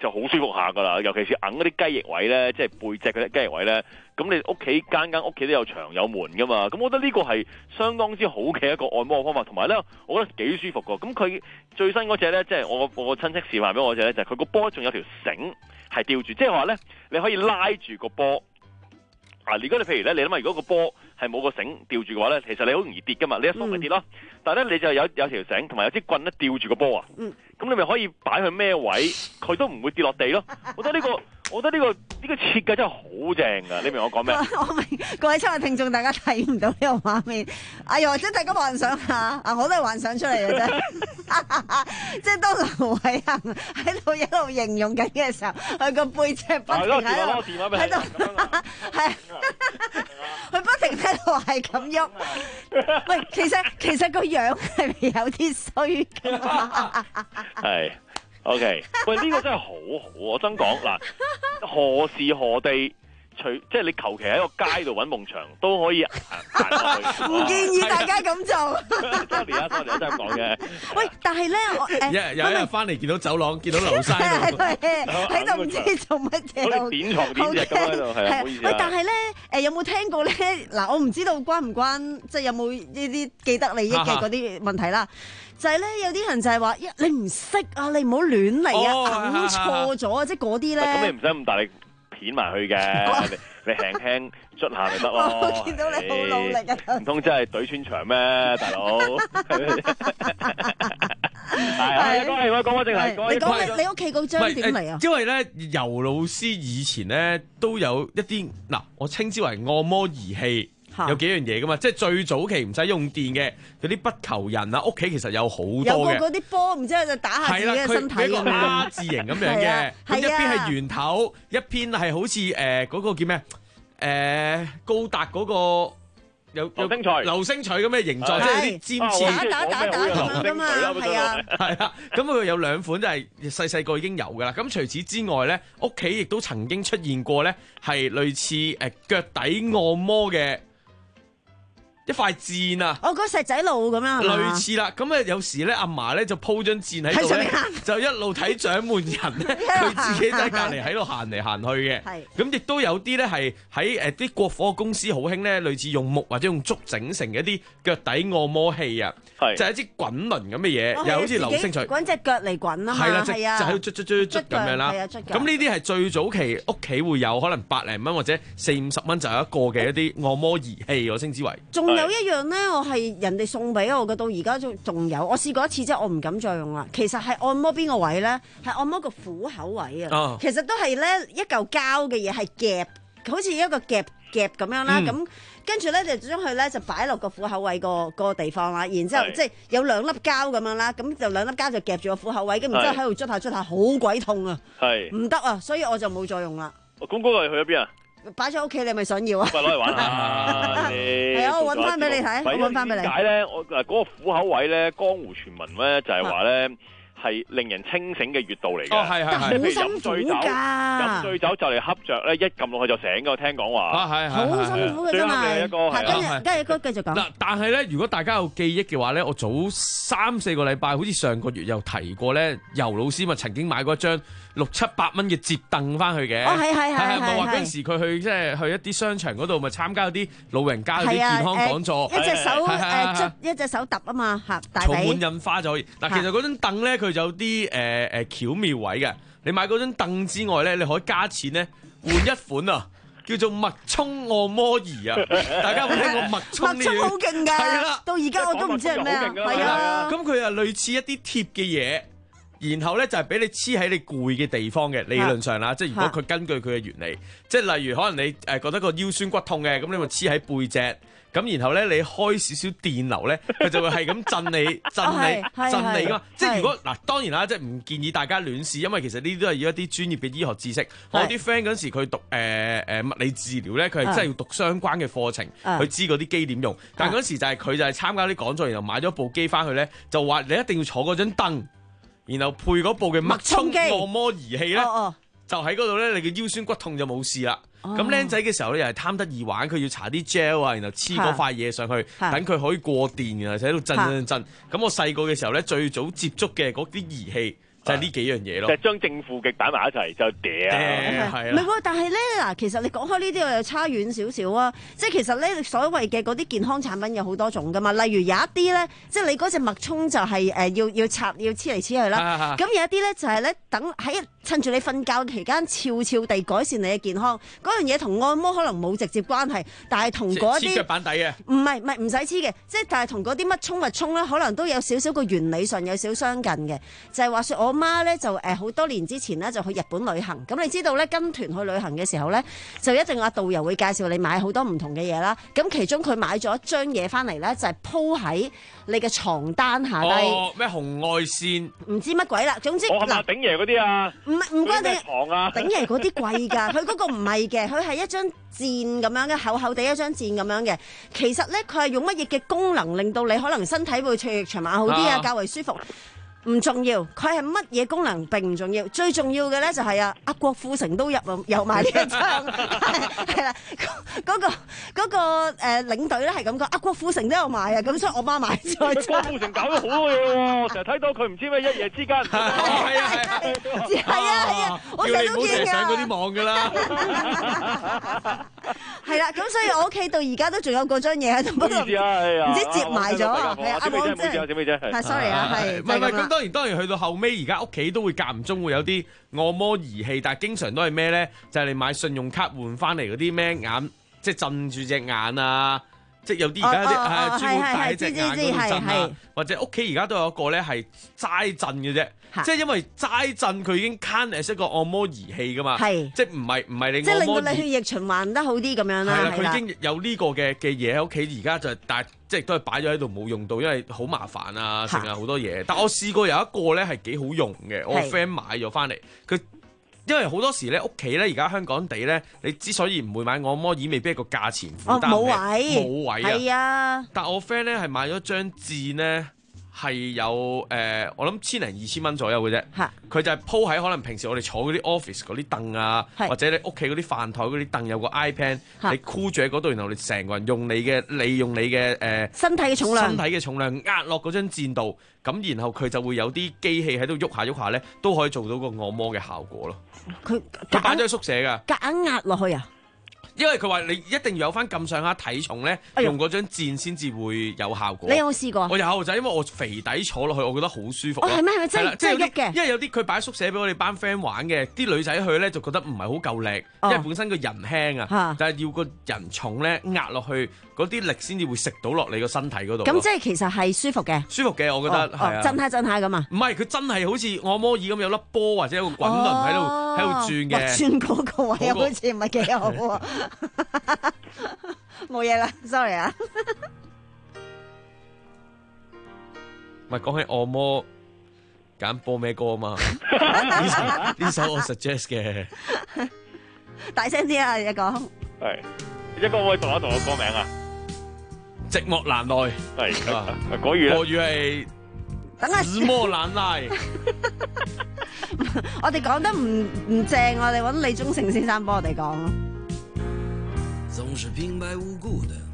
就好舒服下㗎啦，尤其是揞嗰啲雞翼位咧，即係背脊嗰啲雞翼位咧，咁你屋企間間屋企都有牆有門㗎嘛，咁我覺得呢個係相當之好嘅一個按摩嘅方法，同埋咧，我覺得幾舒服㗎。咁佢最新嗰隻咧，即係我我個親戚示範俾我隻咧，就係佢個波仲有條繩係吊住，即係話咧你可以拉住個波。啊！如果你譬如咧，你諗下，如果個波係冇個繩吊住嘅話咧，其實你好容易跌噶嘛，你一鬆咪跌咯。嗯、但係咧，你就有有條繩同埋有支棍咧吊住個波啊。嗯。咁你咪可以擺去咩位，佢都唔會跌落地咯。我覺得呢、呢個，我覺得呢、呢個呢、呢個設計真係好正㗎。你明我講咩？ 我明，各位親愛聽眾，大家睇唔到呢個畫面。哎呀，或者大家幻想下，啊，我都係幻想出嚟嘅啫。即係當盧偉恆喺度一路形容緊嘅時候，佢個背脊不停喺度，喺度，係，佢不停喺度係咁喐。喂，其實其實個樣係咪有啲衰㗎嘛？ 係 ，OK， 喂，呢、呢個真係好好，我真講嗱，何時何地，除即係你求其喺個街度揾埲牆都可以行落去。 唔建議大家咁做。 sorry 啊，sorry，我真係咁講嘅。 喂，但係咧，我誒， 有有一日翻嚟見到走廊，見到劉生喺度唔知做乜嘢， 好似點床點隻咁喺度，係啊，唔好意思啊。 喂，但係咧，誒有冇聽過咧？嗱，我唔知道關唔關，即係有冇呢啲既得利益嘅嗰啲問題啦。就係咧，有啲人就係話，一你唔識啊，你唔好亂嚟啊，揞錯咗啊，即係嗰啲咧。 咁你唔使咁大力片埋去嘅，你你輕輕捽下咪得咯。 我見到你好努力啊！ 唔通真係懟穿牆咩，大佬？係，講係我講翻正題。 你講你你屋企嗰張點嚟啊？ 因為咧，尤老師以前咧都有一啲嗱，我稱之為按摩儀器。有幾樣嘢噶嘛，即係最早期唔使用電嘅嗰啲不求人啊，屋企其實有好多嘅。 有個嗰啲波，唔知就打下自己嘅身體咁樣。係啦，佢一個 R 字形咁樣嘅，咁一邊係圓頭，一邊係好似誒嗰個叫咩？誒高達嗰個有流星錘， 流星錘咁嘅形狀，即係有啲尖刺打打打打咁樣嘛，係啊， 係啊，咁佢有兩款，即係細細個已經有噶啦。咁除此之外咧，屋企亦都曾經出現過咧，係類似誒腳底按摩嘅。一塊墊啊！ 哦，嗰石仔路咁樣， 類似啦。咁啊，有時咧，阿嫲咧就鋪張墊喺度咧，就一路睇掌門人咧，佢自己喺隔離喺度行嚟行去嘅。咁亦都有啲咧係喺誒啲國貨公司好興咧，類似用木或者用竹整成嘅一啲腳底按摩器啊，就係一支滾輪咁嘅嘢，又好似流星錘， 滾隻腳嚟滾啊嘛，係啊， 就喺度捽捽捽捽咁樣啦。咁呢啲係最早期屋企會有可能百零蚊或者四五十蚊就有一個嘅一啲按摩儀器，我稱之為。 有一樣咧，我係人哋送俾我嘅，到而家仲仲有。我試過一次啫，我唔敢再用啦。其實係按摩邊個位咧？係按摩個虎口位啊。哦、其實都係咧一嚿膠嘅嘢，係夾，好似一個夾夾咁樣啦。咁、嗯、跟住咧就將佢咧就擺落個虎口位個個地方啦。然之後是即係有兩粒膠咁樣啦，咁就兩粒膠就夾住個虎口位，咁然之後喺度捽下捽下，好鬼痛啊！係唔得啊，所以我就冇再用啦。 咁嗰個去咗邊啊？ 擺咗屋企，你係咪想要啊？ 喂，攞嚟玩下。 係啊，我揾翻俾你睇，我揾翻俾你。 點解咧？我誒嗰個虎口位咧，江湖傳聞咧就係話咧係令人清醒嘅穴道嚟嘅。 哦，係係係。 好辛苦㗎。飲醉酒就嚟恰着咧，一撳落去就醒㗎。聽講話。 啊，係係。 好辛苦嘅真係。 一個係。 跟住跟住哥繼續講。 嗱，但係咧，如果大家有記憶嘅話咧，我早三四個禮拜，好似上個月又提過咧，尤老師咪曾經買過一張六七百蚊嘅摺凳翻去嘅。 哦，係係係係。 咪話嗰陣時佢去即係去一啲商場嗰度，咪參加啲老人家嗰啲健康講座。 一隻手誒捽，一隻手揼啊嘛嚇，大髀。 草滿印花就可以。嗱，其實嗰張凳咧，佢就有啲誒誒巧妙位嘅。你買嗰張凳之外咧，你可以加錢咧換一款啊，叫做脈衝按摩儀啊！大家有冇聽過脈衝呢？ 脈衝好勁㗎，係啦，到而家我都唔知係咩啊，係啊。 咁佢係類似一啲貼嘅嘢。然後咧就係、是、俾你黐喺你攰嘅地方嘅，理論上啦，啊、即係如果佢根據佢嘅原理，即係例如可能你誒覺得個腰酸骨痛嘅，咁你咪黐喺背脊，咁然後咧你開少少電流咧，佢就會係咁震你、震你、震你噶嘛。即係如果嗱，當然啦，即係唔建議大家亂試，因為其實呢啲都係要一啲專業嘅醫學知識。我啲 friend 嗰陣時佢讀誒誒、呃、物理治療咧，佢係真係要讀相關嘅課程，啊、去知嗰啲機點用。但係嗰陣時就係佢就係參加啲講座，然後買咗部機翻去咧，就話你一定要坐嗰張凳。然後配嗰部嘅脈衝按摩儀器咧，哦哦就喺嗰度咧，你嘅腰酸骨痛就冇事啦。咁僆仔嘅時候咧，又係貪得意玩，佢要搽啲 gel 啊，然後黐嗰塊嘢上去，等佢可以過電，然後喺度震震震。咁我細個嘅時候咧，最早接觸嘅嗰啲儀器就係呢幾樣嘢咯。 就係將正負極擺埋一齊就嗲啊， 係唔係喎，但係咧嗱，其實你講開呢啲我又差遠少少啊！即係其實咧，所謂嘅嗰啲健康產品有好多種噶嘛，例如有一啲咧，即係你嗰隻脈衝就係、是、誒、呃、要要插要黐嚟黐去啦。咁有一啲咧就係、是、咧等喺趁住你瞓覺期間，悄悄地改善你嘅健康。嗰樣嘢同按摩可能冇直接關係，但係同嗰啲黐腳板底嘅， 唔係唔係唔使黐嘅，即係但係同嗰啲乜衝脈衝咧，可能都有少少個原理上有少少相近嘅。就係、是、話說我媽咧就誒好、呃、多年之前咧就去日本旅行，咁你知道咧跟團去旅行嘅時候咧，就一定阿導遊會介紹你買好多唔同嘅嘢啦。咁其中佢買咗一張嘢翻嚟咧，就係鋪喺你嘅床單下低。 哦，咩紅外線？ 唔知乜鬼啦。總之我係咪頂爺嗰啲啊？ 唔係唔關你床啊！ 頂爺嗰啲貴㗎，佢嗰個唔係嘅，佢係一張墊咁樣嘅，厚厚地一張墊咁樣嘅。其實咧，佢係用乜嘢嘅功能令到你可能身體會長長晚好啲啊，較為舒服。唔重要，佢係乜嘢功能並唔重要，最重要嘅咧就係啊，阿郭富城都入有買呢一張，係啦，嗰、嗰個嗰、嗰個誒、呃、領隊咧係咁講，阿郭富城都有買啊，咁所以我媽買咗。 郭富城搞咗好多嘢喎，成日睇到佢唔知咩一夜之間，係啊係啊係啊係啊，我成日都見㗎。 上嗰啲網㗎啦， 係啦，咁所以我屋企到而家都仲有嗰張嘢喺度，不過唔知接埋咗啊，係啊，阿王姐，係 sorry 啊，係唔係唔係咁。當然當然去到後尾，而家屋企都會間唔中會有啲按摩儀器，但係經常都係咩咧？就係、是、你買信用卡換翻嚟嗰啲咩眼，即係震住隻眼啊！即係有啲而家啲係專門戴喺隻眼嗰度震啊，或者屋企而家都有一個咧係齋震嘅啫。即係因為齋震佢已經 count as 一個按摩儀器噶嘛，即係唔係唔係你按摩，即係令到你血液循環得好啲咁樣啦。係啦，佢已經有呢個嘅嘅嘢喺屋企，而家就但係即係都係擺咗喺度冇用到，因為好麻煩啊，成日好多嘢。但我試過有一個咧係幾好用嘅，我個 friend 買咗翻嚟，佢因為好多時咧屋企咧而家香港地咧，你之所以唔會買按摩椅，未必係個價錢負擔冇嘅， 位冇位係啊。 但我 friend 咧係買咗張墊咧。係有誒、呃，我諗千零二千蚊左右嘅啫。佢就係鋪喺可能平時我哋坐嗰啲 office 嗰啲凳啊，或者你屋企嗰啲飯台嗰啲凳有個 iPad，你箍住喺嗰度，然後你成個人用你嘅利用你嘅誒、呃、身體嘅重量，身體嘅重量壓落嗰張墊度，咁然後佢就會有啲機器喺度喐下喐下咧，都可以做到個按摩嘅效果咯。佢佢擺咗喺宿舍㗎， 夾硬壓落去啊！ 因為佢話你一定要有翻咁上下體重咧，用嗰張墊先至會有效果。 你有冇試過？ 我有，就係因為我肥底坐落去，我覺得好舒服。 哦，係咩？係咪真係真係喐嘅？ 因為有啲佢擺喺宿舍俾我哋班 friend 玩嘅，啲女仔去咧就覺得唔係好夠力，因為本身個人輕啊，但係要個人重咧壓落去，嗰啲力先至會食到落你個身體嗰度。咁即係其實係舒服嘅。 舒服嘅，我覺得係啊。 震下震下咁啊？ 唔係，佢真係好似按摩椅咁有粒波或者有個滾輪喺度喺度轉嘅。 轉嗰個位好似唔係幾好喎。冇嘢啦 ，sorry 啊。 唔係講起按摩，揀播咩歌啊嘛？呢首呢首我 suggest 嘅。 大聲啲啊！你講。 係，一個可以讀一讀個歌名啊？ 寂寞難耐。係啊， 國語咧？ 國語係。 等下。 寂寞難耐。 我哋講得唔唔正，我哋揾李宗盛先生幫我哋講咯。 總是平白無故的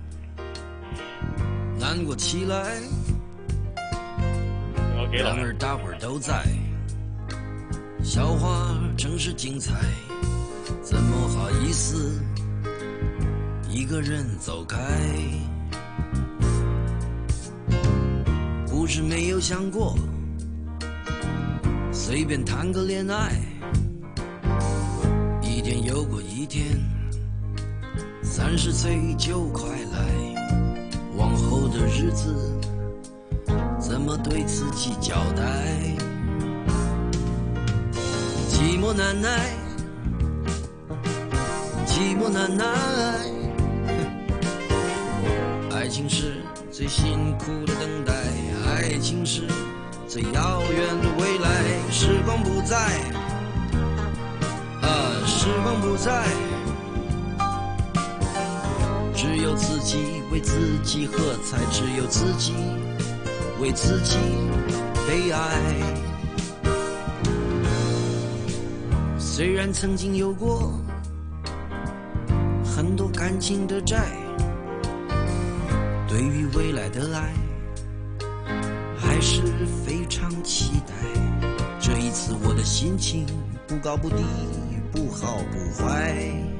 難過起來，然而大伙兒都在，笑話正是精彩，怎麼好意思一個人走開？不是沒有想過隨便談個戀愛，一天又過一天，三十歲就快來，往後的日子怎麼對自己交代？寂寞難耐，寂寞難耐，愛情是最辛苦的等待，愛情是最遙遠的未來，時光不再，啊，時光不再，只有自己為自己喝彩，只有自己為自己悲哀。雖然曾經有過很多感情的債，對於未來的愛還是非常期待。這一次此我的心情不高不低，不好不坏。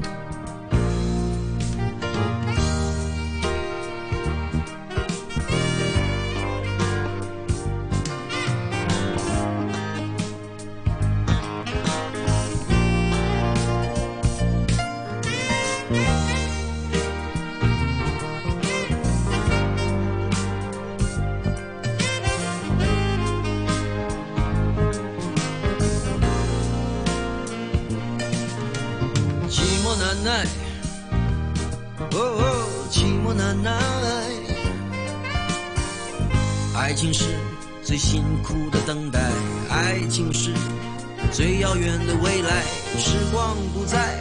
难耐，哦哦，寂寞难耐。爱情是最辛苦的等待，爱情是最遥远的未来。时光不再，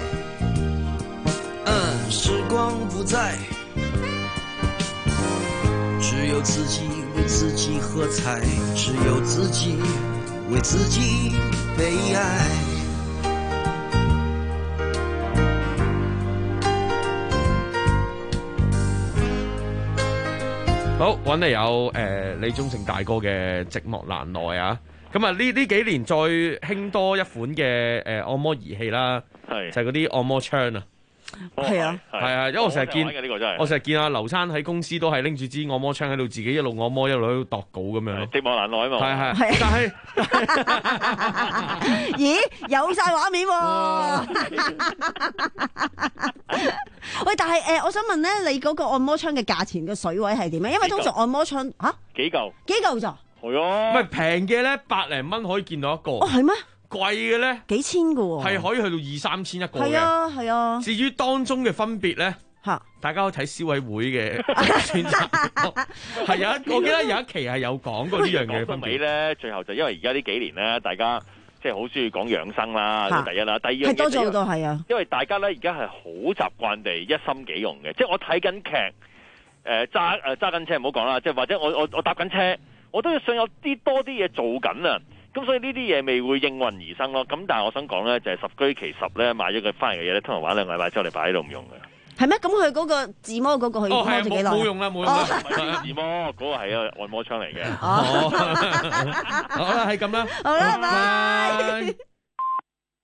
嗯，时光不再，只有自己为自己喝彩，只有自己为自己悲哀。 好，揾嚟有誒李宗盛大哥嘅《寂寞難耐》啊！咁啊，呢呢幾年再興多一款嘅誒按摩儀器啦， 係就係嗰啲按摩槍啊！ 係啊， 係啊，因為我成日見， 呢個真係我成日見阿劉生喺公司都係拎住支按摩槍喺度自己一路按摩一路喺度度稿咁樣咯。 寂寞難耐啊嘛， 係係，但係咦有晒畫面喎！喂，但係誒、呃，我想問咧，你嗰個按摩槍嘅價錢嘅水位係點啊？因為通常按摩槍嚇幾嚿幾嚿咋？ 係啊， 唔係平嘅咧，百零蚊可以見到一個。 哦，係咩？ 貴嘅咧幾千嘅喎， 係可以去到二三千一個嘅。 係啊係啊。 至於當中嘅分別咧， 嚇大家可以睇消委會嘅選擇。係有一，我記得有一期係有講過呢樣嘢分別。 尾咧，最後就因為而家呢幾年咧，大家即係好中意講養生啦，第一啦，第二樣嘢係多咗好多係啊。 因為大家咧而家係好習慣地一心幾用嘅，即係我睇緊劇，誒揸誒揸緊車唔好講啦，即係或者我我我搭緊車，我都想有啲多啲嘢做緊啊。咁所以呢啲嘢未會應運而生咯。咁但係我想講咧，就係、是、十居其十咧，買咗佢翻嚟嘅嘢咧，通常玩兩個禮拜之後，你擺喺度唔用嘅。係咩？咁佢嗰個自摸嗰個可以摸住幾耐？ 冇用啦，冇用啦。 自摸嗰、那個係啊按摩槍嚟嘅。 好啦，係咁啦。 好啦，拜拜。